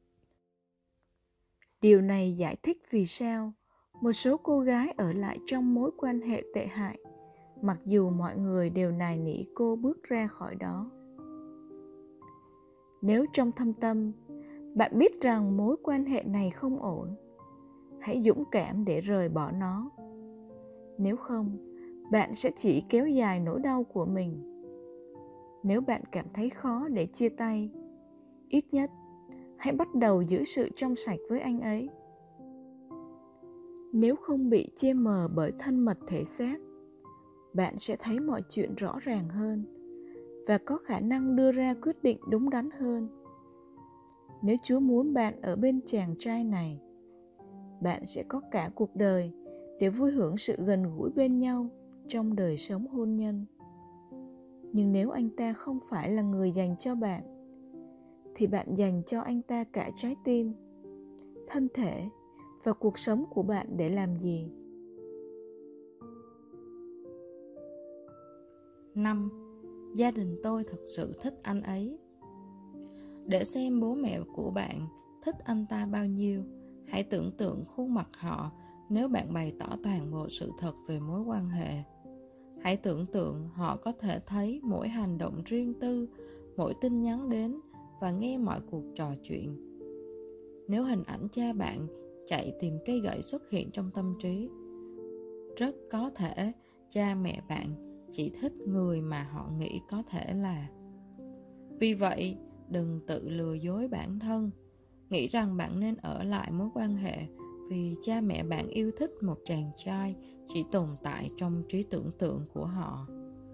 Điều này giải thích vì sao một số cô gái ở lại trong mối quan hệ tệ hại, mặc dù mọi người đều nài nỉ cô bước ra khỏi đó. Nếu trong thâm tâm, bạn biết rằng mối quan hệ này không ổn, hãy dũng cảm để rời bỏ nó. Nếu không, bạn sẽ chỉ kéo dài nỗi đau của mình. Nếu bạn cảm thấy khó để chia tay, ít nhất hãy bắt đầu giữ sự trong sạch với anh ấy. Nếu không bị che mờ bởi thân mật thể xác, bạn sẽ thấy mọi chuyện rõ ràng hơn và có khả năng đưa ra quyết định đúng đắn hơn. Nếu Chúa muốn bạn ở bên chàng trai này, bạn sẽ có cả cuộc đời để vui hưởng sự gần gũi bên nhau trong đời sống hôn nhân. Nhưng nếu anh ta không phải là người dành cho bạn, thì bạn dành cho anh ta cả trái tim, thân thể và cuộc sống của bạn để làm gì? năm. Gia đình tôi thực sự thích anh ấy. Để xem bố mẹ của bạn thích anh ta bao nhiêu, hãy tưởng tượng khuôn mặt họ nếu bạn bày tỏ toàn bộ sự thật về mối quan hệ. Hãy tưởng tượng họ có thể thấy mỗi hành động riêng tư, mỗi tin nhắn đến và nghe mọi cuộc trò chuyện. Nếu hình ảnh cha bạn chạy tìm cây gậy xuất hiện trong tâm trí, rất có thể cha mẹ bạn chỉ thích người mà họ nghĩ có thể là. Vì vậy, đừng tự lừa dối bản thân, nghĩ rằng bạn nên ở lại mối quan hệ vì cha mẹ bạn yêu thích một chàng trai chỉ tồn tại trong trí tưởng tượng của họ.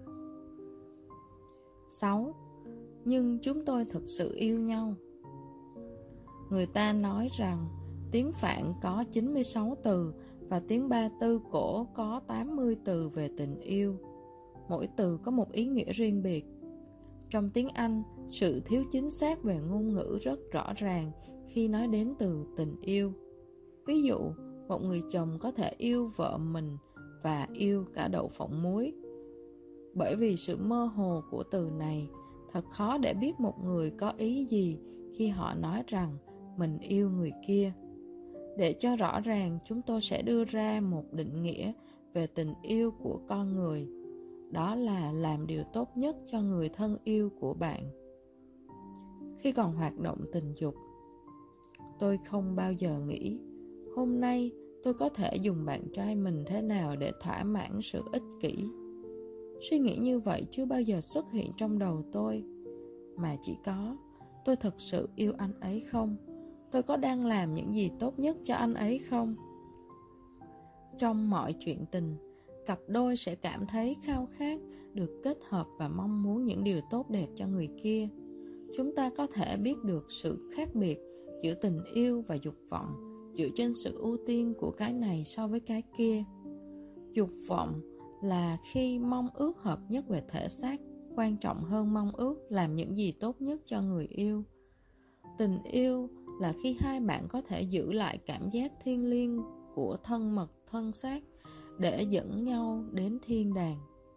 sáu. Nhưng chúng tôi thực sự yêu nhau. Người ta nói rằng tiếng Phạn có chín mươi sáu từ và tiếng Ba Tư cổ có tám mươi từ về tình yêu. Mỗi từ có một ý nghĩa riêng biệt. Trong tiếng Anh, sự thiếu chính xác về ngôn ngữ rất rõ ràng khi nói đến từ tình yêu. Ví dụ, một người chồng có thể yêu vợ mình và yêu cả đậu phộng muối. Bởi vì sự mơ hồ của từ này, thật khó để biết một người có ý gì khi họ nói rằng mình yêu người kia. Để cho rõ ràng, chúng tôi sẽ đưa ra một định nghĩa về tình yêu của con người. Đó là làm điều tốt nhất cho người thân yêu của bạn. Khi còn hoạt động tình dục, tôi không bao giờ nghĩ hôm nay tôi có thể dùng bạn trai mình thế nào để thỏa mãn sự ích kỷ. Suy nghĩ như vậy chưa bao giờ xuất hiện trong đầu tôi, mà chỉ có tôi thực sự yêu anh ấy không? Tôi có đang làm những gì tốt nhất cho anh ấy không? Trong mọi chuyện tình, cặp đôi sẽ cảm thấy khao khát được kết hợp và mong muốn những điều tốt đẹp cho người kia. Chúng ta có thể biết được sự khác biệt giữa tình yêu và dục vọng dựa trên sự ưu tiên của cái này so với cái kia. Dục vọng là khi mong ước hợp nhất về thể xác quan trọng hơn mong ước làm những gì tốt nhất cho người yêu. Tình yêu là khi hai bạn có thể giữ lại cảm giác thiêng liêng của thân mật thân xác để dẫn nhau đến thiên đàng.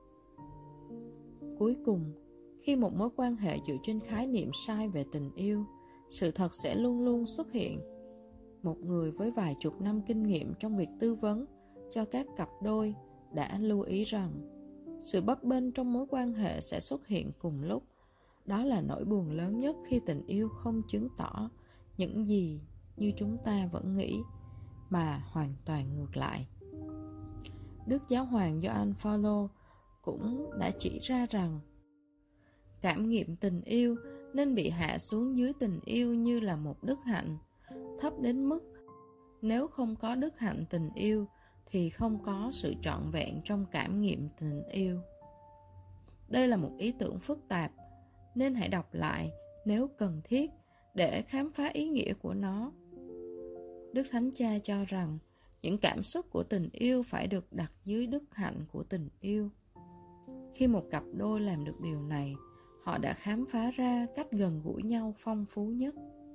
Cuối cùng, khi một mối quan hệ dựa trên khái niệm sai về tình yêu, sự thật sẽ luôn luôn xuất hiện. Một người với vài chục năm kinh nghiệm trong việc tư vấn cho các cặp đôi đã lưu ý rằng sự bấp bênh trong mối quan hệ sẽ xuất hiện cùng lúc. Đó là nỗi buồn lớn nhất khi tình yêu không chứng tỏ những gì như chúng ta vẫn nghĩ, mà hoàn toàn ngược lại. Đức Giáo hoàng Gioan Phaolô cũng đã chỉ ra rằng cảm nghiệm tình yêu nên bị hạ xuống dưới tình yêu như là một đức hạnh, thấp đến mức nếu không có đức hạnh tình yêu thì không có sự trọn vẹn trong cảm nghiệm tình yêu. Đây là một ý tưởng phức tạp, nên hãy đọc lại nếu cần thiết để khám phá ý nghĩa của nó. Đức Thánh Cha cho rằng những cảm xúc của tình yêu phải được đặt dưới đức hạnh của tình yêu. Khi một cặp đôi làm được điều này, họ đã khám phá ra cách gần gũi nhau phong phú nhất.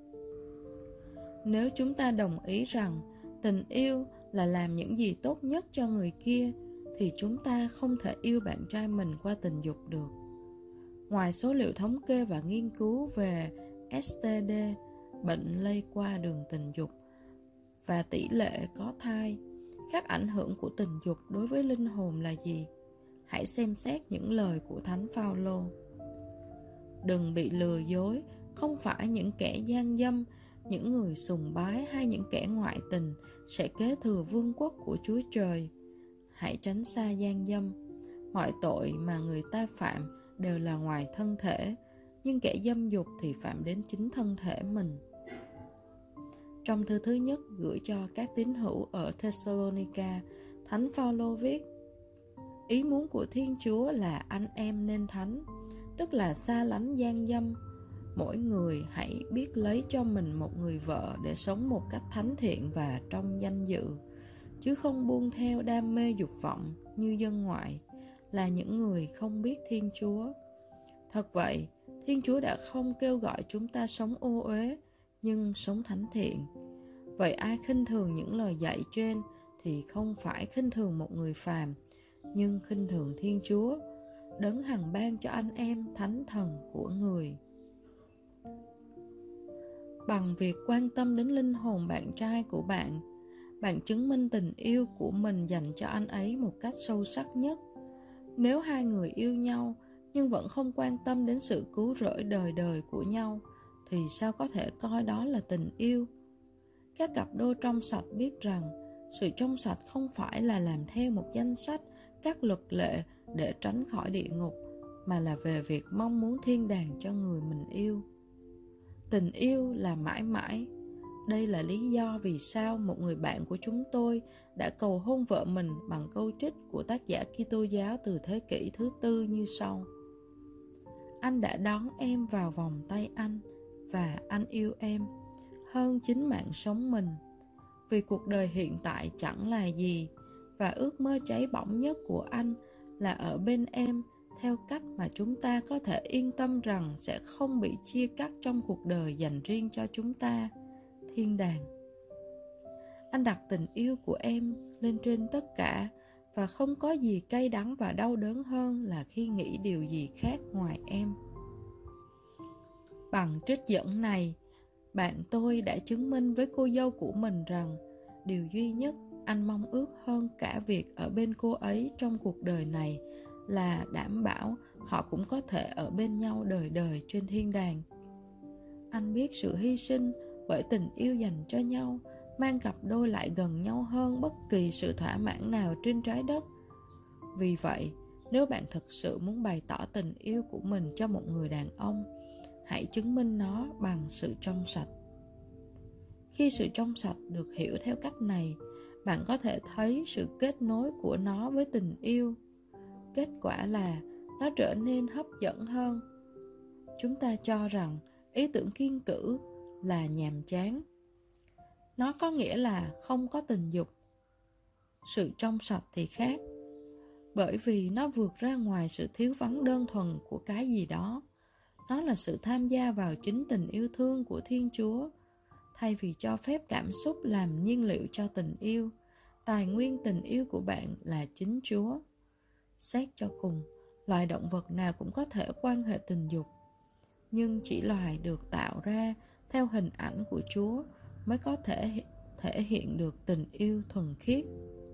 Nếu chúng ta đồng ý rằng tình yêu là làm những gì tốt nhất cho người kia, thì chúng ta không thể yêu bạn trai mình qua tình dục được. Ngoài số liệu thống kê và nghiên cứu về ét tê đê, bệnh lây qua đường tình dục, và tỷ lệ có thai, các ảnh hưởng của tình dục đối với linh hồn là gì? Hãy xem xét những lời của Thánh Phaolô. Đừng bị lừa dối, không phải những kẻ gian dâm, những người sùng bái hay những kẻ ngoại tình sẽ kế thừa vương quốc của Chúa Trời. Hãy tránh xa gian dâm. Mọi tội mà người ta phạm đều là ngoài thân thể, nhưng kẻ dâm dục thì phạm đến chính thân thể mình. Trong thư thứ nhất gửi cho các tín hữu ở Thessalonica, Thánh Phaolô viết: ý muốn của Thiên Chúa là anh em nên thánh, tức là xa lánh gian dâm. Mỗi người hãy biết lấy cho mình một người vợ để sống một cách thánh thiện và trong danh dự, chứ không buông theo đam mê dục vọng như dân ngoại, là những người không biết Thiên Chúa. Thật vậy, Thiên Chúa đã không kêu gọi chúng ta sống ô uế, nhưng sống thánh thiện. Vậy ai khinh thường những lời dạy trên thì không phải khinh thường một người phàm, nhưng khinh thường Thiên Chúa. Đấng hằng ban cho anh em thánh thần của người. Bằng việc quan tâm đến linh hồn bạn trai của bạn, bạn chứng minh tình yêu của mình dành cho anh ấy một cách sâu sắc nhất. Nếu hai người yêu nhau nhưng vẫn không quan tâm đến sự cứu rỗi đời đời của nhau, thì sao có thể coi đó là tình yêu? Các cặp đôi trong sạch biết rằng sự trong sạch không phải là làm theo một danh sách các luật lệ để tránh khỏi địa ngục, mà là về việc mong muốn thiên đàng cho người mình yêu. Tình yêu là mãi mãi. Đây là lý do vì sao một người bạn của chúng tôi đã cầu hôn vợ mình bằng câu trích của tác giả Kitô giáo từ thế kỷ thứ tư như sau: Anh đã đón em vào vòng tay anh, và anh yêu em hơn chính mạng sống mình, vì cuộc đời hiện tại chẳng là gì, và ước mơ cháy bỏng nhất của anh là ở bên em theo cách mà chúng ta có thể yên tâm rằng sẽ không bị chia cắt trong cuộc đời dành riêng cho chúng ta, thiên đàng. Anh đặt tình yêu của em lên trên tất cả, và không có gì cay đắng và đau đớn hơn là khi nghĩ điều gì khác ngoài em. Bằng trích dẫn này, bạn tôi đã chứng minh với cô dâu của mình rằng điều duy nhất anh mong ước hơn cả việc ở bên cô ấy trong cuộc đời này là đảm bảo họ cũng có thể ở bên nhau đời đời trên thiên đàng. Anh biết sự hy sinh bởi tình yêu dành cho nhau mang cặp đôi lại gần nhau hơn bất kỳ sự thỏa mãn nào trên trái đất. Vì vậy, nếu bạn thực sự muốn bày tỏ tình yêu của mình cho một người đàn ông, hãy chứng minh nó bằng sự trong sạch. Khi sự trong sạch được hiểu theo cách này, bạn có thể thấy sự kết nối của nó với tình yêu. Kết quả là nó trở nên hấp dẫn hơn. Chúng ta cho rằng ý tưởng kiêng cữ là nhàm chán. Nó có nghĩa là không có tình dục. Sự trong sạch thì khác, bởi vì nó vượt ra ngoài sự thiếu vắng đơn thuần của cái gì đó. Nó là sự tham gia vào chính tình yêu thương của Thiên Chúa. Thay vì cho phép cảm xúc làm nhiên liệu cho tình yêu, tài nguyên tình yêu của bạn là chính Chúa. Xét cho cùng, loài động vật nào cũng có thể quan hệ tình dục, nhưng chỉ loài được tạo ra theo hình ảnh của Chúa mới có thể thể hiện được tình yêu thuần khiết.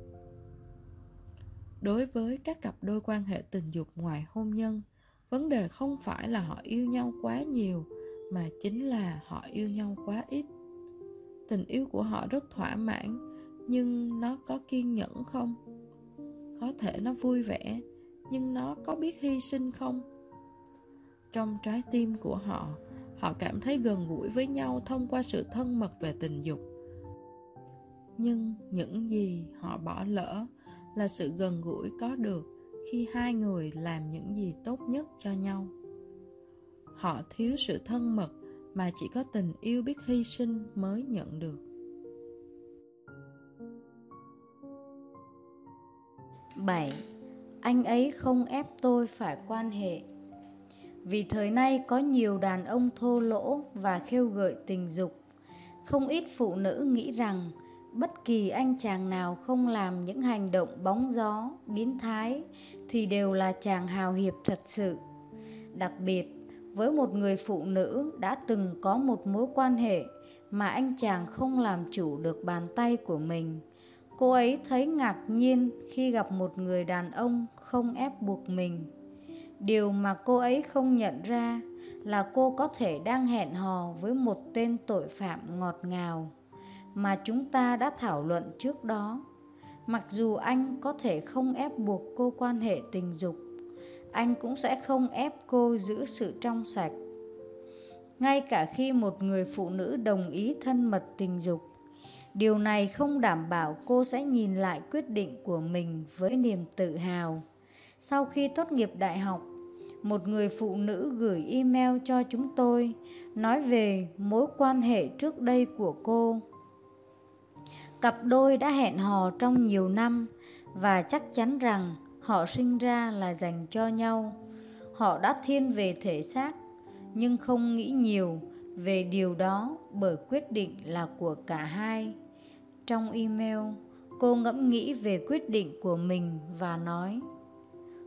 Đối với các cặp đôi quan hệ tình dục ngoài hôn nhân, vấn đề không phải là họ yêu nhau quá nhiều, mà chính là họ yêu nhau quá ít. Tình yêu của họ rất thỏa mãn, nhưng nó có kiên nhẫn không? Có thể nó vui vẻ, nhưng nó có biết hy sinh không? Trong trái tim của họ, họ cảm thấy gần gũi với nhau thông qua sự thân mật về tình dục. Nhưng những gì họ bỏ lỡ là sự gần gũi có được khi hai người làm những gì tốt nhất cho nhau. Họ thiếu sự thân mật mà chỉ có tình yêu biết hy sinh mới nhận được. bảy. Anh ấy không ép tôi phải quan hệ. Vì thời nay có nhiều đàn ông thô lỗ và khêu gợi tình dục. Không ít phụ nữ nghĩ rằng bất kỳ anh chàng nào không làm những hành động bóng gió, biến thái thì đều là chàng hào hiệp thật sự. Đặc biệt, với một người phụ nữ đã từng có một mối quan hệ mà anh chàng không làm chủ được bàn tay của mình, cô ấy thấy ngạc nhiên khi gặp một người đàn ông không ép buộc mình. Điều mà cô ấy không nhận ra là cô có thể đang hẹn hò với một tên tội phạm ngọt ngào mà chúng ta đã thảo luận trước đó. Mặc dù anh có thể không ép buộc cô quan hệ tình dục, anh cũng sẽ không ép cô giữ sự trong sạch. Ngay cả khi một người phụ nữ đồng ý thân mật tình dục, điều này không đảm bảo cô sẽ nhìn lại quyết định của mình với niềm tự hào. Sau khi tốt nghiệp đại học, một người phụ nữ gửi email cho chúng tôi nói về mối quan hệ trước đây của cô. Cặp đôi đã hẹn hò trong nhiều năm và chắc chắn rằng họ sinh ra là dành cho nhau. Họ đã thiên về thể xác, nhưng không nghĩ nhiều về điều đó bởi quyết định là của cả hai. Trong email, cô ngẫm nghĩ về quyết định của mình và nói: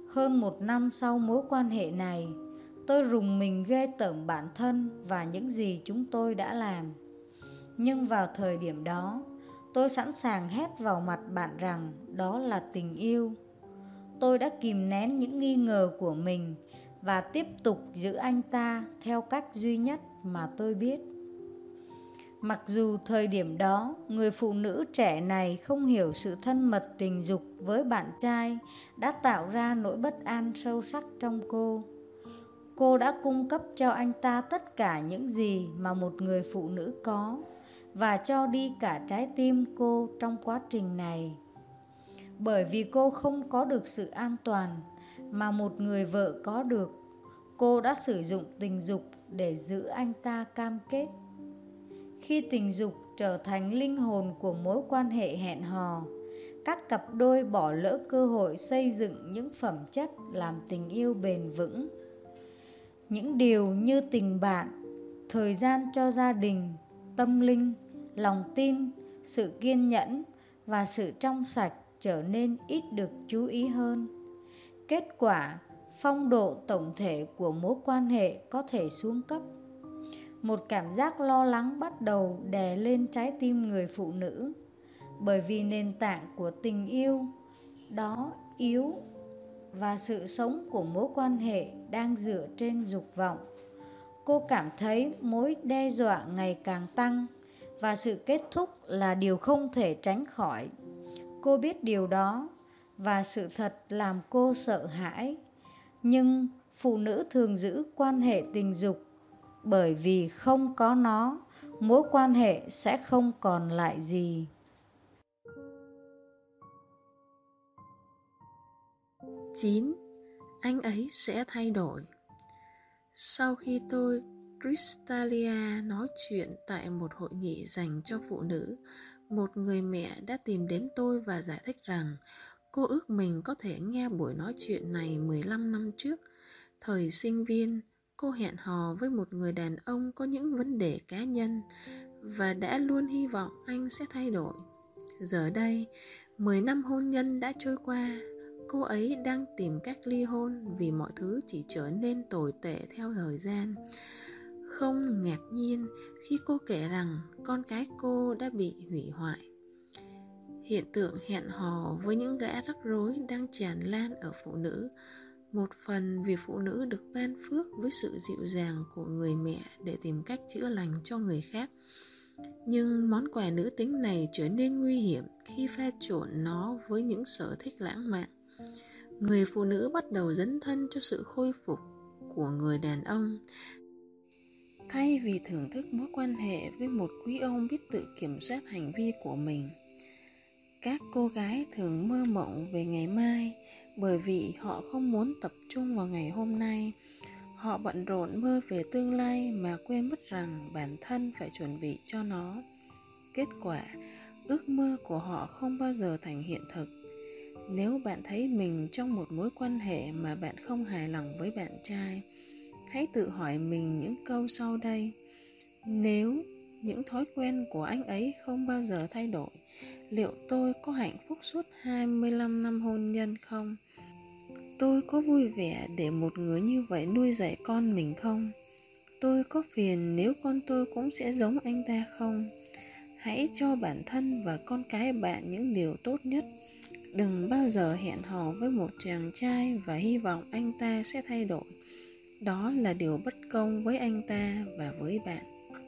Hơn một năm sau mối quan hệ này, tôi rùng mình ghê tởm bản thân và những gì chúng tôi đã làm. Nhưng vào thời điểm đó, tôi sẵn sàng hét vào mặt bạn rằng đó là tình yêu. Tôi đã kìm nén những nghi ngờ của mình và tiếp tục giữ anh ta theo cách duy nhất mà tôi biết. Mặc dù thời điểm đó, người phụ nữ trẻ này không hiểu sự thân mật tình dục với bạn trai đã tạo ra nỗi bất an sâu sắc trong cô. Cô đã cung cấp cho anh ta tất cả những gì mà một người phụ nữ có và cho đi cả trái tim cô trong quá trình này. Bởi vì cô không có được sự an toàn mà một người vợ có được, cô đã sử dụng tình dục để giữ anh ta cam kết. Khi tình dục trở thành linh hồn của mối quan hệ hẹn hò, các cặp đôi bỏ lỡ cơ hội xây dựng những phẩm chất làm tình yêu bền vững. Những điều như tình bạn, thời gian cho gia đình, tâm linh, lòng tin, sự kiên nhẫn và sự trong sạch trở nên ít được chú ý hơn. Kết quả, phong độ tổng thể của mối quan hệ có thể xuống cấp. Một cảm giác lo lắng bắt đầu đè lên trái tim người phụ nữ, bởi vì nền tảng của tình yêu đó yếu và sự sống của mối quan hệ đang dựa trên dục vọng. Cô cảm thấy mối đe dọa ngày càng tăng và sự kết thúc là điều không thể tránh khỏi. Cô biết điều đó và sự thật làm cô sợ hãi. Nhưng phụ nữ thường giữ quan hệ tình dục bởi vì không có nó, mối quan hệ sẽ không còn lại gì. chín. Anh ấy sẽ thay đổi. Sau khi tôi, Crystalia, nói chuyện tại một hội nghị dành cho phụ nữ, một người mẹ đã tìm đến tôi và giải thích rằng cô ước mình có thể nghe buổi nói chuyện này mười lăm năm trước. Thời sinh viên, cô hẹn hò với một người đàn ông có những vấn đề cá nhân và đã luôn hy vọng anh sẽ thay đổi. Giờ đây, mười năm hôn nhân đã trôi qua, cô ấy đang tìm cách ly hôn vì mọi thứ chỉ trở nên tồi tệ theo thời gian. Không ngạc nhiên khi cô kể rằng con cái cô đã bị hủy hoại. Hiện tượng hẹn hò với những gã rắc rối đang tràn lan ở phụ nữ, một phần vì phụ nữ được ban phước với sự dịu dàng của người mẹ để tìm cách chữa lành cho người khác. Nhưng món quà nữ tính này trở nên nguy hiểm khi pha trộn nó với những sở thích lãng mạn. Người phụ nữ bắt đầu dấn thân cho sự khôi phục của người đàn ông. Thay vì thưởng thức mối quan hệ với một quý ông biết tự kiểm soát hành vi của mình, các cô gái thường mơ mộng về ngày mai bởi vì họ không muốn tập trung vào ngày hôm nay. Họ bận rộn mơ về tương lai mà quên mất rằng bản thân phải chuẩn bị cho nó. Kết quả, ước mơ của họ không bao giờ thành hiện thực. Nếu bạn thấy mình trong một mối quan hệ mà bạn không hài lòng với bạn trai, hãy tự hỏi mình những câu sau đây. Nếu những thói quen của anh ấy không bao giờ thay đổi, liệu tôi có hạnh phúc suốt hai mươi lăm năm hôn nhân không? Tôi có vui vẻ để một người như vậy nuôi dạy con mình không? Tôi có phiền nếu con tôi cũng sẽ giống anh ta không? Hãy cho bản thân và con cái bạn những điều tốt nhất. Đừng bao giờ hẹn hò với một chàng trai và hy vọng anh ta sẽ thay đổi. Đó là điều bất công với anh ta và với bạn.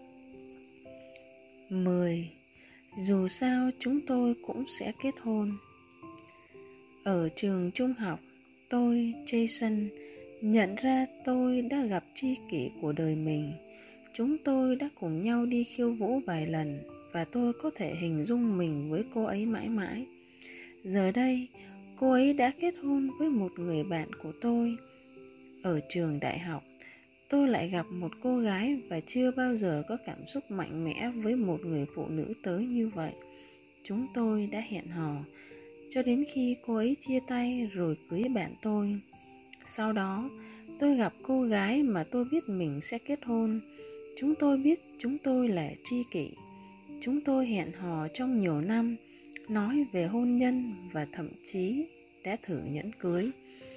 mười. Dù sao chúng tôi cũng sẽ kết hôn. Ở trường trung học, tôi, Jason, nhận ra tôi đã gặp tri kỷ của đời mình. Chúng tôi đã cùng nhau đi khiêu vũ vài lần và tôi có thể hình dung mình với cô ấy mãi mãi. Giờ đây, cô ấy đã kết hôn với một người bạn của tôi. Ở trường đại học, tôi lại gặp một cô gái và chưa bao giờ có cảm xúc mạnh mẽ với một người phụ nữ tới như vậy. Chúng tôi đã hẹn hò cho đến khi cô ấy chia tay rồi cưới bạn tôi. Sau đó, tôi gặp cô gái mà tôi biết mình sẽ kết hôn. Chúng tôi biết chúng tôi là tri kỷ. Chúng tôi hẹn hò trong nhiều năm, nói về hôn nhân và thậm chí đã thử nhẫn cưới.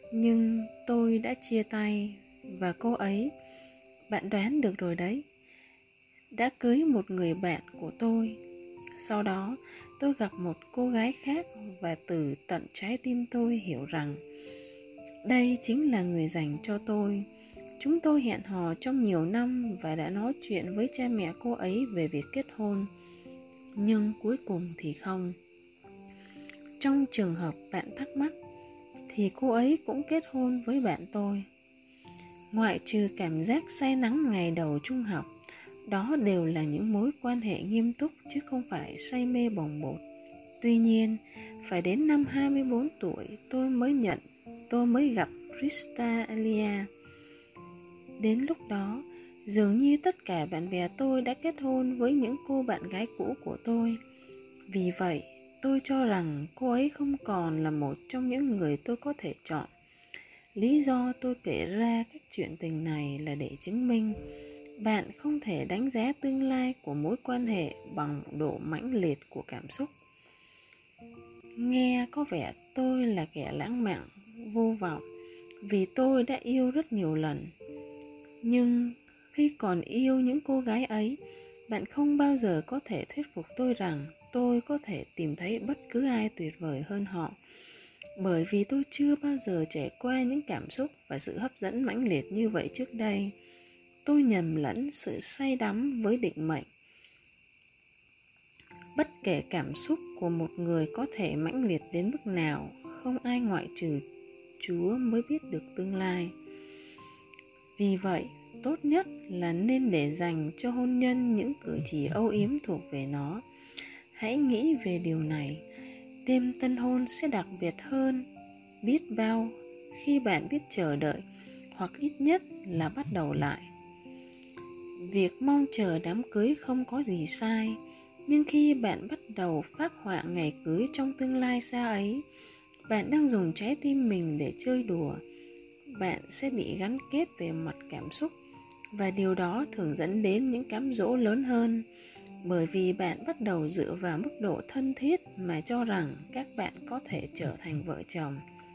Nhưng tôi đã chia tay và cô ấy, bạn đoán được rồi đấy, đã cưới một người bạn của tôi. Sau đó tôi gặp một cô gái khác và từ tận trái tim tôi hiểu rằng đây chính là người dành cho tôi. Chúng tôi hẹn hò trong nhiều năm và đã nói chuyện với cha mẹ cô ấy về việc kết hôn. Nhưng cuối cùng thì không. Trong trường hợp bạn thắc mắc, thì cô ấy cũng kết hôn với bạn tôi. Ngoại trừ cảm giác say nắng ngày đầu trung học, đó đều là những mối quan hệ nghiêm túc chứ không phải say mê bồng bột. Tuy nhiên, phải đến năm hai mươi bốn tuổi tôi mới nhận, tôi mới gặp Krista Alia. Đến lúc đó, dường như tất cả bạn bè tôi đã kết hôn với những cô bạn gái cũ của tôi. Vì vậy, tôi cho rằng cô ấy không còn là một trong những người tôi có thể chọn. Lý do tôi kể ra các chuyện tình này là để chứng minh bạn không thể đánh giá tương lai của mối quan hệ bằng độ mãnh liệt của cảm xúc. Nghe có vẻ tôi là kẻ lãng mạn, vô vọng, vì tôi đã yêu rất nhiều lần. Nhưng khi còn yêu những cô gái ấy, bạn không bao giờ có thể thuyết phục tôi rằng tôi có thể tìm thấy bất cứ ai tuyệt vời hơn họ, bởi vì tôi chưa bao giờ trải qua những cảm xúc và sự hấp dẫn mãnh liệt như vậy trước đây. Tôi nhầm lẫn sự say đắm với định mệnh. Bất kể cảm xúc của một người có thể mãnh liệt đến mức nào, không ai ngoại trừ Chúa mới biết được tương lai. Vì vậy, tốt nhất là nên để dành cho hôn nhân những cử chỉ âu yếm thuộc về nó. Hãy nghĩ về điều này. Đêm tân hôn sẽ đặc biệt hơn biết bao khi bạn biết chờ đợi, hoặc ít nhất là bắt đầu lại. Việc mong chờ đám cưới không có gì sai, nhưng khi bạn bắt đầu phác họa ngày cưới trong tương lai xa ấy, bạn đang dùng trái tim mình để chơi đùa. Bạn sẽ bị gắn kết về mặt cảm xúc, và điều đó thường dẫn đến những cám dỗ lớn hơn, bởi vì bạn bắt đầu dựa vào mức độ thân thiết mà cho rằng các bạn có thể trở thành vợ chồng.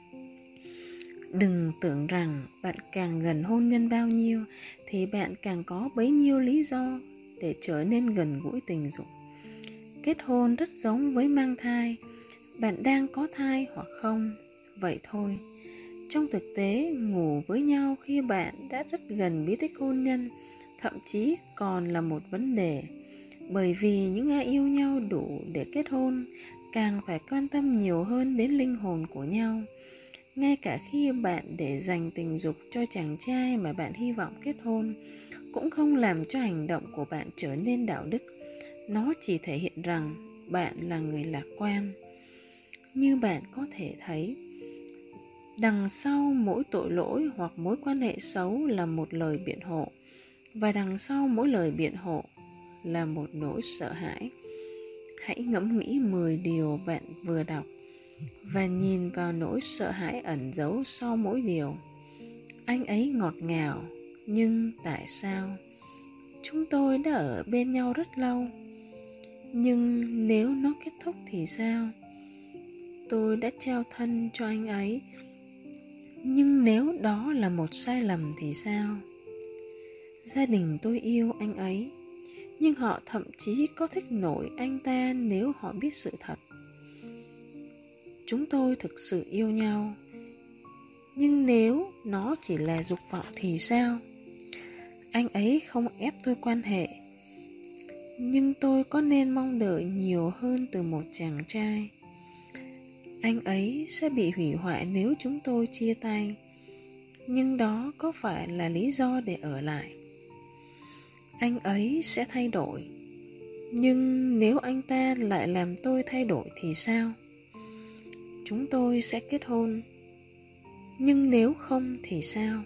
Đừng tưởng rằng bạn càng gần hôn nhân bao nhiêu thì bạn càng có bấy nhiêu lý do để trở nên gần gũi tình dục. Kết hôn rất giống với mang thai. Bạn đang có thai hoặc không, vậy thôi. Trong thực tế, ngủ với nhau khi bạn đã rất gần bí tích hôn nhân thậm chí còn là một vấn đề, bởi vì những ai yêu nhau đủ để kết hôn càng phải quan tâm nhiều hơn đến linh hồn của nhau. Ngay cả khi bạn để dành tình dục cho chàng trai mà bạn hy vọng kết hôn, cũng không làm cho hành động của bạn trở nên đạo đức. Nó chỉ thể hiện rằng bạn là người lạc quan. Như bạn có thể thấy, đằng sau mỗi tội lỗi hoặc mối quan hệ xấu là một lời biện hộ, và đằng sau mỗi lời biện hộ là một nỗi sợ hãi. Hãy ngẫm nghĩ mười điều bạn vừa đọc và nhìn vào nỗi sợ hãi ẩn giấu sau mỗi điều. Anh ấy ngọt ngào, nhưng tại sao? Chúng tôi đã ở bên nhau rất lâu, nhưng nếu nó kết thúc thì sao? Tôi đã trao thân cho anh ấy, nhưng nếu đó là một sai lầm thì sao? Gia đình tôi yêu anh ấy, nhưng họ thậm chí có thích nổi anh ta nếu họ biết sự thật. Chúng tôi thực sự yêu nhau, nhưng nếu nó chỉ là dục vọng thì sao? Anh ấy không ép tôi quan hệ, nhưng tôi có nên mong đợi nhiều hơn từ một chàng trai? Anh ấy sẽ bị hủy hoại nếu chúng tôi chia tay, nhưng đó có phải là lý do để ở lại? Anh ấy sẽ thay đổi, nhưng nếu anh ta lại làm tôi thay đổi thì sao? Chúng tôi sẽ kết hôn, nhưng nếu không thì sao?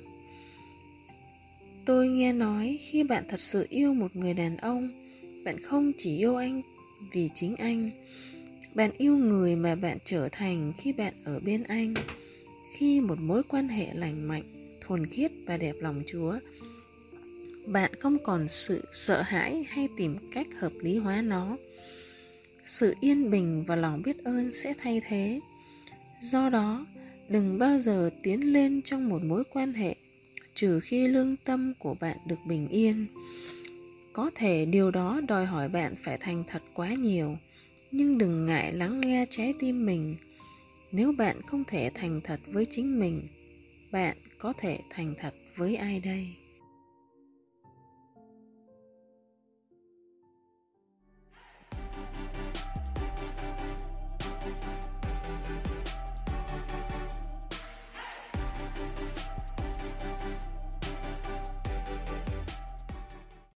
Tôi nghe nói khi bạn thật sự yêu một người đàn ông, bạn không chỉ yêu anh vì chính anh. Bạn yêu người mà bạn trở thành khi bạn ở bên anh. Khi một mối quan hệ lành mạnh, thuần khiết và đẹp lòng Chúa, bạn không còn sự sợ hãi hay tìm cách hợp lý hóa nó. Sự yên bình và lòng biết ơn sẽ thay thế. Do đó, Đừng bao giờ tiến lên trong một mối quan hệ trừ khi lương tâm của bạn được bình yên. Có thể điều đó đòi hỏi bạn phải thành thật quá nhiều, nhưng đừng ngại lắng nghe trái tim mình. Nếu bạn không thể thành thật với chính mình, bạn có thể thành thật với ai đây?